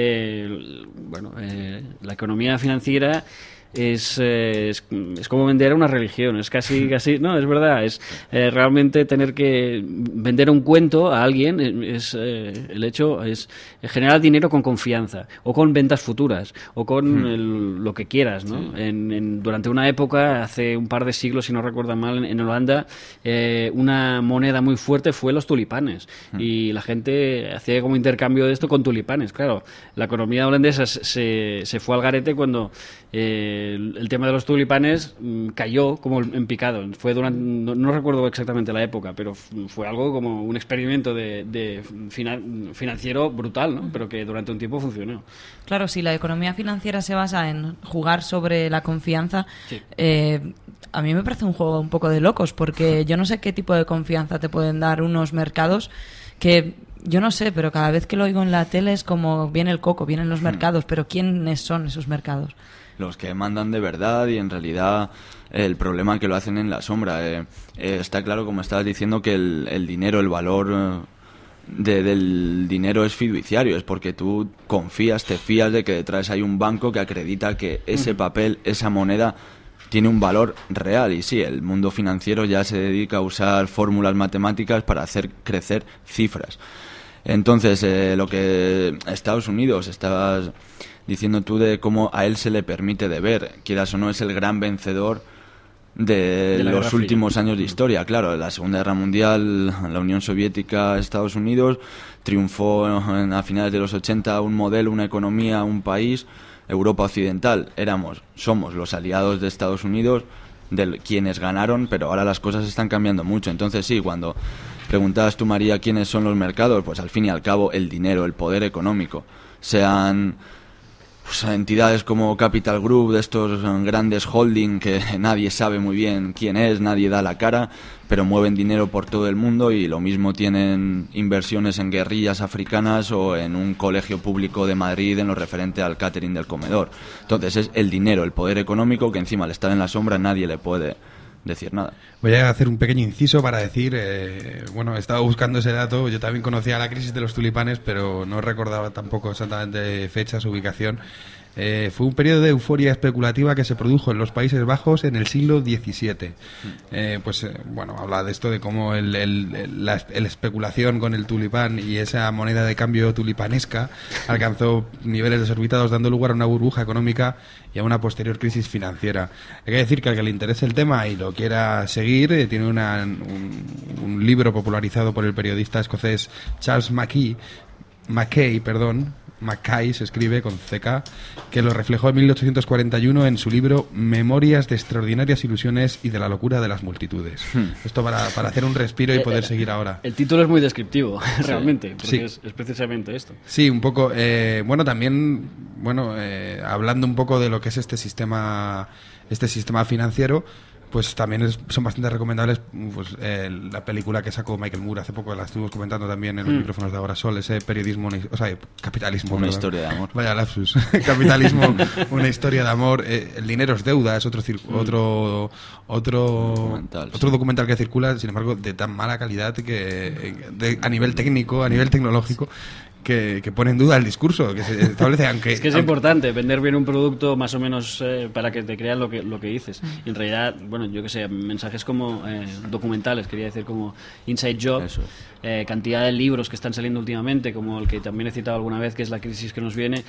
Eh, bueno, eh, la economía financiera... Es, eh, es, es como vender una religión, es casi, casi no, es verdad, es eh, realmente tener que vender un cuento a alguien, es eh, el hecho es generar dinero con confianza, o con ventas futuras, o con el, lo que quieras, ¿no? Sí. En, en, durante una época, hace un par de siglos, si no recuerdo mal, en, en Holanda, eh, una moneda muy fuerte fue los tulipanes, mm. y la gente hacía como intercambio de esto con tulipanes, claro, la economía holandesa se, se fue al garete cuando eh, El, el tema de los tulipanes mmm, cayó como en picado. Fue durante, no, no recuerdo exactamente la época, pero fue algo como un experimento de, de finan, financiero brutal, ¿no? Pero que durante un tiempo funcionó. Claro, si la economía financiera se basa en jugar sobre la confianza, sí. eh, a mí me parece un juego un poco de locos, porque yo no sé qué tipo de confianza te pueden dar unos mercados que... Yo no sé, pero cada vez que lo oigo en la tele es como viene el coco, vienen los mercados, pero ¿quiénes son esos mercados? Los que mandan de verdad, y en realidad el problema es que lo hacen en la sombra. Eh, eh, está claro, como estabas diciendo, que el, el dinero, el valor de, del dinero es fiduciario, es porque tú confías, te fías de que detrás hay un banco que acredita que ese papel, esa moneda tiene un valor real. Y sí, el mundo financiero ya se dedica a usar fórmulas matemáticas para hacer crecer cifras. Entonces, eh, lo que Estados Unidos, estabas diciendo tú de cómo a él se le permite de ver, quieras o no, es el gran vencedor de, de los últimos años de historia. Claro, en la Segunda Guerra Mundial, la Unión Soviética, Estados Unidos, triunfó en, a finales de los ochenta un modelo, una economía, un país. Europa Occidental, éramos, somos los aliados de Estados Unidos, de quienes ganaron, pero ahora las cosas están cambiando mucho. Entonces sí, cuando preguntabas tú, María, quiénes son los mercados, pues al fin y al cabo el dinero, el poder económico, sean pues, entidades como Capital Group, de estos grandes holding que nadie sabe muy bien quién es, nadie da la cara, pero mueven dinero por todo el mundo, y lo mismo tienen inversiones en guerrillas africanas o en un colegio público de Madrid en lo referente al catering del comedor. Entonces es el dinero, el poder económico, que encima al estar en la sombra nadie le puede decir nada. Voy a hacer un pequeño inciso para decir, eh, bueno, he estado buscando ese dato, yo también conocía la crisis de los tulipanes, pero no recordaba tampoco exactamente fechas, ubicación. Eh, fue un periodo de euforia especulativa que se produjo en los Países Bajos en el siglo diecisiete. Eh, pues eh, bueno, habla de esto, de cómo el, el, el, la el especulación con el tulipán y esa moneda de cambio tulipanesca alcanzó niveles desorbitados, dando lugar a una burbuja económica y a una posterior crisis financiera. Hay que decir que al que le interese el tema y lo quiera seguir, eh, tiene una, un, un libro popularizado por el periodista escocés Charles Mackay, Mackay, perdón, Mackay se escribe con C K, que lo reflejó en mil ochocientos cuarenta y uno en su libro Memorias de extraordinarias ilusiones y de la locura de las multitudes. Hmm. Esto para, para hacer un respiro y poder eh, seguir ahora. El título es muy descriptivo, realmente, porque sí. es, es precisamente esto. Sí, un poco. Eh, bueno, también, bueno, eh, hablando un poco de lo que es este sistema, este sistema financiero, pues también es, son bastante recomendables, pues, eh, la película que sacó Michael Moore hace poco, la estuvimos comentando también en los mm. micrófonos de Ahora Sol, ese periodismo, o sea, capitalismo. Una ¿verdad? Historia de amor. Vaya lapsus. Capitalismo, una historia de amor. Eh, el dinero es deuda, es otro mm. otro otro documental, otro sí. documental que circula, sin embargo, de tan mala calidad que de, a nivel técnico, a nivel tecnológico, Que, que pone en duda el discurso que se establece, aunque es que es aunque... importante vender bien un producto más o menos eh, para que te crean lo que lo que dices. Y en realidad, bueno, yo que sé, mensajes como eh, documentales, quería decir, como Inside Job, eh, cantidad de libros que están saliendo últimamente, como el que también he citado alguna vez, que es La crisis que nos viene,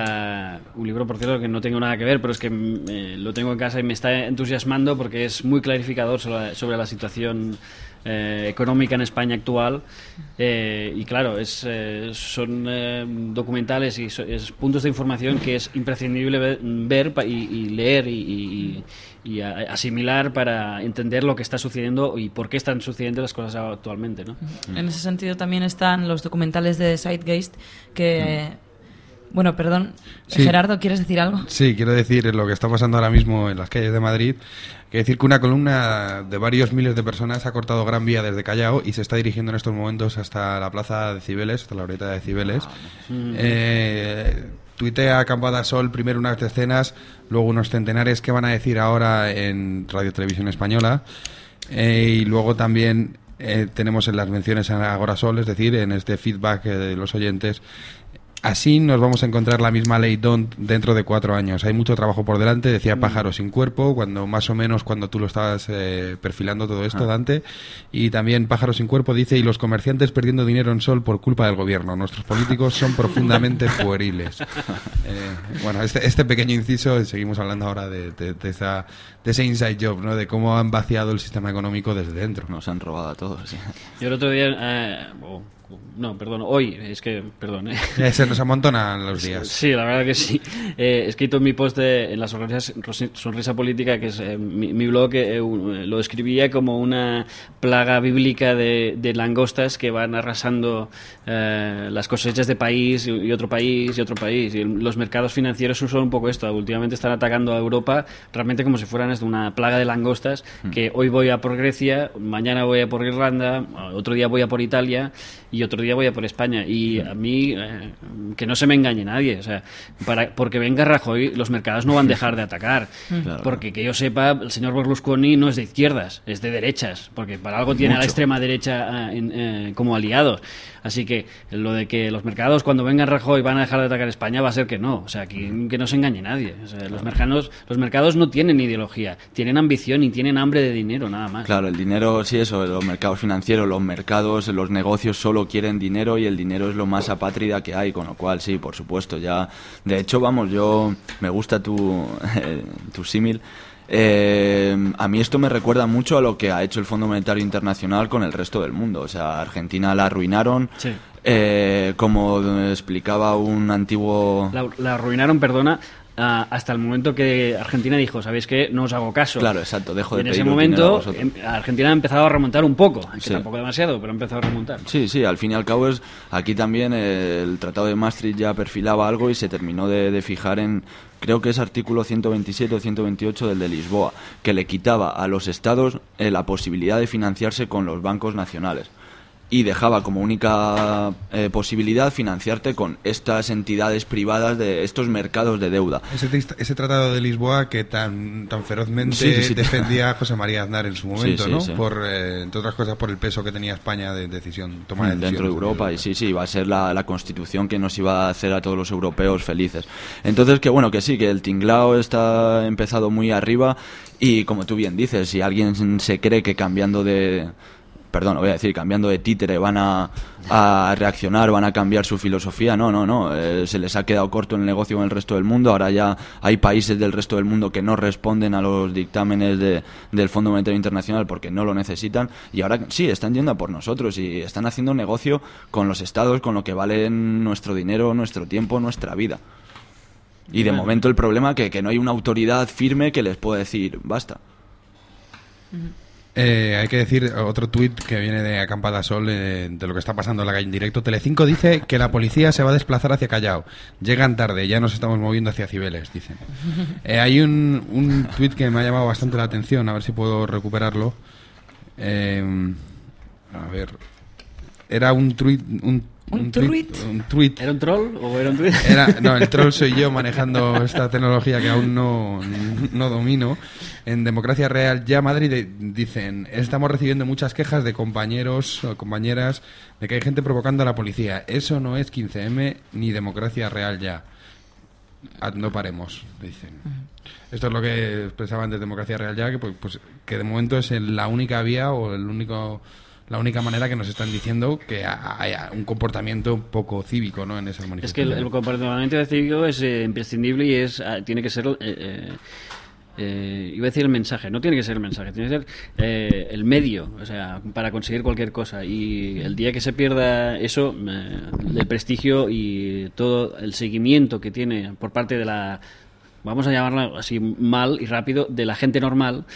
uh, un libro, por cierto, que no tengo nada que ver, pero es que eh, lo tengo en casa y me está entusiasmando porque es muy clarificador sobre, sobre la situación Eh, económica en España actual, eh, y claro, es, eh, son eh, documentales y so, es puntos de información que es imprescindible ver, ver pa, y, y leer y, y, y a, asimilar para entender lo que está sucediendo y por qué están sucediendo las cosas actualmente, ¿no? En ese sentido también están los documentales de Zeitgeist que... Mm. Bueno, perdón, Sí. Gerardo, ¿quieres decir algo? Sí, quiero decir lo que está pasando ahora mismo en las calles de Madrid. Quiero decir que una columna de varios miles de personas ha cortado Gran Vía desde Callao y se está dirigiendo en estos momentos hasta la plaza de Cibeles, hasta la glorieta de Cibeles. Mm. Eh, tuitea Acampada Sol primero unas decenas, luego unos centenares. ¿Qué van a decir ahora en Radio Televisión Española? Eh, y luego también eh, tenemos en las menciones a Agora Sol, es decir, en este feedback eh, de los oyentes. Así nos vamos a encontrar la misma ley D O N T dentro de cuatro años. Hay mucho trabajo por delante, decía Mm. Pájaro sin cuerpo, cuando más o menos cuando tú lo estabas eh, perfilando todo esto, Ah. Dante. Y también Pájaro sin cuerpo dice, y los comerciantes perdiendo dinero en sol por culpa del gobierno. Nuestros políticos son profundamente pueriles. Eh, bueno, este, este pequeño inciso, seguimos hablando ahora de, de, de, esa, de ese inside job, ¿no? De cómo han vaciado el sistema económico desde dentro. Nos han robado a todos. Sí. Yo el otro día... eh, oh, no, perdón, hoy, es que, perdón. ¿eh? Eh, se nos amontonan los días. Sí, la verdad que sí. Eh, he escrito en mi post de, en la sonrisa, sonrisa política, que es eh, mi, mi blog, eh, un- lo escribía como una plaga bíblica de, de langostas que van arrasando eh, las cosechas de país y, y otro país y otro país. Y los mercados financieros son un poco esto. Últimamente están atacando a Europa realmente como si fueran esto, una plaga de langostas, que hoy voy a por Grecia, mañana voy a por Irlanda, otro día voy a por Italia y otro día voy a por España. Y a mí, eh, que no se me engañe nadie, o sea, para, porque venga Rajoy, los mercados no van a dejar de atacar. Claro. Porque que yo sepa, el señor Berlusconi no es de izquierdas, es de derechas, porque para algo tiene a la Mucho. extrema derecha eh, en- eh, como aliados. Así que lo de que los mercados cuando venga Rajoy van a dejar de atacar España va a ser que no, o sea, que, que no se engañe nadie. O sea, los mercados, los mercados no tienen ideología, tienen ambición y tienen hambre de dinero, nada más. Claro, el dinero, sí, eso, los mercados financieros, los mercados, los negocios solo quieren dinero y el dinero es lo más apátrida que hay, con lo cual, sí, por supuesto, ya... De hecho, vamos, yo... Me gusta tu, eh, tu símil. Eh, a mí esto me recuerda mucho a lo que ha hecho el Fondo Monetario Internacional con el resto del mundo. O sea, Argentina la arruinaron. Sí. Eh, como explicaba un antiguo... La, la arruinaron, perdona, ah, hasta el momento que Argentina dijo, ¿sabéis qué? No os hago caso. Claro, exacto, dejo Y de en ese pediros dinero a momento vosotros. em- Argentina ha empezado a remontar un poco, que Sí. tampoco demasiado, pero ha empezado a remontar. Sí, sí, al fin y al cabo es aquí también eh, el Tratado de Maastricht ya perfilaba algo y se terminó de, de fijar en, creo que es artículo ciento veintisiete o ciento veintiocho del de Lisboa, que le quitaba a los estados eh, la posibilidad de financiarse con los bancos nacionales y dejaba como única eh, posibilidad financiarte con estas entidades privadas de estos mercados de deuda. Ese, tist- ese tratado de Lisboa que tan, tan ferozmente Sí, sí, sí. defendía a José María Aznar en su momento, Sí, sí, ¿no? sí. Por, eh, entre otras cosas, por el peso que tenía España de decisión, toma de Mm, decisiones. dentro de Europa y sí, sí, va a ser la, la constitución que nos iba a hacer a todos los europeos felices. Entonces, que bueno, que sí, que el tinglao está empezado muy arriba y como tú bien dices, si alguien se cree que cambiando de... Perdón, voy a decir, cambiando de títere van a, a reaccionar, van a cambiar su filosofía. No, no, no. Eh, se les ha quedado corto el negocio con el resto del mundo. Ahora ya hay países del resto del mundo que no responden a los dictámenes de, del Fondo Monetario Internacional porque no lo necesitan. Y ahora sí, están yendo a por nosotros y están haciendo negocio con los estados, con lo que vale nuestro dinero, nuestro tiempo, nuestra vida. Y de Bueno. momento el problema es que, que no hay una autoridad firme que les pueda decir, basta. Eh, hay que decir otro tuit que viene de Acampada Sol eh, de lo que está pasando en la calle en directo. Telecinco dice que la policía se va a desplazar hacia Callao. Llegan tarde, ya nos estamos moviendo hacia Cibeles, dicen. Eh, hay un, un tuit que me ha llamado bastante la atención, a ver si puedo recuperarlo. Eh, a ver. Era un tuit... Un, ¿Un tuit- tuit? un tuit. ¿Era un troll o era un tuit? Era- no, el troll soy yo manejando esta tecnología que aún no, no domino. En Democracia Real Ya Madrid de- dicen, estamos recibiendo muchas quejas de compañeros o compañeras de que hay gente provocando a la policía. Eso no es quince eme ni Democracia Real Ya. Ah, no paremos, dicen. Esto es lo que expresaban de Democracia Real Ya, que, pues, pues, que de momento es el- la única vía o el único... la única manera que nos están diciendo que haya un comportamiento un poco cívico, ¿no?, en esas Es que el, manifestaciones. el comportamiento cívico es eh, imprescindible y es ah, tiene que ser... eh, eh, eh, iba a decir el mensaje, no tiene que ser el mensaje, tiene que ser eh, el medio, o sea, para conseguir cualquier cosa. Y el día que se pierda eso, eh, el prestigio y todo el seguimiento que tiene por parte de la, vamos a llamarla así mal y rápido, de la gente normal,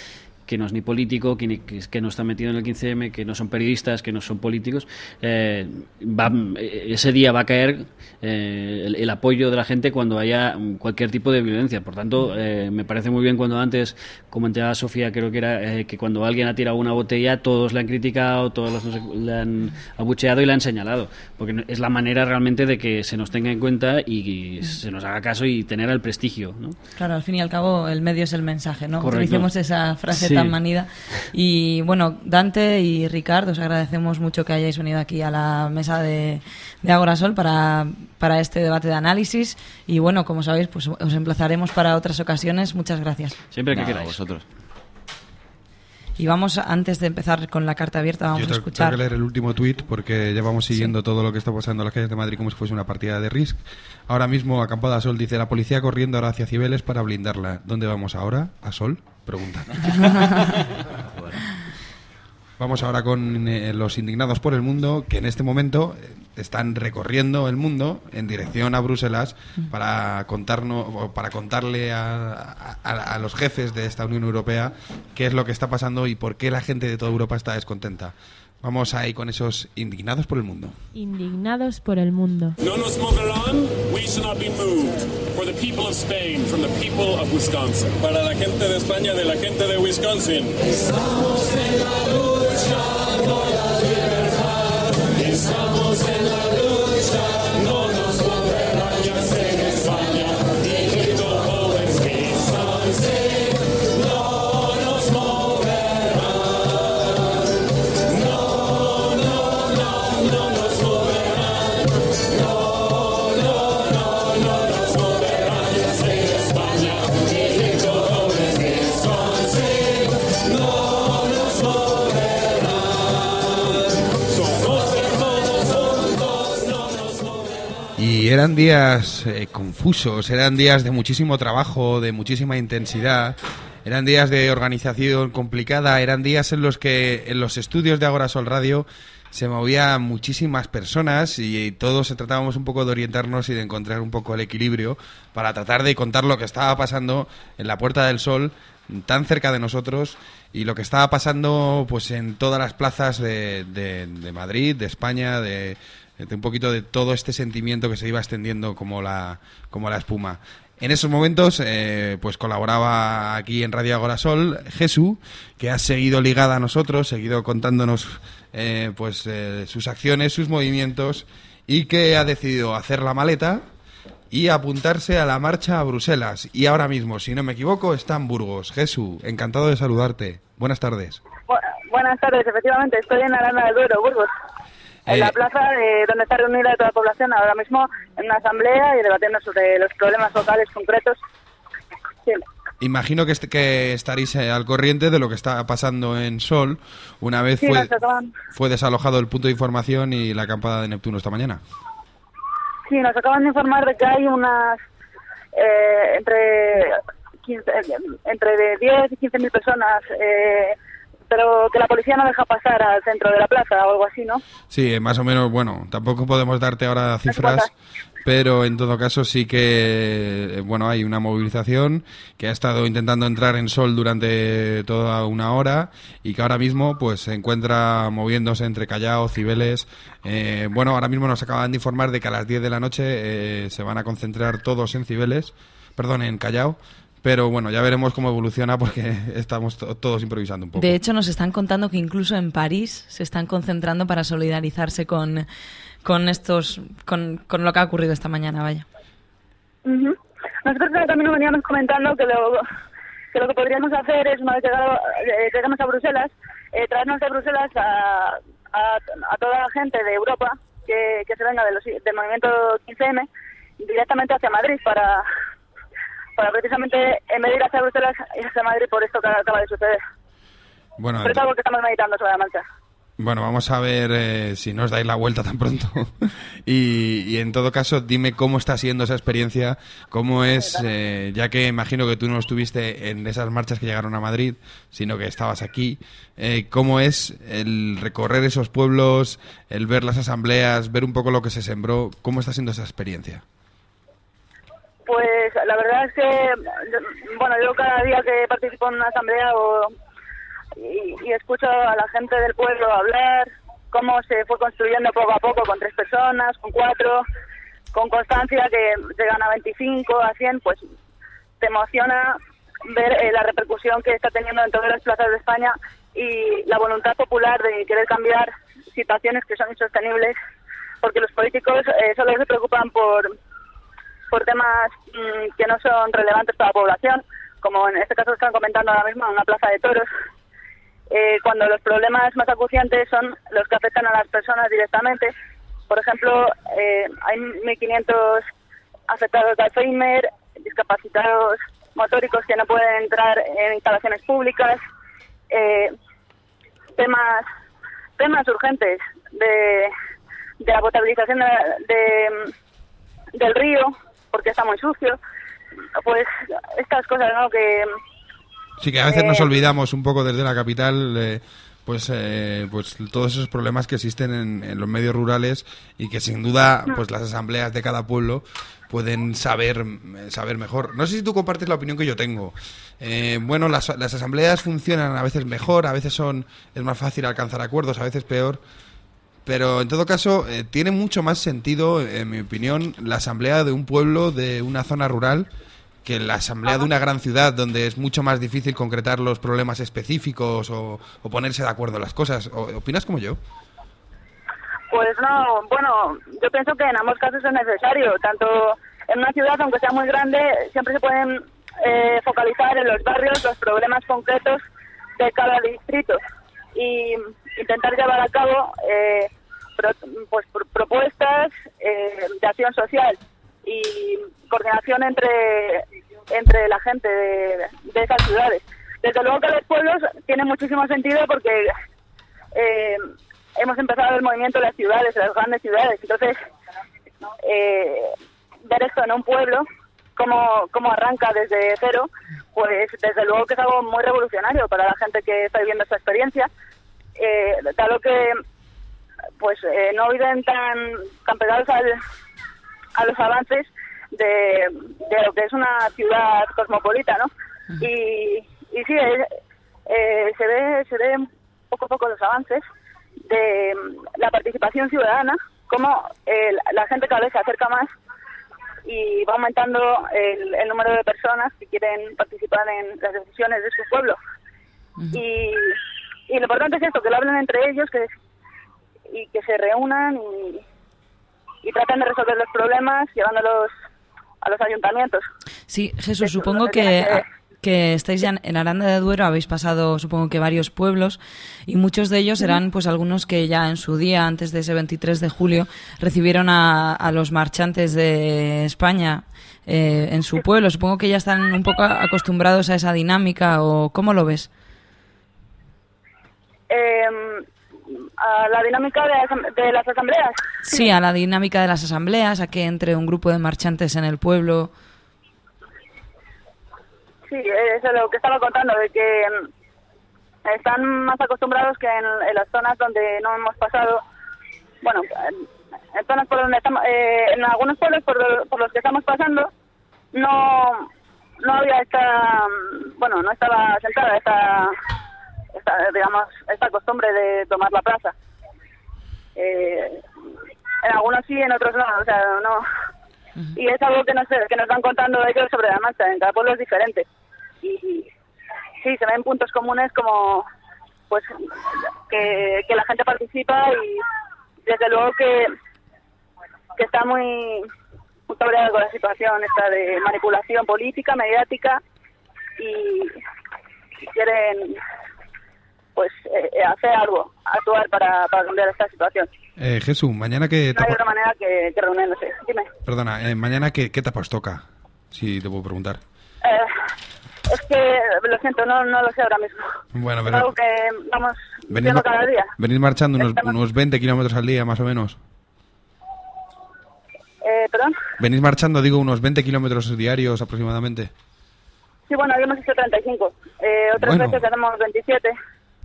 que no es ni político, que, ni, que, que no está metido en el quince eme, que no son periodistas, que no son políticos, eh, va, ese día va a caer eh, el, el apoyo de la gente cuando haya cualquier tipo de violencia. Por tanto, eh, me parece muy bien cuando antes comentaba Sofía, creo que era eh, que cuando alguien ha tirado una botella, todos le han criticado, todos los, le han abucheado y le han señalado, porque es la manera realmente de que se nos tenga en cuenta y, y se nos haga caso y tener el prestigio, ¿no? Claro, al fin y al cabo el medio es el mensaje, ¿no? Correcto. Utilicemos esa frase Sí. tan manida. Y bueno, Dante y Ricardo, os agradecemos mucho que hayáis venido aquí a la mesa de, de Agorasol para, para este debate de análisis. Y bueno, como sabéis, pues os emplazaremos para otras ocasiones. Muchas gracias. Siempre que Nada, queráis. vosotros. Y vamos, antes de empezar con la carta abierta, vamos Yo a tengo, escuchar... tengo que leer el último tuit porque llevamos siguiendo todo lo que está pasando en las calles de Madrid como si fuese una partida de Risk. Ahora mismo, acampada a Sol, dice: la policía corriendo ahora hacia Cibeles para blindarla. ¿Dónde vamos ahora? ¿A Sol? Pregunta. Vamos ahora con eh, los indignados por el mundo, que en este momento eh, están recorriendo el mundo en dirección a Bruselas para contarnos, o para contarle a, a, a los jefes de esta Unión Europea qué es lo que está pasando y por qué la gente de toda Europa está descontenta. Vamos ahí con esos indignados por el mundo. Indignados por el mundo. No nos moverán, we shall not be moved. For the people of Spain, from the people of Wisconsin. Para la gente de España, de la gente de Wisconsin. Estamos en la lucha, no la libertad. Estamos en la lucha, no nos moverán, ya sé en España. Y todo es Wisconsin, no nos moverán. Y eran días eh, confusos, eran días de muchísimo trabajo, de muchísima intensidad, eran días de organización complicada, eran días en los que en los estudios de Agorasol Radio se movían muchísimas personas y todos tratábamos un poco de orientarnos y de encontrar un poco el equilibrio para tratar de contar lo que estaba pasando en la Puerta del Sol, tan cerca de nosotros, y lo que estaba pasando pues en todas las plazas de, de, de Madrid, de España, de, de un poquito de todo este sentimiento que se iba extendiendo como la, como la espuma. En esos momentos, eh, pues colaboraba aquí en Radio Agorasol Jesús, que ha seguido ligada a nosotros, seguido contándonos eh, pues eh, sus acciones, sus movimientos, y que ha decidido hacer la maleta y apuntarse a la marcha a Bruselas. Y ahora mismo, si no me equivoco, está en Burgos. Jesús, encantado de saludarte. Buenas tardes. Bu- buenas tardes, efectivamente, estoy en Aranda del Duero, Burgos. En Eh, la plaza de donde está reunida toda la población ahora mismo en una asamblea y debatiendo sobre los problemas locales concretos. Sí. Imagino que, est- que estaréis eh, al corriente de lo que está pasando en Sol una vez Sí, fue, nos acaban, fue desalojado el punto de información y la acampada de Neptuno esta mañana. sí, nos acaban de informar de que hay unas eh, entre quince, entre de diez y quince mil personas, eh, pero que la policía no deja pasar al centro de la plaza o algo así, ¿no? Sí, eh, más o menos, bueno, tampoco podemos darte ahora cifras, pero en todo caso sí que, eh, bueno, hay una movilización que ha estado intentando entrar en Sol durante toda una hora y que ahora mismo pues se encuentra moviéndose entre Callao, Cibeles. Eh, bueno, ahora mismo nos acaban de informar de que a las diez de la noche eh, se van a concentrar todos en Cibeles, perdón, en Callao. Pero bueno, ya veremos cómo evoluciona porque estamos to- todos improvisando un poco. De hecho, nos están contando que incluso en París se están concentrando para solidarizarse con, con estos, con, con lo que ha ocurrido esta mañana, vaya. Ujú. Nosotros también nos veníamos comentando que lo, que lo que podríamos hacer es, una vez llegado, eh, llegamos a Bruselas, eh, traernos de Bruselas a, a, a toda la gente de Europa que, que se venga de los, del movimiento quince eme directamente hacia Madrid para, para precisamente, en vez de ir hacia Bruselas, ir hacia Madrid por esto que acaba de suceder. Bueno, Pero es algo que estamos meditando sobre la marcha. Bueno, vamos a ver eh, si nos dais la vuelta tan pronto. y, y en todo caso, dime cómo está siendo esa experiencia, cómo es, eh, ya que imagino que tú no estuviste en esas marchas que llegaron a Madrid, sino que estabas aquí, eh, cómo es el recorrer esos pueblos, el ver las asambleas, ver un poco lo que se sembró, cómo está siendo esa experiencia. Pues la verdad es que, bueno, yo cada día que participo en una asamblea o, y, y escucho a la gente del pueblo hablar, cómo se fue construyendo poco a poco con tres personas, con cuatro, con constancia que llegan a veinticinco, a cien, pues te emociona ver eh, la repercusión que está teniendo en todas las plazas de España y la voluntad popular de querer cambiar situaciones que son insostenibles, porque los políticos eh, solo se preocupan por, por temas mmm, que no son relevantes para la población, como en este caso están comentando ahora mismo en una plaza de toros, eh, cuando los problemas más acuciantes son los que afectan a las personas directamente. Por ejemplo, eh, hay mil quinientos afectados de Alzheimer, discapacitados motóricos que no pueden entrar en instalaciones públicas, eh, temas temas urgentes de, de la potabilización de, de, del río, porque está muy sucio, pues estas cosas, ¿no? Que sí, que a veces eh, nos olvidamos un poco desde la capital, eh, pues eh, pues todos esos problemas que existen en, en los medios rurales y que sin duda pues las asambleas de cada pueblo pueden saber saber mejor. No sé si tú compartes la opinión que yo tengo. Eh, bueno, las, las asambleas funcionan a veces mejor, a veces son es más fácil alcanzar acuerdos, a veces peor. Pero en todo caso, eh, tiene mucho más sentido, en mi opinión, la asamblea de un pueblo, de una zona rural, que la asamblea de una gran ciudad, donde es mucho más difícil concretar los problemas específicos o, o ponerse de acuerdo en las cosas. ¿O, ¿Opinas como yo? Pues no, bueno, yo pienso que en ambos casos es necesario, tanto en una ciudad, aunque sea muy grande, siempre se pueden eh, focalizar en los barrios los problemas concretos de cada distrito y intentar llevar a cabo eh, pro, pues, pro, propuestas eh, de acción social y coordinación entre entre la gente de, de esas ciudades. Desde luego que los pueblos tienen muchísimo sentido porque eh, hemos empezado el movimiento de las ciudades, de las grandes ciudades, entonces eh, ver esto en un pueblo, cómo, cómo arranca desde cero, pues desde luego que es algo muy revolucionario para la gente que está viviendo esta experiencia, eh, dado que pues eh, no viven tan, tan pegados al, a los avances de, de lo que es una ciudad cosmopolita, ¿no? Uh-huh. Y, y sí, eh, eh, se ve se ve poco a poco los avances de la participación ciudadana, cómo eh, la gente cada vez se acerca más y va aumentando el, el número de personas que quieren participar en las decisiones de su pueblo. Uh-huh. Y, y lo importante es esto, que lo hablen entre ellos, que y que se reúnan y, y traten de resolver los problemas llevándolos a los ayuntamientos. Sí, Jesús, supongo que, que, que estáis ya en Aranda de Duero, habéis pasado supongo que varios pueblos y muchos de ellos serán pues algunos que ya en su día, antes de ese veintitrés de julio, recibieron a, a los marchantes de España eh, en su pueblo. Supongo que ya están un poco acostumbrados a esa dinámica, o ¿cómo lo ves? Eh, a la dinámica de, de las asambleas. Sí, a la dinámica de las asambleas, a que entre un grupo de marchantes en el pueblo. Sí, eso es lo que estaba contando, de que están más acostumbrados que en, en las zonas donde no hemos pasado, bueno, en, en zonas por donde estamos, eh, en algunos pueblos por, por los que estamos pasando, no no había esta, bueno, no estaba sentada esta... Esta, digamos, esta costumbre de tomar la plaza. Eh, en algunos sí, en otros no, o sea, no. Uh-huh. Y es algo que nos, que nos van contando ellos sobre la marcha, en cada pueblo es diferente. Y sí, se ven puntos comunes como, pues, que, que la gente participa y desde luego que, que está muy, muy cabreada con la situación esta de manipulación política, mediática y, y quieren pues eh, hacer algo, actuar para, para cambiar esta situación. Eh, Jesús, mañana que... No hay otra manera que, que reuniéndose. Dime. Perdona, eh, mañana qué, qué tapas toca, si te puedo preguntar. Eh, es que, lo siento, no, no lo sé ahora mismo. Bueno, pero... pero... Es algo que vamos venís, viendo cada día. Venís marchando unos, unos veinte kilómetros al día, más o menos. Eh, ¿Perdón? Venís marchando, digo, unos veinte kilómetros diarios aproximadamente. Sí, bueno, hoy hemos hecho treinta y cinco. Eh, otras bueno. veces hacemos veintisiete.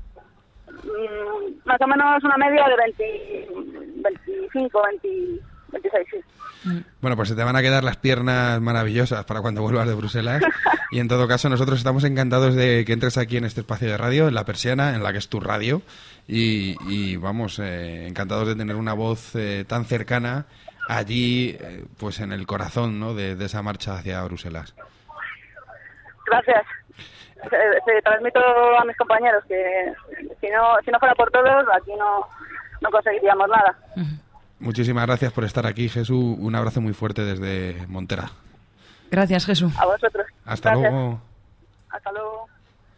Mm, más o menos una media de veinte, veinticinco, veinte, veintiséis, sí. Bueno, pues se te van a quedar las piernas maravillosas para cuando vuelvas de Bruselas. Y en todo caso, nosotros estamos encantados de que entres aquí en este espacio de radio, en La Persiana, en la que es tu radio. Y, y vamos, eh, encantados de tener una voz eh, tan cercana allí, eh, pues en el corazón, ¿no?, de, de esa marcha hacia Bruselas. Gracias. Se, se transmito a mis compañeros que si no, si no fuera por todos, aquí no, no conseguiríamos nada. Muchísimas gracias por estar aquí, Jesús. Un abrazo muy fuerte desde Montera. Gracias, Jesús. A vosotros. Hasta Gracias. luego. Hasta luego.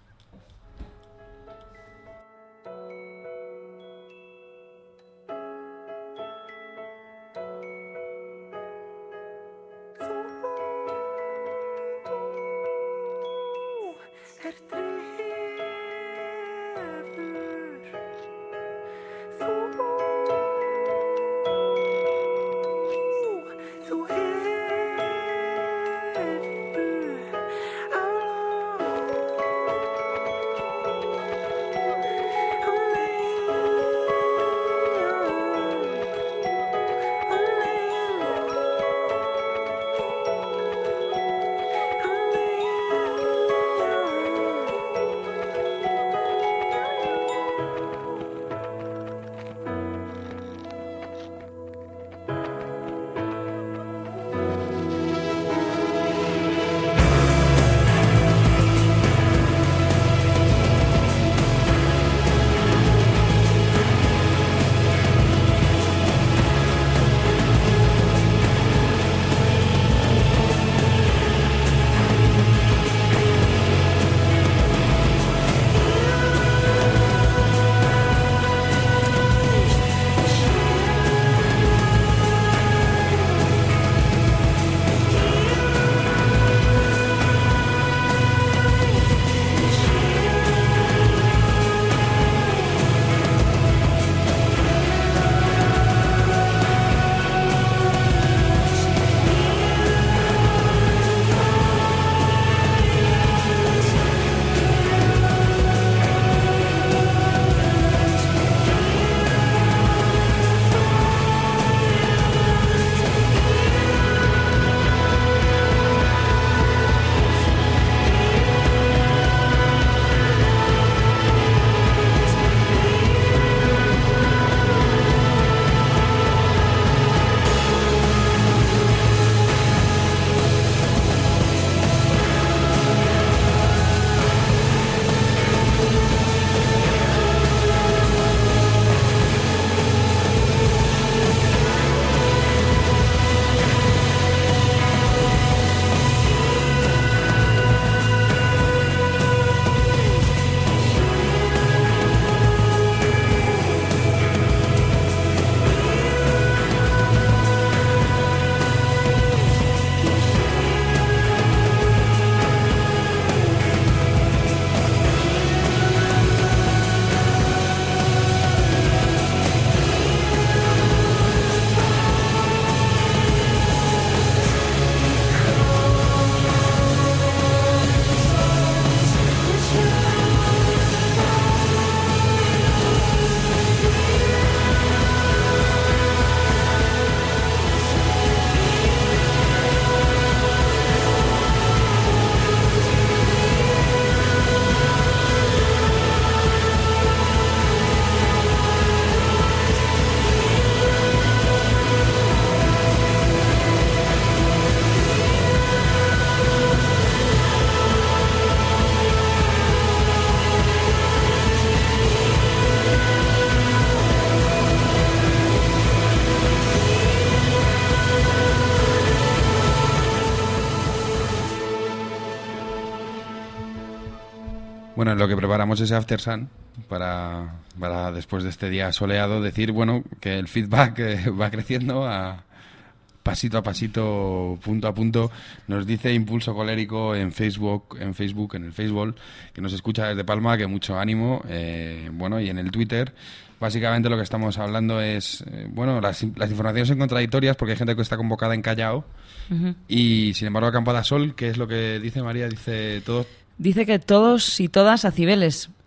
Bueno, en lo que preparamos ese After Sun para, para después de este día soleado decir, bueno, que el feedback eh, va creciendo a pasito a pasito, punto a punto. Nos dice Impulso Colérico en Facebook, en Facebook, en el Facebook, que nos escucha desde Palma, que mucho ánimo. Eh, bueno, y en el Twitter, básicamente lo que estamos hablando es, eh, bueno, las, las informaciones son contradictorias porque hay gente que está convocada en Callao. Uh-huh. Y sin embargo Acampada Sol, ¿qué es lo que dice María? Dice todo. Dice que todos y todas a Cibeles.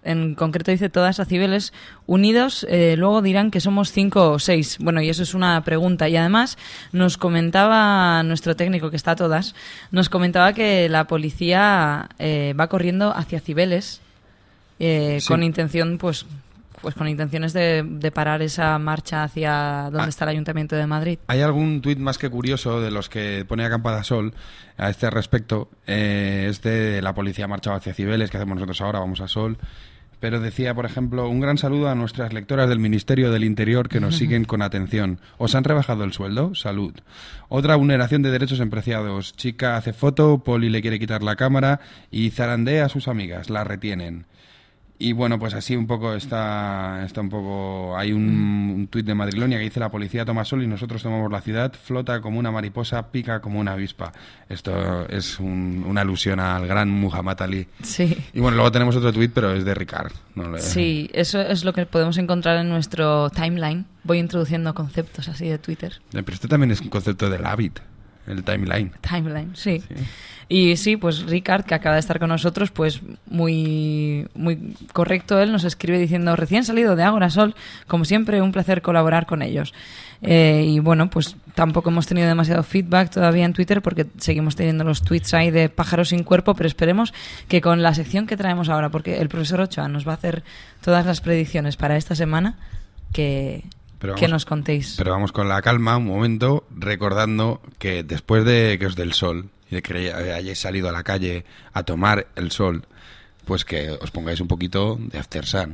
En concreto dice todas a Cibeles unidos, eh, luego dirán que somos cinco o seis. Bueno, y eso es una pregunta. Y además nos comentaba nuestro técnico, que está a todas, nos comentaba que la policía eh, va corriendo hacia Cibeles eh, Sí. con intención, pues, pues con intenciones de, de parar esa marcha hacia donde Ah. está el Ayuntamiento de Madrid. Hay algún tuit más que curioso de los que pone Acampada Sol a este respecto. Eh, es de la policía marchaba hacia Cibeles, que hacemos nosotros ahora, vamos a Sol. Pero decía, por ejemplo, un gran saludo a nuestras lectoras del Ministerio del Interior que nos siguen con atención. ¿Os han rebajado el sueldo? Salud. Otra vulneración de derechos en Preciados. Chica hace foto, Poli le quiere quitar la cámara y zarandea a sus amigas, la retienen. Y bueno, pues así un poco está, está un poco... Hay un, un tuit de Madrilonia que dice: la policía toma Sol y nosotros tomamos la ciudad, flota como una mariposa, pica como una avispa. Esto es un- una alusión al gran Muhammad Ali. Sí. Y bueno, luego tenemos otro tuit, pero es de Ricard. No le- Sí, eso es lo que podemos encontrar en nuestro timeline. Voy introduciendo conceptos así de Twitter. Eh, Pero esto también es un concepto del habit, el timeline. Timeline, sí. Y sí, pues Ricard, que acaba de estar con nosotros, pues muy, muy correcto. Él nos escribe diciendo: recién salido de Ágora Sol, como siempre, un placer colaborar con ellos. Eh, y bueno, pues tampoco hemos tenido demasiado feedback todavía en Twitter porque seguimos teniendo los tweets ahí de pájaros sin cuerpo, pero esperemos que con la sección que traemos ahora, porque el profesor Ochoa nos va a hacer todas las predicciones para esta semana, que, Pero que vamos- nos contéis. Pero vamos con la calma, un momento, recordando que después de que os dé el sol y de que hayáis salido a la calle a tomar el sol, pues que os pongáis un poquito de After Sun.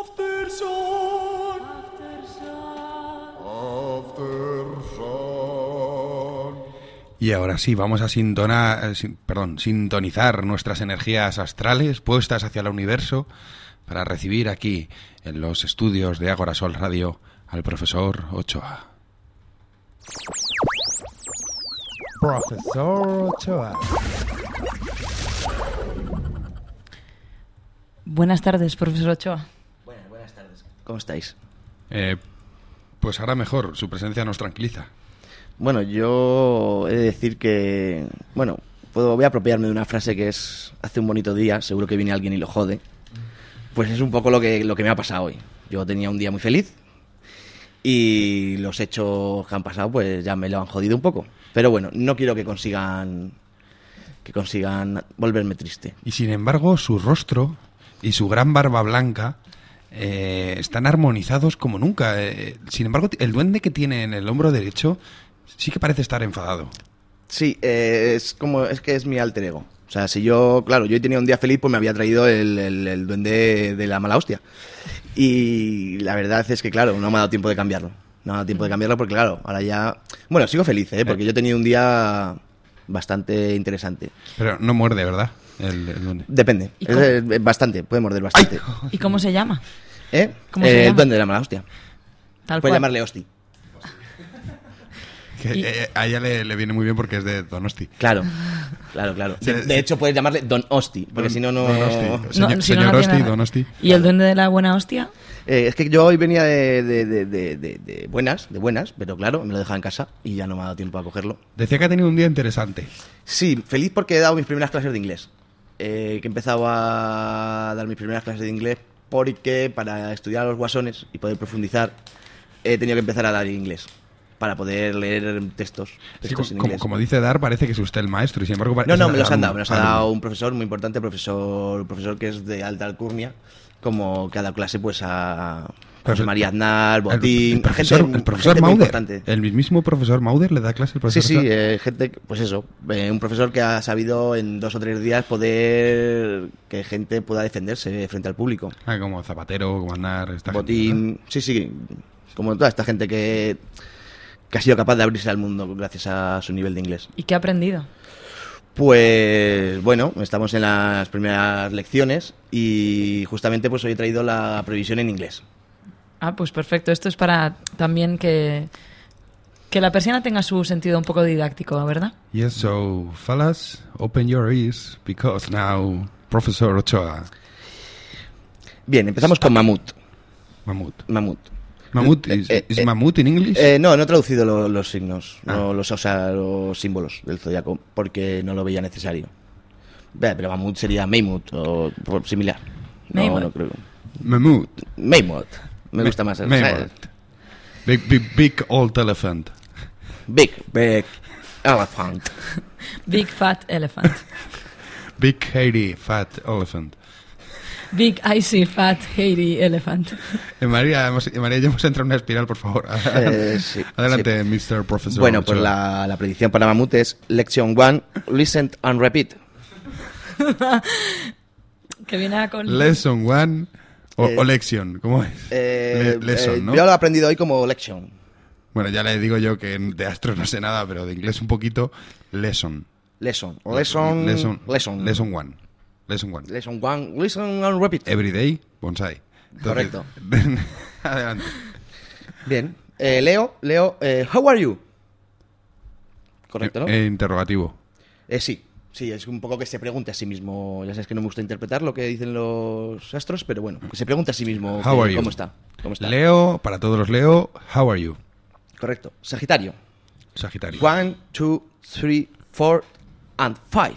Y ahora sí, vamos a sintona- eh, sin- perdón, sintonizar nuestras energías astrales puestas hacia el universo para recibir aquí, en los estudios de Ágora Sol Radio, al profesor Ochoa. Profesor Ochoa. Buenas tardes, profesor Ochoa. Buenas, buenas tardes. ¿Cómo estáis? Eh, pues ahora mejor, su presencia nos tranquiliza. Bueno, yo he de decir que... Bueno, puedo, voy a apropiarme de una frase que es: hace un bonito día, seguro que viene alguien y lo jode. Pues es un poco lo que, lo que me ha pasado hoy. Yo tenía un día muy feliz y los hechos que han pasado pues ya me lo han jodido un poco. Pero bueno, no quiero que consigan que consigan volverme triste. Y sin embargo, su rostro y su gran barba blanca eh, están armonizados como nunca. Eh, sin embargo, el duende que tiene en el hombro derecho sí que parece estar enfadado. Sí, eh, es como es que es mi alter ego. O sea, si yo, claro, yo tenía un día feliz, pues me había traído el, el, el duende de la mala hostia. Y la verdad es que, claro, no me ha dado tiempo de cambiarlo. No me ha dado tiempo de cambiarlo porque, claro, ahora ya... Bueno, sigo feliz, ¿eh? Porque yo he tenido un día bastante interesante. Pero no muerde, ¿verdad? El, el duende. Depende. ¿Y Es, cómo? eh, bastante, puede morder bastante. ¿Y cómo se llama? ¿Eh? ¿Cómo Eh, se el llama? duende de la mala hostia. Tal Puede cual. llamarle hosti. Que, Y- eh, a ella le, le viene muy bien porque es de Donosti. Claro, claro, claro. Sí, De, sí. de hecho, puedes llamarle Don Hosti, porque Don- si no, no... Don Hosti. No, Señor- si no, señor no Hosti, tiene- don Hosti. ¿Y el duende de la buena hostia? Eh, es que yo hoy venía de, de, de, de, de- de buenas, de buenas, pero claro, me lo dejaba en casa y ya no me ha dado tiempo a cogerlo. Decía que ha tenido un día interesante. Sí, feliz porque he dado mis primeras clases de inglés. Eh, que he empezado a dar mis primeras clases de inglés porque para estudiar a los guasones y poder profundizar he tenido que empezar a dar inglés para poder leer textos, Sí, textos en como, inglés. como dice Dar, parece que es usted el maestro y sin embargo... No, no, es me los han alumno- dado, me los ha alumno. dado un profesor muy importante, profesor, un profesor que es de alta alcurnia, como que ha dado clase pues a José el- María Aznar, El, Botín, el profesor, gente- el profesor gente muy Mauder, importante. el mismísimo profesor Mauder le da clase al Sí, profesor. sí, Ochoa. eh, gente, pues eso, eh, un profesor que ha sabido en dos o tres días poder que gente pueda defenderse frente al público. Ah, como Zapatero, como Aznar, esta gente, Botín, sí, sí, como toda esta gente que, que ha sido capaz de abrirse al mundo gracias a su nivel de inglés. ¿Y qué ha aprendido? Pues bueno, estamos en las primeras lecciones y justamente pues hoy he traído la previsión en inglés. Ah, pues perfecto. Esto es para también que, que la persiana tenga su sentido un poco didáctico, ¿verdad? Yes, so, fellas, open your ears, because now, Profesor Ochoa. Bien, empezamos con mamut. Mamut. Mamut. Mamut, is, Eh, is eh, mamut in English? Eh, no, no he traducido lo- los signos, Ah. no, los, o sea, los símbolos del zodiaco, porque no lo veía necesario. Ve, Pero mamut sería Maymut o por- similar. No, Mammoth. no creo. Mammoth. Mammoth. Me gusta más. Mammoth. Big, big, big old elephant. Big, big elephant. Big fat elephant. Big, hairy, fat elephant. Big icy fat hairy elephant. Eh, María, hemos, eh, María, ya hemos entrado en una espiral, por favor. Eh, sí, Adelante, sí. mister Professor. Bueno, pues Ochoa. la, la predicción para Mammoth es Lection one, listen and repeat. Que viene a con... Lesson one o, Eh, o lection, ¿cómo es? Eh, Le- lesson, eh, ¿no? Yo lo he aprendido hoy como Lection. Bueno, ya le digo yo que de astros no sé nada, pero de inglés un poquito. Lesson. Lesson. Lesson. Lesson. Lesson. Lesson one. Lesson one. Lesson one, listen and repeat. Everyday, bonsai. Entonces- Correcto. Adelante. Bien. Eh, Leo, Leo, eh, how are you? Correcto, ¿no? Eh, interrogativo. Eh, sí, sí, es un poco que se pregunte a sí mismo. Ya sabes que no me gusta interpretar lo que dicen los astros, pero bueno, que se pregunte a sí mismo How que- are you? cómo está. ¿Cómo está? Leo, para todos los Leo, how are you? Correcto. Sagitario. Sagitario. One, two, three, four, and five.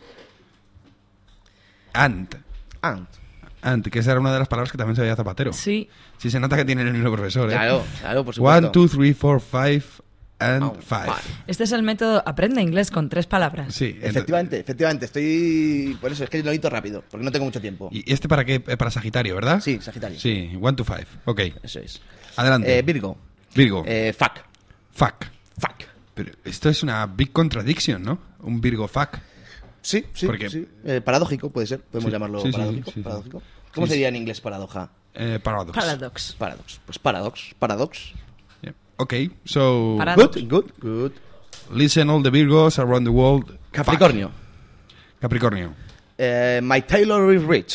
Ant. Ant. Ant, que esa era una de las palabras que también sabía Zapatero. Sí. Sí, se nota que tiene el mismo profesor, ¿eh? Claro, claro, por supuesto. One, two, three, four, five, and Oh, five. Este es el método aprende inglés con tres palabras. Sí, ent- Efectivamente, efectivamente. Estoy. Por eso es que lo necesito rápido, porque no tengo mucho tiempo. ¿Y este para qué? Eh, Para Sagitario, ¿verdad? Sí, Sagitario. Sí, one to five. Ok. Eso es. Adelante. Eh, Virgo. Virgo. Eh, fuck. Fuck. Fuck. Pero esto es una big contradiction, ¿no? Un Virgo fuck. Sí, sí. Porque- sí. Eh, paradójico, puede ser. Podemos Sí, llamarlo sí, sí, paradójico. sí, sí. paradójico. ¿Cómo Sí, sería sí. en inglés paradoja? Eh, paradox. Paradox. Paradox. Pues paradox. Paradox. Yeah. Ok, so... Paradox. Good, good, good. Listen all the Virgos around the world. Capricornio. Fuck. Capricornio. Eh, my tailor is rich.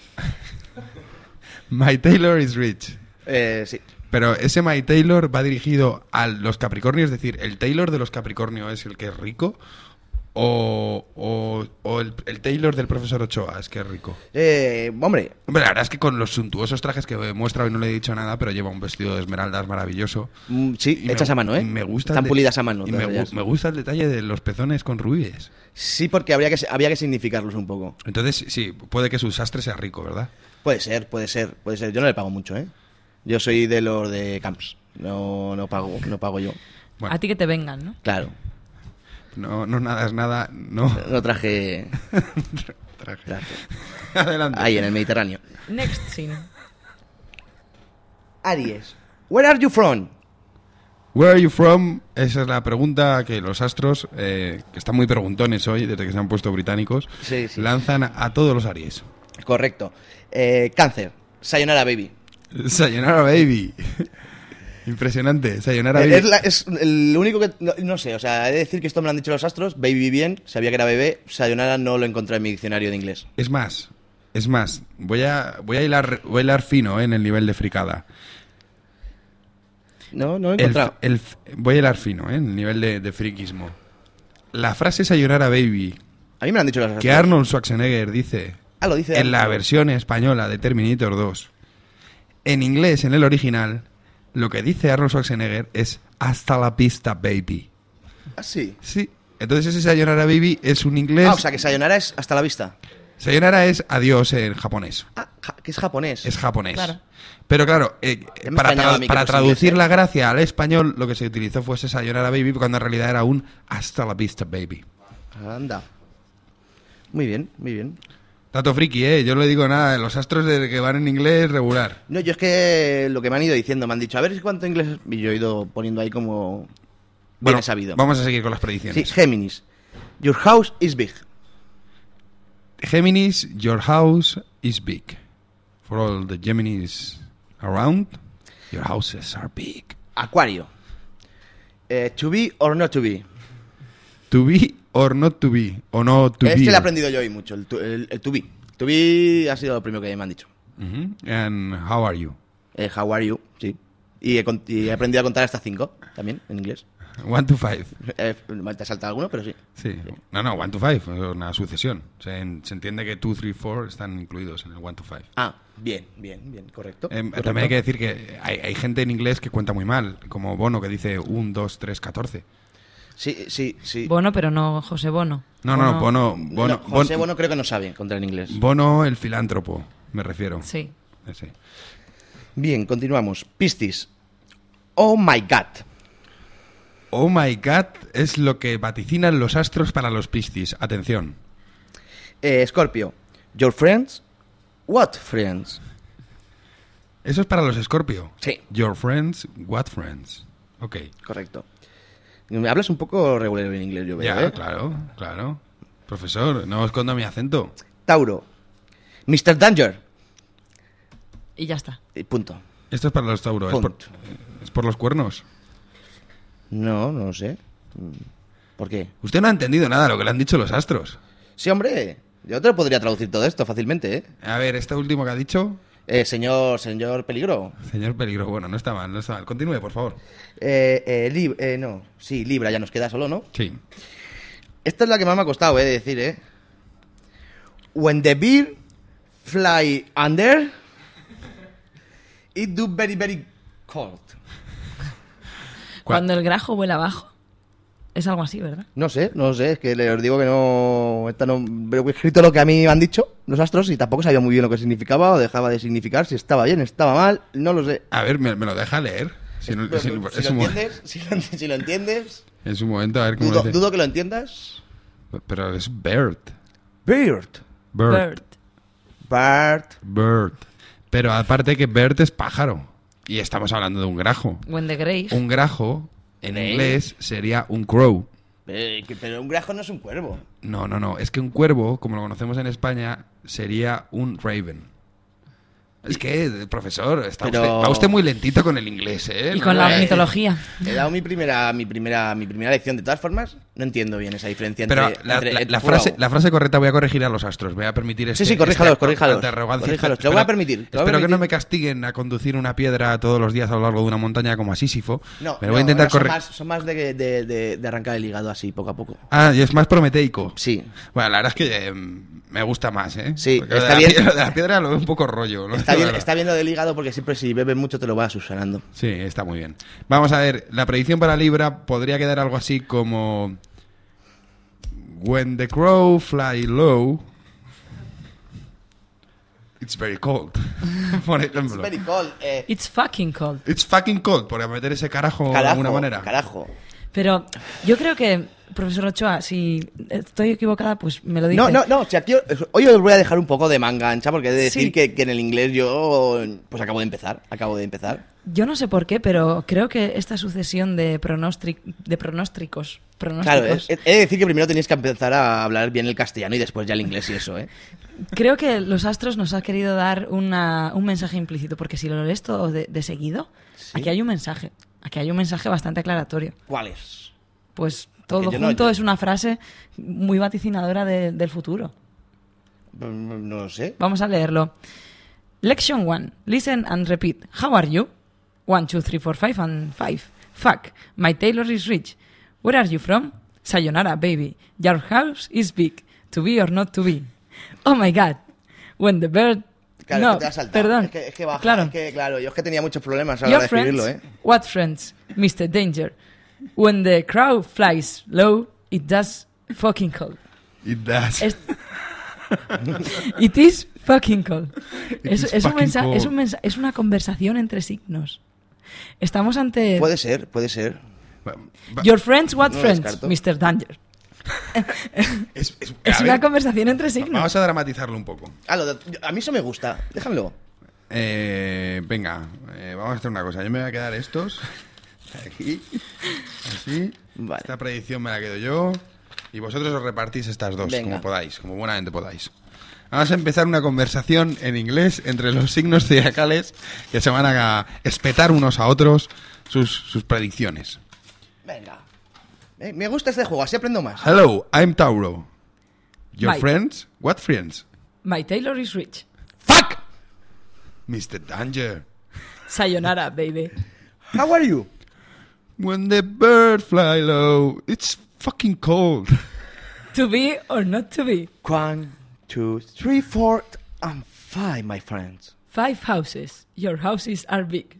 My Taylor is rich. Eh, sí. Pero ese My Taylor va dirigido a los Capricornios, es decir, ¿el Taylor de los Capricornios es el que es rico? ¿O, o, o el, el Taylor del profesor Ochoa es que es rico? Eh, hombre, Hombre, la verdad es que con los suntuosos trajes que muestra, hoy no le he dicho nada, pero lleva un vestido de esmeraldas maravilloso. mm, sí, Y me- hechas a mano, ¿eh? y Me gusta Están el de- pulidas a mano. Y me, todas gu- ellas. me gusta el detalle de los pezones con rubíes. Sí, porque habría que, había que significarlos un poco. Entonces, sí, puede que su sastre sea rico, ¿verdad? Puede ser, puede ser, puede ser. Yo no le pago mucho, ¿eh? Yo soy de los de camps. No, no pago, no pago yo. Bueno. A ti que te vengan, ¿no? Claro. No, no nada es nada, no. No traje. Traje. traje. Adelante. Ahí en el Mediterráneo. Next scene. Aries. Where are you from? Where are you from? Esa es la pregunta que los astros, eh, que están muy preguntones hoy, desde que se han puesto británicos, Sí, sí. lanzan a, a todos los Aries. Correcto. Eh, cáncer. Sayonara, baby. Sayonara Baby. Impresionante. Sayonara Eh, Baby. Es, la- es el único que. No, no sé, o sea, he de decir que esto me lo han dicho los astros. Baby bien, sabía que era bebé. Sayonara no lo encontré en mi diccionario de inglés. Es más, es más, voy a, voy a hilar, voy a hilar fino eh, en el nivel de fricada. No, no he El- encontrado. el- voy a hilar fino eh, en el nivel de, de friquismo. La frase Sayonara Baby A mí me lo han dicho los astros. que Arnold Schwarzenegger dice Ah, lo dice en la Arnold. versión española de Terminator dos, en inglés, en el original, lo que dice Arnold Schwarzenegger es hasta la pista, baby. Ah, sí. Sí. Entonces ese Sayonara Baby es un inglés. Ah, o sea, que Sayonara es hasta la vista. Sayonara es adiós en japonés. Ah, ja- que es japonés. Es japonés. Claro. Pero claro, eh, Ya me para, extrañaba tra- a mí que para fuese traducir inglés, ¿eh? la gracia al español, lo que se utilizó fue ese Sayonara Baby, cuando en realidad era un hasta la vista, baby. Anda. Muy bien, muy bien. Dato friki, ¿eh? Yo no le digo nada. Los astros de que van en inglés, regular. No, yo es que lo que me han ido diciendo, me han dicho, a ver cuánto inglés. Y yo he ido poniendo ahí como. Bien Bueno, sabido. vamos a seguir con las Sí, predicciones. Géminis. Your house is big. Géminis, your house is big. For all the Geminis around, your houses are big. Acuario. Eh, to be or not to be. To be or not to be. O no to este be. lo he aprendido yo hoy mucho, el, to- el- el to be. To be ha sido lo primero que me han dicho. Mhm. And how are you? Eh, how are you? Sí. Y he, con- y he aprendido a contar hasta cinco, también, en inglés. One to five. Eh, te ha saltado alguno, pero sí. Sí. No, no, one to five. Es una sucesión. Se, en- se entiende que two, three, four están incluidos en el one to five. Ah, bien, bien, bien, correcto. Eh, correcto. también hay que decir que hay, hay gente en inglés que cuenta muy mal, como Bono, que dice un, dos, tres, catorce. Sí, sí, sí. Bono, pero no José Bono. No, no, Bono, Bono, No, José Bono, Bono creo que no sabe contar en inglés. Bono el filántropo. me refiero. Sí. Ese. Bien, continuamos. Piscis. Oh my God. Oh my God es lo que vaticinan los astros para los Piscis. Atención. Eh, Scorpio. Your friends? What friends? Eso es para los Scorpio. Sí. Your friends, what friends. Ok. Correcto. Me hablas un poco regular en inglés, yo veo, Ya, ¿eh? claro, claro. Profesor, no escondo mi acento. Tauro. mister Danger. Y ya está. Y punto. Esto es para los Tauro. ¿Es por, ¿Es por los cuernos? No, no sé. ¿Por qué? Usted no ha entendido nada de lo que le han dicho los astros. Sí, hombre. Yo te lo podría traducir todo esto fácilmente, ¿eh? A ver, este último que ha dicho... Eh, señor, señor Peligro. Señor Peligro, bueno, no está mal, no está mal. Continúe, por favor. Eh, eh, Lib- eh, no, sí, Libra, ya nos queda solo, ¿no? Sí. Esta es la que más me ha costado, eh, de decir, ¿eh? When the bear fly under, it do very, very cold. Cuando el grajo vuela abajo. Es algo así, ¿verdad? No sé, no sé, es que les os digo que no... Esta no pero he escrito lo que a mí me han dicho los astros y tampoco sabía muy bien lo que significaba o dejaba de significar, si estaba bien, estaba mal, no lo sé. A ver, me, me lo deja leer. Si, no- Pero, si- pero, es si, lo un mo- entiendes, si, lo, si lo entiendes, Es un momento, a ver cómo dudo, lo dice. dudo que lo entiendas. Pero es bird. Bird. Bird. Bird. Bird. Pero aparte que bird es pájaro. Y estamos hablando de un grajo. When the grey. Un grajo, en Grey. inglés, sería un crow. Eh, que- pero un grajo no es un cuervo. No, no, no. Es que un cuervo, como lo conocemos en España, sería un raven. Es que, profesor, está Pero- usted, va usted muy lentito con el inglés, ¿eh? Y No, con la eh, ornitología. He dado mi primera, mi primera, mi primera lección. De todas formas, no entiendo bien esa diferencia Pero entre... la, entre- la- entre- la frase, wow. la frase correcta voy a corregir a los astros. Voy a permitir este, Sí, sí, corríjalos, este corríjalos. acto de arrogancia. Corríjalos, te lo voy a Espero- permitir, te lo voy a Espero que permitir. no me castiguen a conducir una piedra todos los días a lo largo de una montaña como a Sísifo. No, Pero voy a no, intentar son corregir. más, son más de, de, de- de arrancar el hígado así, poco a poco. Ah, y es más prometeico. Sí. Bueno, la verdad es que eh, me gusta más, ¿eh? Sí, Porque está de la bien. piedra- de la piedra lo veo un poco rollo. ¿no? Está La bien, verdad. está bien lo del hígado porque siempre si bebes mucho te lo vas subsanando. Sí, está muy bien. Vamos a ver, la predicción para Libra podría quedar algo así como... When the crow fly low, it's very cold. Por ejemplo. It's very cold. eh, It's fucking cold. It's fucking cold, por meter ese carajo, de carajo, alguna manera. carajo. Pero yo creo que, profesor Ochoa, si estoy equivocada, pues me lo dice. No, no, no. Si aquí, hoy os voy a dejar un poco de manga ancha porque he de decir Sí. que, que en el inglés yo pues acabo de empezar. Acabo de empezar. Yo no sé por qué, pero creo que esta sucesión de, pronóstric- de pronósticos, pronósticos Claro, he, he de decir que primero tenéis que empezar a hablar bien el castellano y después ya el inglés y eso, ¿eh? creo que los astros nos ha querido dar una, un mensaje implícito, porque si lo lees todo de, de seguido, aquí hay un mensaje. Aquí hay un mensaje bastante aclaratorio. ¿Cuál es? Pues todo Porque yo no- junto yo- es una frase muy vaticinadora de- del futuro. No, no lo sé. Vamos a leerlo. Lection one. Listen and repeat. How are you? One, two, three, four, five, and five. Fuck. My tailor is rich. Where are you from? Sayonara, baby. Your house is big. To be or not to be. Oh my God. When the bird... Claro, no, es que te has saltado. perdón. Es que, es que baja. Claro. Es que, claro, yo es que tenía muchos problemas a la Your hora de escribirlo, friends? ¿eh? What friends? mister Danger. When the crowd flies low, it does fucking cold. It does. Es- It is fucking cold. It Es, is es un fucking mensa- cold. es, un mensa- es una conversación entre signos. Estamos ante... Puede ser, puede ser. Your friends, what No lo friends? descarto. mister Danger. Es, es- Es a una ver, conversación entre signos. Vamos a dramatizarlo un poco. Ah, lo de- a mí eso me gusta. Déjamelo. Eh, venga, eh, vamos a hacer una cosa. Yo me voy a quedar estos. Aquí. Así. Vale. Esta predicción me la quedo yo. Y vosotros os repartís estas dos, Venga. como podáis, como buenamente podáis. Vamos a empezar una conversación en inglés entre los signos zodiacales que se van a espetar unos a otros sus, sus predicciones. Venga. Eh, me gusta este juego, así aprendo más. Hello, I'm Tauro. Your Bye. friends? What friends? My tailor is rich. Fuck! mister Danger. Sayonara, baby. How are you? When the bird fly low, it's fucking cold. To be or not to be. One, two, three, four, and five, my friends. Five houses. Your houses are big.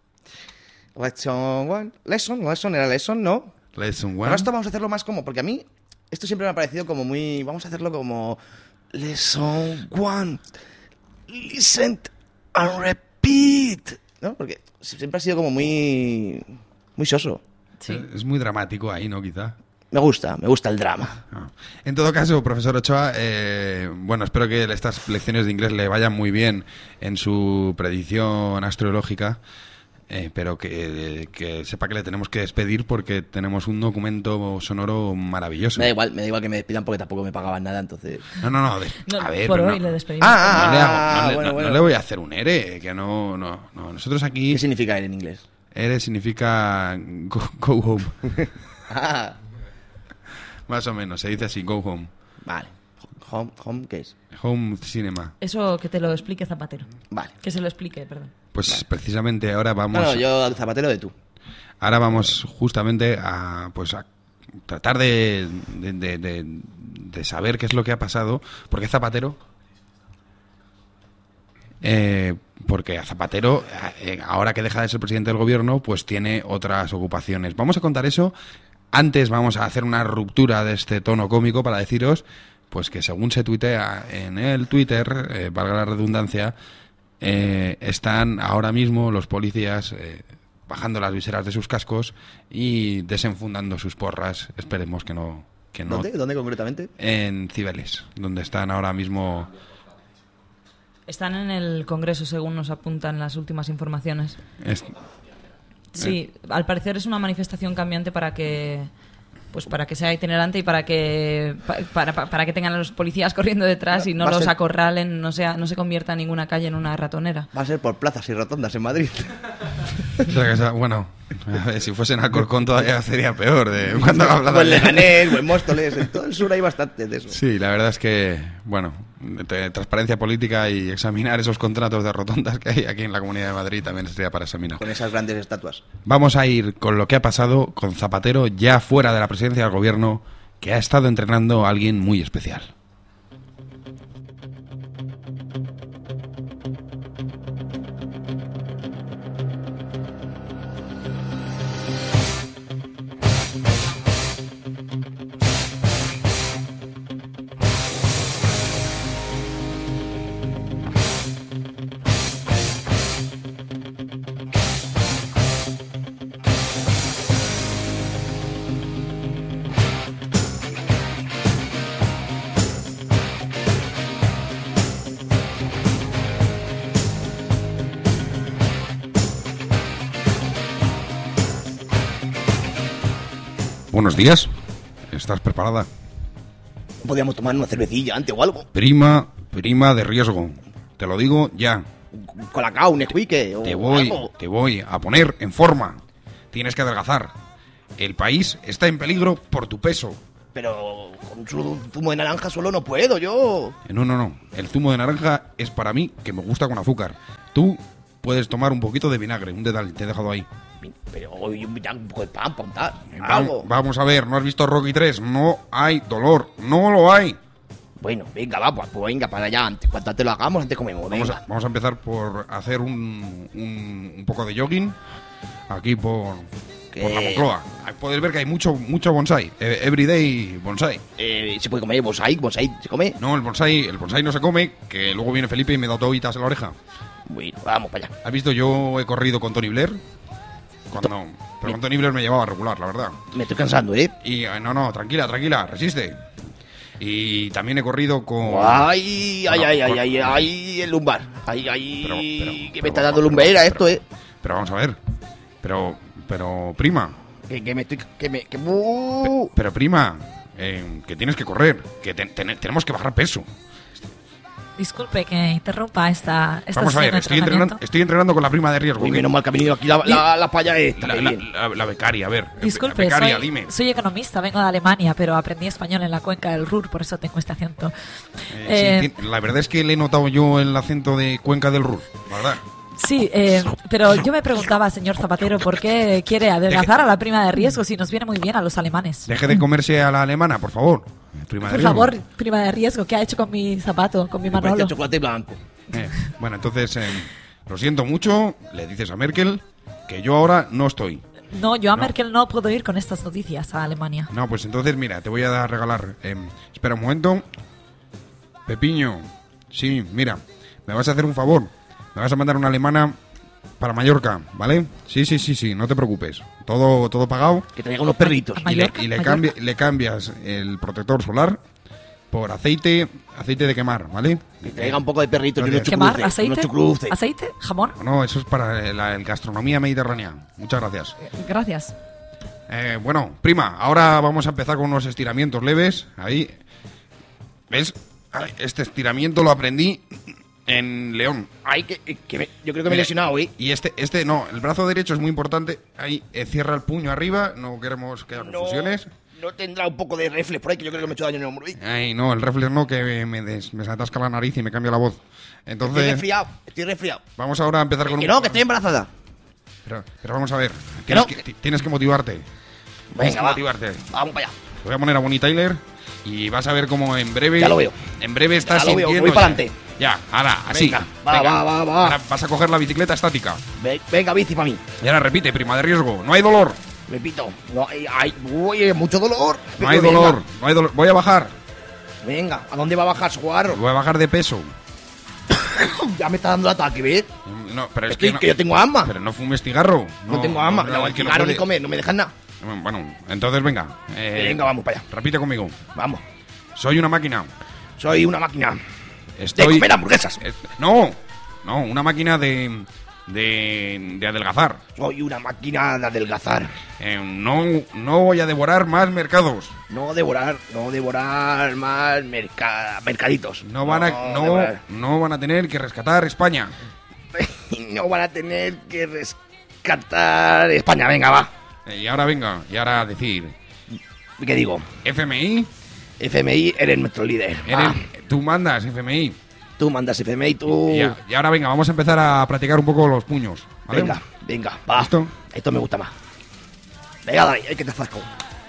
Lesson one. Lesson, lesson, era lesson, ¿no? Lesson Pero one. esto vamos a hacerlo más como, porque a mí esto siempre me ha parecido como muy... Vamos a hacerlo como... Lesson one. listen and repeat, ¿no? Porque siempre ha sido como muy, muy soso. Sí. Es muy dramático ahí, ¿no? Quizá. Me gusta, me gusta el drama. Ah. En todo caso, profesor Ochoa, eh, bueno, espero que estas lecciones de inglés le vayan muy bien en su predicción astrológica, eh, pero que, que sepa que le tenemos que despedir porque tenemos un documento sonoro maravilloso. Me da igual, me da igual que me despidan porque tampoco me pagaban nada, entonces... No, no, no, de, no a ver... por no, hoy le despedimos. Ah, no, le, hago, no, ah, le, bueno, no, bueno. no le voy a hacer un ere, que no, no, no. Nosotros aquí... ¿Qué significa ere en inglés? Ere significa go, go home. Ah... Más o menos, se dice así, go home. Vale. Home, home ¿qué es? Home cinema. Eso que te lo explique Zapatero. Vale. Que se lo explique, perdón. Pues vale. precisamente ahora vamos... No, no, yo Zapatero de tú. Ahora vamos justamente a, pues a tratar de, de, de, de, de saber qué es lo que ha pasado. ¿Por qué Zapatero? Eh, porque a Zapatero, eh, ahora que deja de ser presidente del gobierno, pues tiene otras ocupaciones. Vamos a contar eso. Antes vamos a hacer una ruptura de este tono cómico para deciros pues que según se tuitea en el Twitter, eh, valga la redundancia, eh, están ahora mismo los policías eh, bajando las viseras de sus cascos y desenfundando sus porras. Esperemos que no... Que no ¿Dónde? ¿Dónde concretamente? En Cibeles, donde están ahora mismo... Están en el Congreso, según nos apuntan las últimas informaciones. Es... Sí, al parecer es una manifestación cambiante para que pues para que sea itinerante y para que para, para, para que tengan a los policías corriendo detrás y no Va a los ser... acorralen, no sea no se convierta ninguna calle en una ratonera. Va a ser por plazas y rotondas en Madrid. O sea, que, o sea, bueno, a ver, si fuesen Alcorcón todavía sería peor. De, cuando habla Buen Leganés, buen Móstoles, en todo el sur hay bastante de eso. Sí, la verdad es que, bueno, de transparencia política y examinar esos contratos de rotondas que hay aquí en la Comunidad de Madrid también sería para examinar. Con esas grandes estatuas. Vamos a ir con lo que ha pasado con Zapatero ya fuera de la presidencia del gobierno, que ha estado entrenando a alguien muy especial. Buenos días. ¿Estás preparada? Podríamos tomar una cervecilla antes o algo. Prima, prima de riesgo. Te lo digo ya. Un colacao, un escuique o Te voy, algo. te voy a poner en forma. Tienes que adelgazar. El país está en peligro por tu peso. Pero con un zumo de naranja solo no puedo, yo. No, no, no. El zumo de naranja es para mí, que me gusta con azúcar. Tú puedes tomar un poquito de vinagre, un dedal, te he dejado ahí. Pero hoy un poco de pan, pontar, Va- algo. Vamos a ver, ¿no has visto Rocky tres? No hay dolor, no lo hay. Bueno, venga, va, pues, pues venga, para allá. Antes, cuanto antes lo hagamos, antes comemos. Vamos Venga. a, vamos a empezar por hacer un, un, un poco de jogging aquí por, por la Moncloa. Ahí puedes ver que hay mucho mucho bonsai, eh, everyday bonsai. Eh, ¿Se puede comer bonsai? ¿Bonsai se come? No, el bonsai, el bonsai no se come, que luego viene Felipe y me da toallitas en la oreja. Bueno, vamos para allá. ¿Has visto? Yo he corrido con Tony Blair. Cuando, pero con Tony Blair me llevaba regular, la verdad. Me estoy cansando, ¿eh? Y eh, no, no, tranquila, tranquila, resiste. Y también he corrido con... Ay, ay, Bueno, ay, ay, con- ay, ay, el lumbar. Ay, ay, Pero- pero- que pero me está vamos, dando pero- lumbrera pero- esto, ¿eh? Pero vamos a ver. Pero, pero, prima. Que, que me estoy... Que me... Que... Uh. Pero, prima, eh, que tienes que correr. Que te- te- tenemos que bajar peso. Disculpe que interrumpa esta, esta Vamos a sesión ver, de estoy entrenando, entrenamiento. estoy entrenando con la prima de riesgo. Uy, que- menos mal que ha venido aquí la, la, la paya esta. La, qué la- bien. la- la becaria, a ver. Disculpe, la becaria, soy, dime. soy economista, vengo de Alemania, pero aprendí español en la cuenca del Ruhr, por eso tengo este acento. Eh, Eh, sí, ti- la verdad es que le he notado yo el acento de Cuenca del Ruhr, la verdad. Sí, eh, pero yo me preguntaba, señor Zapatero, ¿por qué quiere adelgazar a la prima de riesgo si nos viene muy bien a los alemanes? Deje de comerse a la alemana, por favor. Prima de Por riesgo. favor, prima de riesgo, ¿qué ha hecho con mi zapato, con mi Me parece Manolo? chocolate blanco. Eh, bueno, entonces, eh, lo siento mucho, le dices a Merkel que yo ahora no estoy. No, yo a No. Merkel no puedo ir con estas noticias a Alemania. No, pues entonces, mira, te voy a dar- regalar. eh, espera un momento. Pepiño, sí, mira, me vas a hacer un favor. Me vas a mandar una alemana para Mallorca, ¿vale? Sí, sí, sí, sí, no te preocupes. Todo todo pagado. Que te llegan unos perritos. Y le, y le, cambi- le cambias el protector solar por aceite aceite de quemar, ¿vale? Que te llega un poco de perritos y unos ¿Quemar? chucruces, ¿Aceite? unos chucruces. ¿Aceite? ¿Jamón? No, eso es para la, la gastronomía mediterránea. Muchas gracias. Gracias. Eh, bueno, prima, ahora vamos a empezar con unos estiramientos leves. Ahí. ¿Ves? Ay, este estiramiento lo aprendí en León. Ay, que, que me- yo creo que me he lesionado, ¿eh? Y este, este no, el brazo derecho es muy importante. Ahí, eh, cierra el puño arriba, no queremos que haya confusiones. No tendrá un poco de reflex por ahí, que yo creo que me he hecho daño en el hombro. ¿eh? Ay, no, el reflex no, que me, des- me se atasca la nariz y me cambia la voz. Estoy Entonces, resfriado, estoy resfriado. vamos ahora a empezar con Que un... no, que estoy embarazada. Pero, pero vamos a ver, tienes que, ti- tienes que motivarte. Tienes Venga, que va. motivarte. Vamos para allá. Te voy a poner a Bonnie Tyler y vas a ver cómo en breve... Ya lo veo. En breve estás Ya lo veo, sintiendo... voy ya. pa'lante. Ya, ahora, así. Venga, va, va, va, va. Ahora vas a coger la bicicleta estática. Ve- Venga, bici para mí. Y ahora repite, prima de riesgo. No hay dolor. Repito. No hay, hay uy, mucho dolor. No hay Venga. dolor. No hay dolor. Voy a bajar. Venga, ¿a dónde va a bajar su guarro? Voy a bajar de peso. Ya me está dando el ataque, ¿ves? No, pero es, Es que, no- que yo tengo asma. Pero no fumes cigarro. No, tengo asma. No, no, el que no cigarro ni puede. comer, no me dejan nada. Bueno, entonces venga. eh, Venga, vamos para allá. Repite conmigo. Vamos. Soy una máquina. Soy una máquina. Estoy... De comer hamburguesas. Eh, no, no, una máquina de, de, de adelgazar. Soy una máquina de adelgazar. Eh, no, no voy a devorar más mercados. No devorar, no devorar más merca- mercaditos. No van a, no, devorar. no van a tener que rescatar España. No van a tener que rescatar España. Venga, va. Eh, y ahora venga, y ahora decir. ¿Qué digo? F M I. F M I, eres nuestro líder. Eres- Va. tú mandas, F M I. Tú mandas F M I, tú... Y, a- y ahora venga, vamos a empezar a practicar un poco los puños. ¿vale? Venga, venga, va. ¿Listo? Esto me gusta más. Venga, dale, hay que te zasco.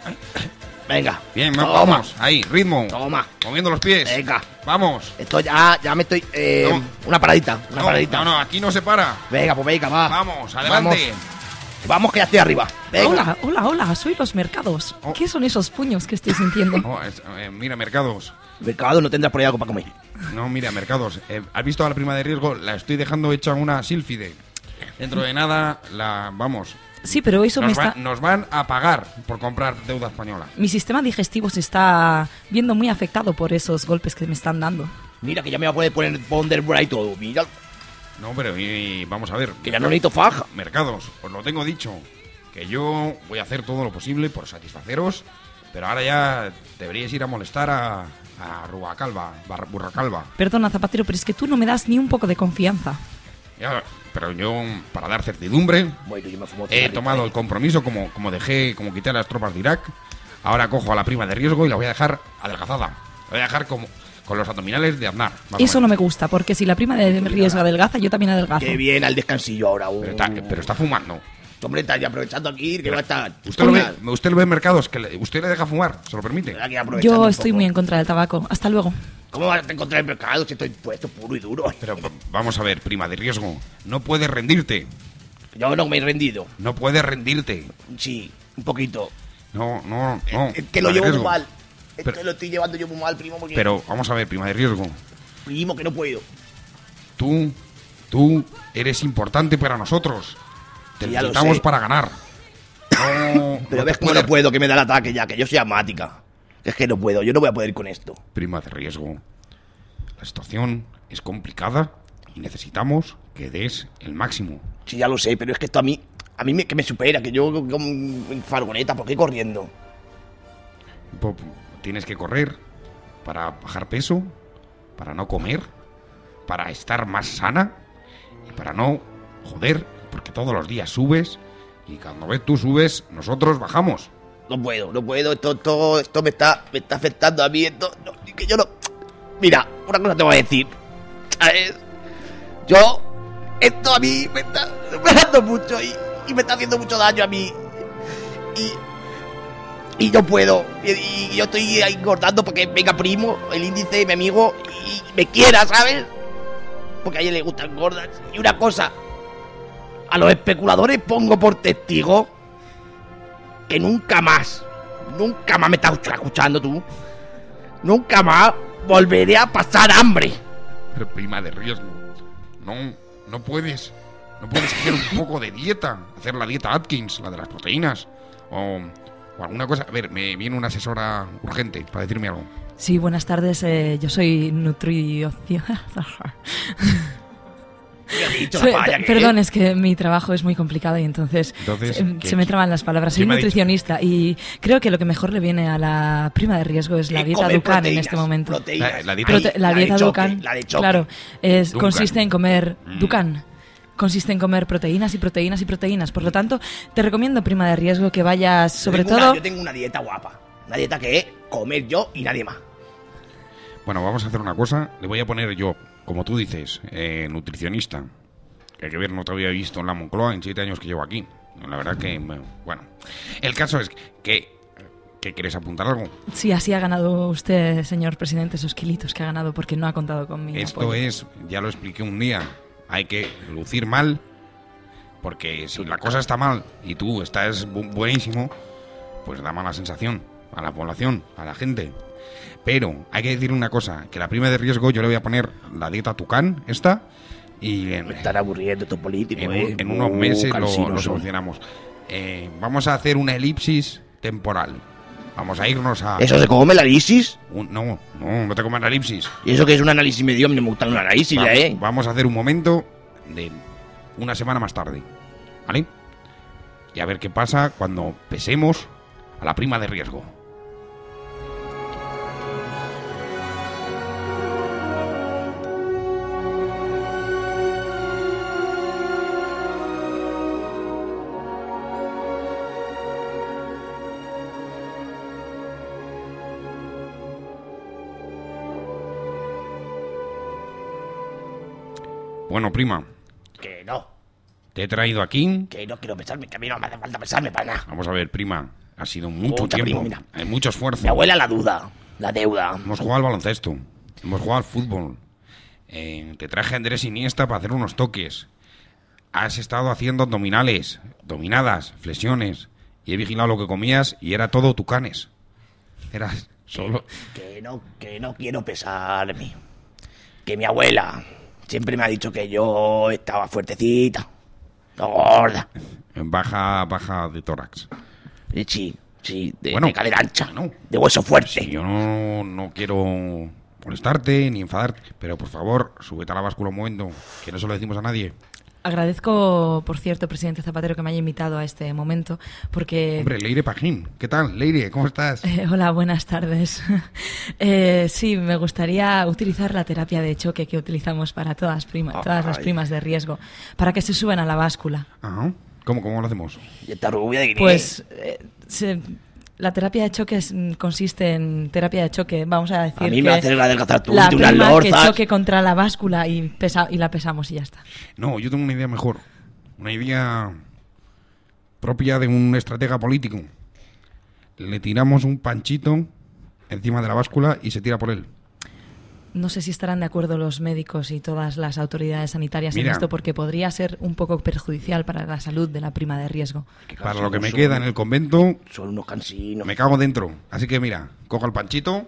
Venga. Bien, Toma. vamos. Ahí, ritmo. Toma. Moviendo los pies. Venga. Vamos. Esto ya, ya me estoy... eh, No. Una paradita, una No, paradita. no, no, aquí no se para. Venga, pues venga, va. Vamos, adelante. Vamos, Vamos, que ya estoy arriba. Venga. Hola, hola, hola, soy los mercados. ¿Qué son esos puños que estoy sintiendo? Oh, es- eh, mira, mercados. Mercado, no tendrás por ahí algo para comer. No, mira, mercados. Eh, ¿Has visto a la prima de riesgo? La estoy dejando hecha una sílfide. Dentro de nada, la vamos. Sí, pero eso me Nos, va- está... nos van a pagar por comprar deuda española. Mi sistema digestivo se está viendo muy afectado por esos golpes que me están dando. Mira, que ya me va a poder poner ponder por ahí todo. Mira, No, pero y, vamos a ver. que ya no necesito faja. Mercados, os lo tengo dicho. Que yo voy a hacer todo lo posible por satisfaceros. Pero ahora ya deberíais ir a molestar a, a Rubacalva, Bar- Burracalva. Perdona, Zapatero, pero es que tú no me das ni un poco de confianza. Ya, pero yo, para dar certidumbre, Bueno, yo me fumo he cigarrito, tomado eh. el compromiso, como, como dejé, como quité a las tropas de Irak. Ahora cojo a la prima de riesgo y la voy a dejar adelgazada. La voy a dejar como con los abdominales de Aznar. más o Eso menos. no me gusta, porque si la prima de riesgo adelgaza, yo también adelgazo. Qué bien al descansillo ahora. uh. Pero está, pero está fumando. Hombre, está ya aprovechando aquí, que va a estar... Usted lo, ve, usted lo ve en mercados, que le- usted le deja fumar, se lo permite. Hay que aprovechar Yo un estoy poco. muy en contra del tabaco. Hasta luego. ¿Cómo vas a encontrar el mercado si estoy puesto puro y duro? Pero v- vamos a ver, prima de riesgo, no puedes rendirte. Yo no me he rendido. No puedes rendirte. Sí, un poquito. No, no, no. Es que lo prima de llevo muy riesgo. mal. Es Pero- que lo estoy llevando yo muy mal, primo, porque... Pero vamos a ver, prima de riesgo. Primo, que no puedo. Tú, tú eres importante para nosotros. Te Sí, ya lo necesitamos sé. para ganar. No, Pero no ves te cómo puedes- no puedo, que me da el ataque ya, que yo soy asmática. Es que no puedo, yo no voy a poder con esto. Prima de riesgo. La situación es complicada y necesitamos que des el máximo. Sí, ya lo sé, pero es que esto a mí, a mí me, que me supera, que yo como un fargoneta, ¿por qué corriendo? Po- Tienes que correr para bajar peso, para no comer, para estar más sana y para no joder, porque todos los días subes y cuando ves tú subes, nosotros bajamos. No puedo, no puedo, esto, esto, esto me está, me está afectando a mí, esto, no, es que yo no... Mira, una cosa te voy a decir, ¿sabes? Yo, esto a mí me está superando mucho y, y me está haciendo mucho daño a mí. Y... Y yo puedo, y, y yo estoy ahí engordando porque venga primo, el índice, mi amigo, y me quiera, ¿sabes? Porque a ella le gustan gordas. Y una cosa, a los especuladores pongo por testigo que nunca más, nunca más me estás escuchando tú, nunca más volveré a pasar hambre. Pero prima de riesgo. no, no puedes. No puedes hacer un poco de dieta. Hacer la dieta Atkins, la de las proteínas. O, o alguna cosa. A ver, me viene una asesora urgente para decirme algo. Sí, buenas tardes. Eh, yo soy nutricio... Soy, p- perdón, es que mi trabajo es muy complicado y entonces, Entonces, se, ¿qué- se me traban las palabras. Soy ¿qué me ha dicho? nutricionista y creo que lo que mejor le viene a la prima de riesgo es la Eh, dieta comer Dukan en proteínas, este momento. proteínas. La- la dieta- Prote- la La de dieta choque, Dukan, la de choque. claro, es, Duncan. consiste en comer Mm. Dukan. Consiste en comer proteínas y proteínas y proteínas. Por lo tanto, te recomiendo, prima de riesgo, que vayas sobre Yo tengo todo... una- yo tengo una dieta guapa. Una dieta que es comer yo y nadie más. Bueno, vamos a hacer una cosa. Le voy a poner yo, como tú dices, eh, nutricionista. Que hay que ver, no te había visto en la Moncloa en siete años que llevo aquí. La verdad que, bueno. El caso es que... ¿Que quieres apuntar algo? Sí, así ha ganado usted, señor presidente, esos kilitos que ha ganado porque no ha contado con mi Esto apoyo. es, ya lo expliqué un día, hay que lucir mal, porque si la cosa está mal y tú estás bu- buenísimo, pues da mala sensación a la población, a la gente. Pero hay que decir una cosa, que la prima de riesgo yo le voy a poner la dieta Tucán, esta, y en, Me están aburriendo estos políticos, en, eh. un- en Muy unos meses lo, cansinos lo son. solucionamos. Eh, vamos a hacer una elipsis temporal. Vamos a irnos a... ¿Eso se come el análisis? Un- no, no, no te comas la elipsis. ¿Y eso que es un análisis medio? Me gusta un análisis, vamos, ¿eh? Vamos a hacer un momento de una semana más tarde, ¿vale? Y a ver qué pasa cuando pesemos a la prima de riesgo. Bueno, prima, Que no, te he traído aquí. que no quiero pesarme, que a mí no me hace falta pesarme para nada. Vamos a ver, prima, ha sido mucho Escucha, tiempo, primo, mira. hay mucho esfuerzo. Mi abuela la duda, la deuda. Hemos jugado al baloncesto, hemos jugado al fútbol. Eh, te traje a Andrés Iniesta para hacer unos toques. Has estado haciendo abdominales, dominadas, flexiones. Y he vigilado lo que comías y era todo tucanes. Eras solo... Que no, que no quiero pesarme. Que mi abuela siempre me ha dicho que yo estaba fuertecita, no gorda. Baja, baja de tórax. Eh, Sí, sí, de, Bueno, de cadera ancha, bueno. de hueso fuerte. Yo no, no quiero molestarte ni enfadarte, pero por favor, súbete a la báscula un momento, que no se lo decimos a nadie. Agradezco, por cierto, presidente Zapatero, que me haya invitado a este momento, porque... Hombre, Leire Pajín, ¿qué tal? Leire, ¿cómo estás? Eh, hola, buenas tardes. eh, sí, me gustaría utilizar la terapia de choque que utilizamos para todas, prima, todas las Ay. primas de riesgo, para que se suban a la báscula. Ajá. ¿Cómo, cómo lo hacemos? ¿Y esta rubia de quién Pues eh, se- la terapia de choque es- consiste en terapia de choque, vamos a decir A mí que me hace adelgazar tú, la de unas prima que lorzas. choque contra la báscula y, pesa, y la pesamos y ya está. No, yo tengo una idea mejor. Una idea propia de un estratega político. Le tiramos un panchito encima de la báscula y se tira por él. No sé si estarán de acuerdo los médicos y todas las autoridades sanitarias Mira. en esto, porque podría ser un poco perjudicial para la salud de la prima de riesgo. Para lo que me queda en el convento, Son unos cansinos. me cago dentro. Así que mira, cojo el panchito.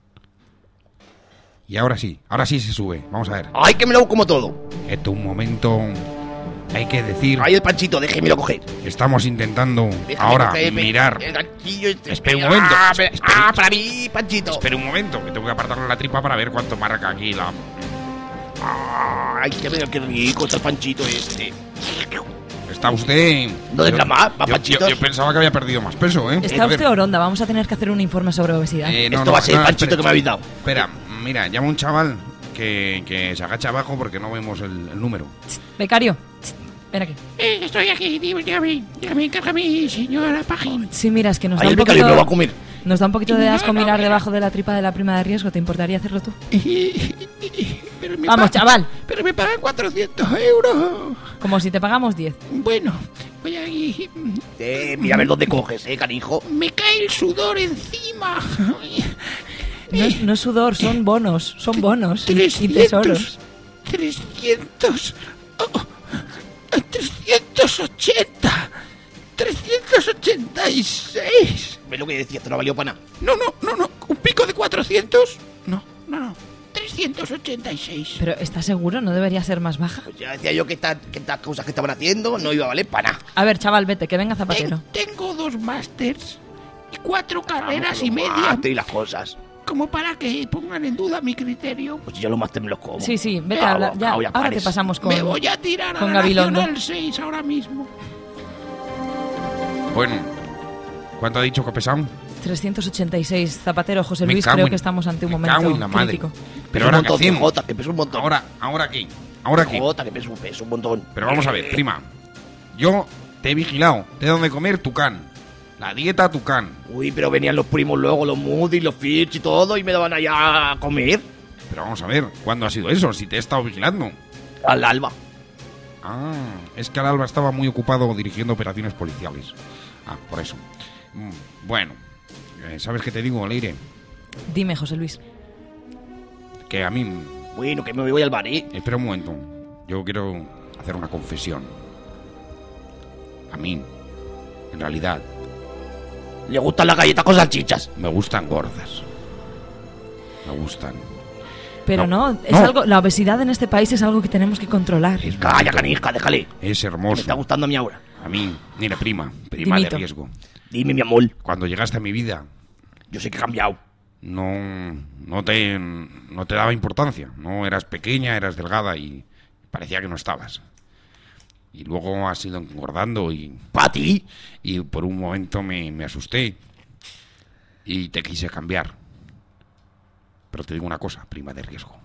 Y ahora sí, ahora sí se sube. Vamos a ver. ¡Ay, que me lo hago como todo! Esto es un momento. Hay que decir. ¡Ay, el panchito, déjemelo coger! Estamos intentando Déjame ahora cogerme mirar. El ganchillo este. Espera un momento. ¡Ah, es- me- espera, ah, para mí, panchito! Espera un momento, que tengo que apartarle la tripa para ver cuánto marca aquí la. ¡Ay, qué, qué rico está el panchito este! Está usted. ¿No de yo- más? ¿Más yo, panchitos? yo- yo pensaba que había perdido más peso, ¿eh? Está A ver. usted oronda, vamos a tener que hacer un informe sobre obesidad. Eh, no, Esto no, va a ser no, el panchito espera, que me habéis dado. Espera, mira, llama a un chaval que, que se agacha abajo porque no vemos el, el número. Becario, ven aquí. Eh, estoy aquí, dígame, dígame, encárgame, señora Pajín. Sí, mira, es que nos Ay, da, un el becario poquito, me lo va a comer. nos da un poquito de No, asco no, mirar mira. debajo de la tripa de la prima de riesgo. ¿Te importaría hacerlo tú? Pero me Vamos, pa- chaval. Pero me pagan cuatrocientos euros. Como si te pagamos diez. Bueno, voy aquí. Eh, mira a ver dónde coges, eh, canijo. Me cae el sudor encima. No es, no es sudor, son bonos, son bonos y- y trescientos. tesoros. trescientos. oh, trescientos ochenta. trescientos ochenta y seis. ¿Ves lo que decía? Esto no valió para nada. No, no, no, no. Un pico de cuatrocientos. No, no, no. trescientos ochenta y seis. Pero ¿estás seguro? ¿No debería ser más baja? Pues ya decía yo que estas que estas cosas que estaban haciendo no iba a valer para nada. A ver, chaval, vete, que venga Zapatero. Ten- tengo dos másters y cuatro carreras Vamos, y los media. máster y las cosas. Como para que pongan en duda mi criterio. Pues yo los máster me los como. Sí, sí, vete Me a hablar. hago- Ya, hago ya ahora pares. te pasamos con, Me voy a tirar a con la Gabilondo. Nacional seis ahora mismo. Bueno, ¿cuánto ha dicho que pesan? trescientos ochenta y seis. Zapatero, José Me Luis, cago creo en- que estamos ante un me momento cago en la madre. crítico. Pero un ahora qué montón, hacemos. Jota, que pesa un montón. Ahora, ahora aquí, ahora aquí. Jota, que pesa un peso, un montón. Pero vamos a ver, prima. Yo te he vigilado, te he dado de comer tucán. La dieta tucán. Uy, pero venían los primos luego, los Moody, los Fitch y todo, y me daban allá a comer. Pero vamos a ver, ¿cuándo ha sido eso? Si te he estado vigilando. Al alba. Ah, es que al alba estaba muy ocupado dirigiendo operaciones policiales. Ah, por eso. Mm, Bueno, eh, ¿sabes qué te digo, Leire? Dime, José Luis. Que a mí... Bueno, que me voy al bar, ¿eh? Espera un momento. Yo quiero hacer una confesión. A mí, en realidad, Le gustan las galletas con salchichas. me gustan gordas. Me gustan. Pero no, No, es no. algo, la obesidad en este país es algo que tenemos que controlar. Calla, canisca, déjale. Es Me hermoso. está gustando a mí ahora. A mí, mira, prima, prima Dimito. de riesgo. Dime, mi amor. Cuando llegaste a mi vida, Yo sé que he cambiado. no, no te, no te daba importancia. No eras pequeña, eras delgada y parecía que no estabas. Y luego has ido engordando y... ¿Para ti? Y por un momento me, me asusté y te quise cambiar. Pero te digo una cosa, prima de riesgo.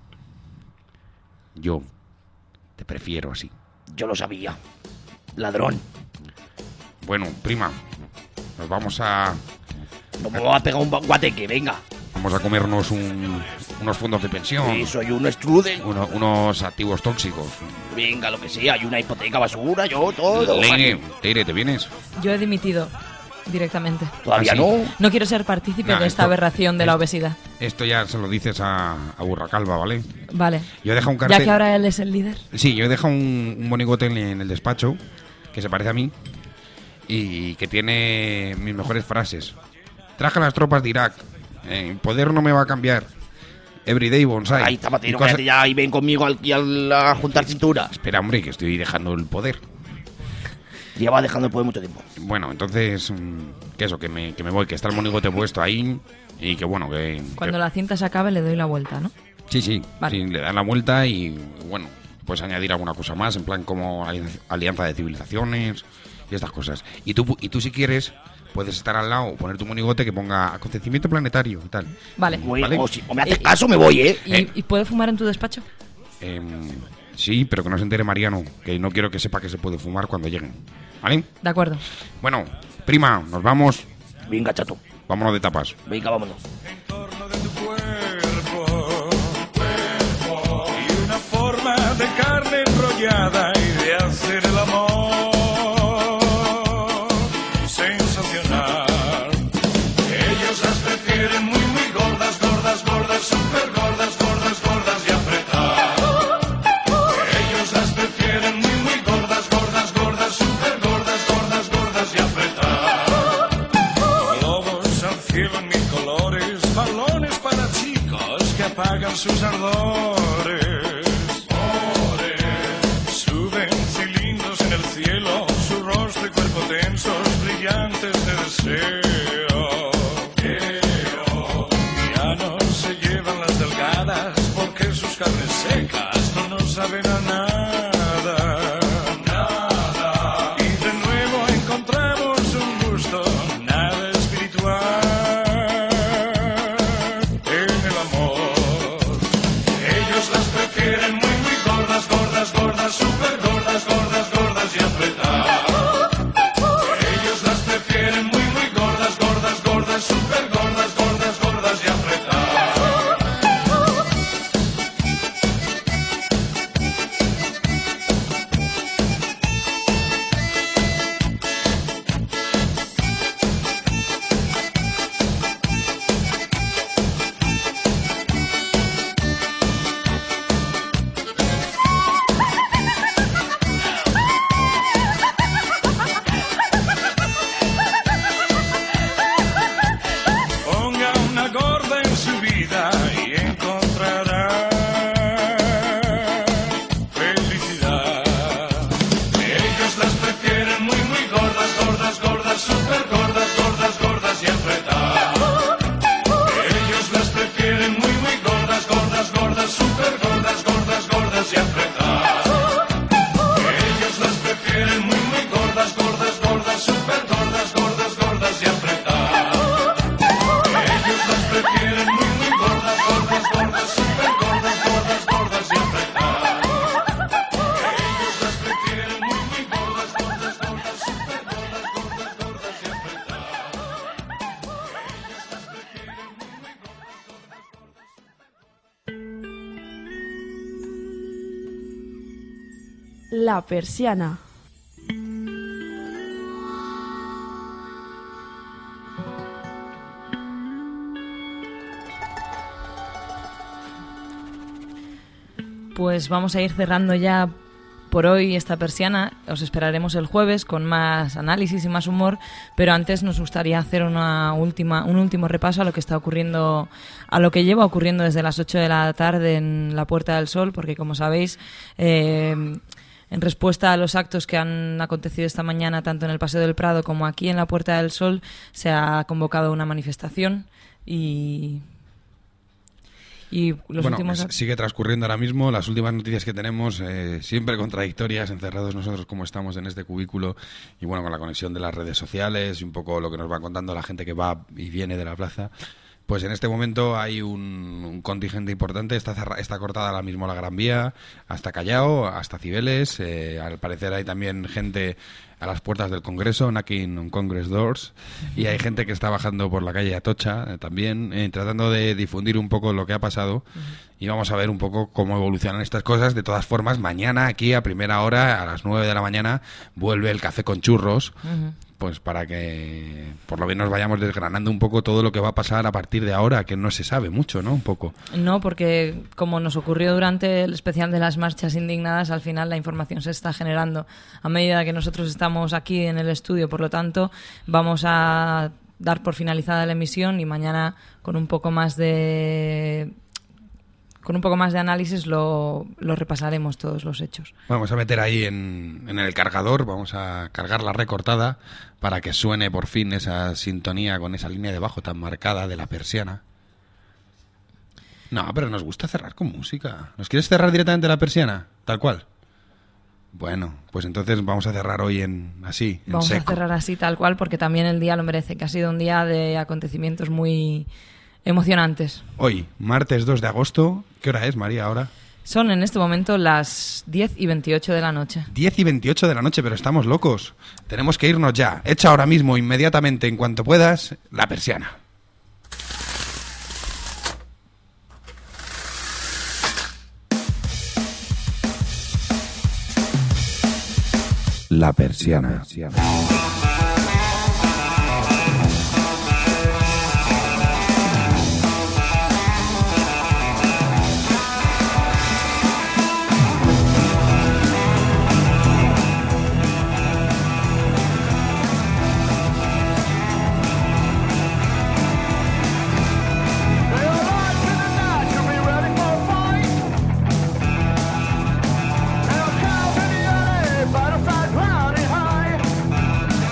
Yo te prefiero así. Yo lo sabía. Ladrón. Bueno, prima, nos vamos a... No me voy a pegar un guateque, venga. Vamos a comernos un- unos fondos de pensión. Sí, soy un strudel. uno- unos activos tóxicos. Venga, lo que sea. Hay una hipoteca, basura, yo, todo. Leire, Leire, ¿te vienes? Yo he dimitido directamente. Todavía ¿Ah, sí? no. No quiero ser partícipe Nah, de esta esto- aberración de la esto- obesidad. Esto ya se lo dices a, a Burra Calva, ¿vale? Vale. Yo he dejado un cartel... Ya que ahora él es el líder. Sí, yo he dejado un, un monigote en, en el despacho que se parece a mí y que tiene mis mejores frases. Traje a las tropas de Irak. Eh, poder no me va a cambiar. Everyday bonsai. Ahí, Zapatero, Y cosas- cállate ya y ven conmigo aquí al, a juntar cintura. Espera, hombre, que estoy dejando el poder. Lleva dejando el poder mucho tiempo. Bueno, entonces, mm, que eso, que me, que me voy, que está el monigote puesto ahí y que bueno, que... Cuando que- la cinta se acabe le doy la vuelta, ¿no? Sí, sí, Vale. sí, le dan la vuelta y bueno, pues añadir alguna cosa más, en plan como alianza, alianza de civilizaciones y estas cosas. Y tú, y tú si quieres, puedes estar al lado, poner tu monigote que ponga acontecimiento planetario y tal. Vale. Bueno, o, si, o me haces caso, me voy, ¿eh? ¿Y, y puede fumar en tu despacho? Em, sí, pero que no se entere Mariano, que no quiero que sepa que se puede fumar cuando lleguen. ¿Vale? De acuerdo. Bueno, prima, nos vamos. Venga, chato. Vámonos de tapas. Venga, vámonos. Y una forma de carne enrollada y de hacer el amor sensacional. Ellos las prefieren muy, muy gordas, gordas, gordas, super gordas, gordas, gordas y apretadas. Ellos las prefieren muy, muy gordas, gordas, gordas, super gordas, gordas, gordas y apretadas. Globos al cielo en mil colores, balones para chicos que apagan sus ardores. Suben cilindros en el cielo, su rostro y cuerpo tensos, brillantes de deseo. Ya no se llevan las delgadas porque sus carnes secas no nos saben a nada. Nada. Y de nuevo encontramos un gusto nada espiritual en el amor. Ellos La Persiana. Pues vamos a ir cerrando ya por hoy esta persiana. Os esperaremos el jueves con más análisis y más humor, pero antes nos gustaría hacer una última, un último repaso a lo que está ocurriendo, a lo que lleva ocurriendo desde las ocho de la tarde en la Puerta del Sol, porque como sabéis, eh, en respuesta a los actos que han acontecido esta mañana tanto en el Paseo del Prado como aquí en la Puerta del Sol, se ha convocado una manifestación y... Y los bueno, últimos... sigue transcurriendo ahora mismo. Las últimas noticias que tenemos, eh, siempre contradictorias, encerrados nosotros como estamos en este cubículo, y bueno, con la conexión de las redes sociales y un poco lo que nos va contando la gente que va y viene de la plaza. Pues en este momento hay un, un contingente importante. Está, cerra, está cortada ahora mismo la Gran Vía hasta Callao, hasta Cibeles. Eh, al parecer hay también gente a las puertas del Congreso, knocking on Congress doors, y hay gente que está bajando por la calle Atocha eh, también, eh, tratando de difundir un poco lo que ha pasado. Uh-huh. Y vamos a ver un poco cómo evolucionan estas cosas. De todas formas, mañana aquí a primera hora, a las nueve de la mañana, vuelve el Café con Churros. Uh-huh. Pues para que por lo menos vayamos desgranando un poco todo lo que va a pasar a partir de ahora, que no se sabe mucho, ¿no? Un poco. No, porque como nos ocurrió durante el especial de las marchas indignadas, al final la información se está generando a medida que nosotros estamos aquí en el estudio. Por lo tanto, vamos a dar por finalizada la emisión y mañana con un poco más de... Con un poco más de análisis lo, lo repasaremos todos los hechos. Vamos a meter ahí en, en el cargador, vamos a cargar la recortada para que suene por fin esa sintonía con esa línea de bajo tan marcada de la persiana. No, pero nos gusta cerrar con música. ¿Nos quieres cerrar directamente la persiana? Tal cual. Bueno, pues entonces vamos a cerrar hoy en así, en Vamos seco. a cerrar así tal cual porque también el día lo merece, que ha sido un día de acontecimientos muy... emocionantes. Hoy, martes dos de agosto. ¿Qué hora es, María, ahora? Son en este momento las diez y veintiocho de la noche. diez y veintiocho de la noche, pero estamos locos. Tenemos que irnos ya. Echa ahora mismo, inmediatamente, en cuanto puedas, la persiana. La persiana. Butterflies flying high.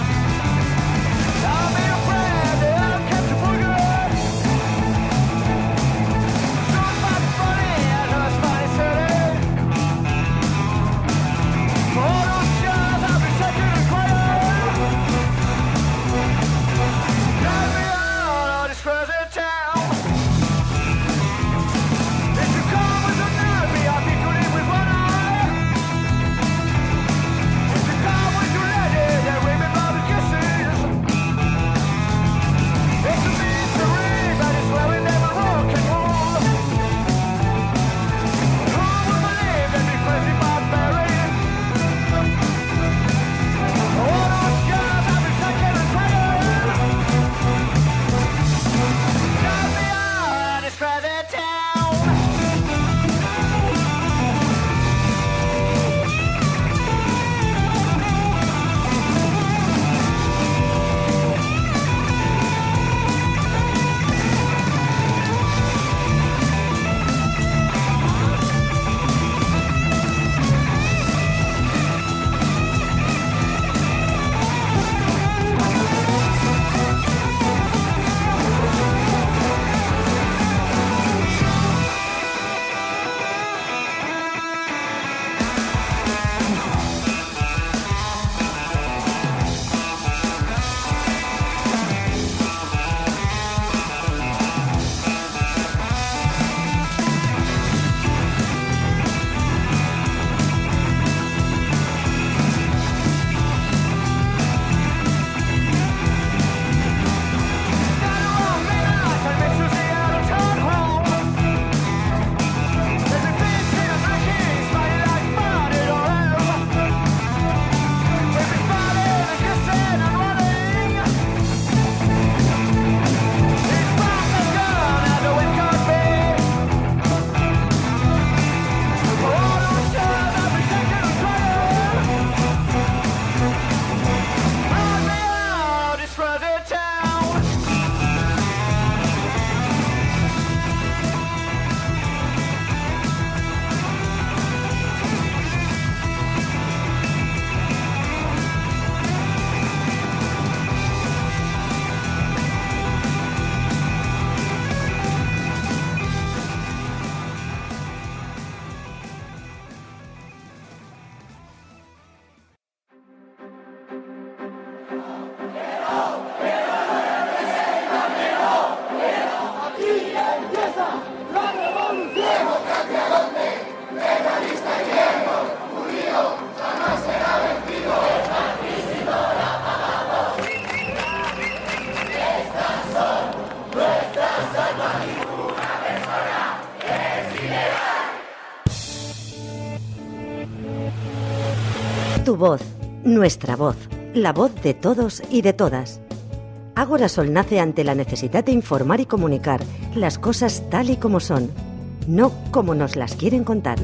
Tu voz, nuestra voz, la voz de todos y de todas. Agorasol nace ante la necesidad de informar y comunicar las cosas tal y como son, no como nos las quieren contar.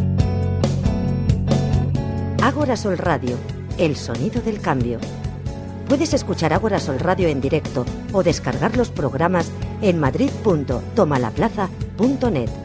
Agorasol Radio, el sonido del cambio. Puedes escuchar Agorasol Radio en directo o descargar los programas en madrid punto tomalaplaza punto net.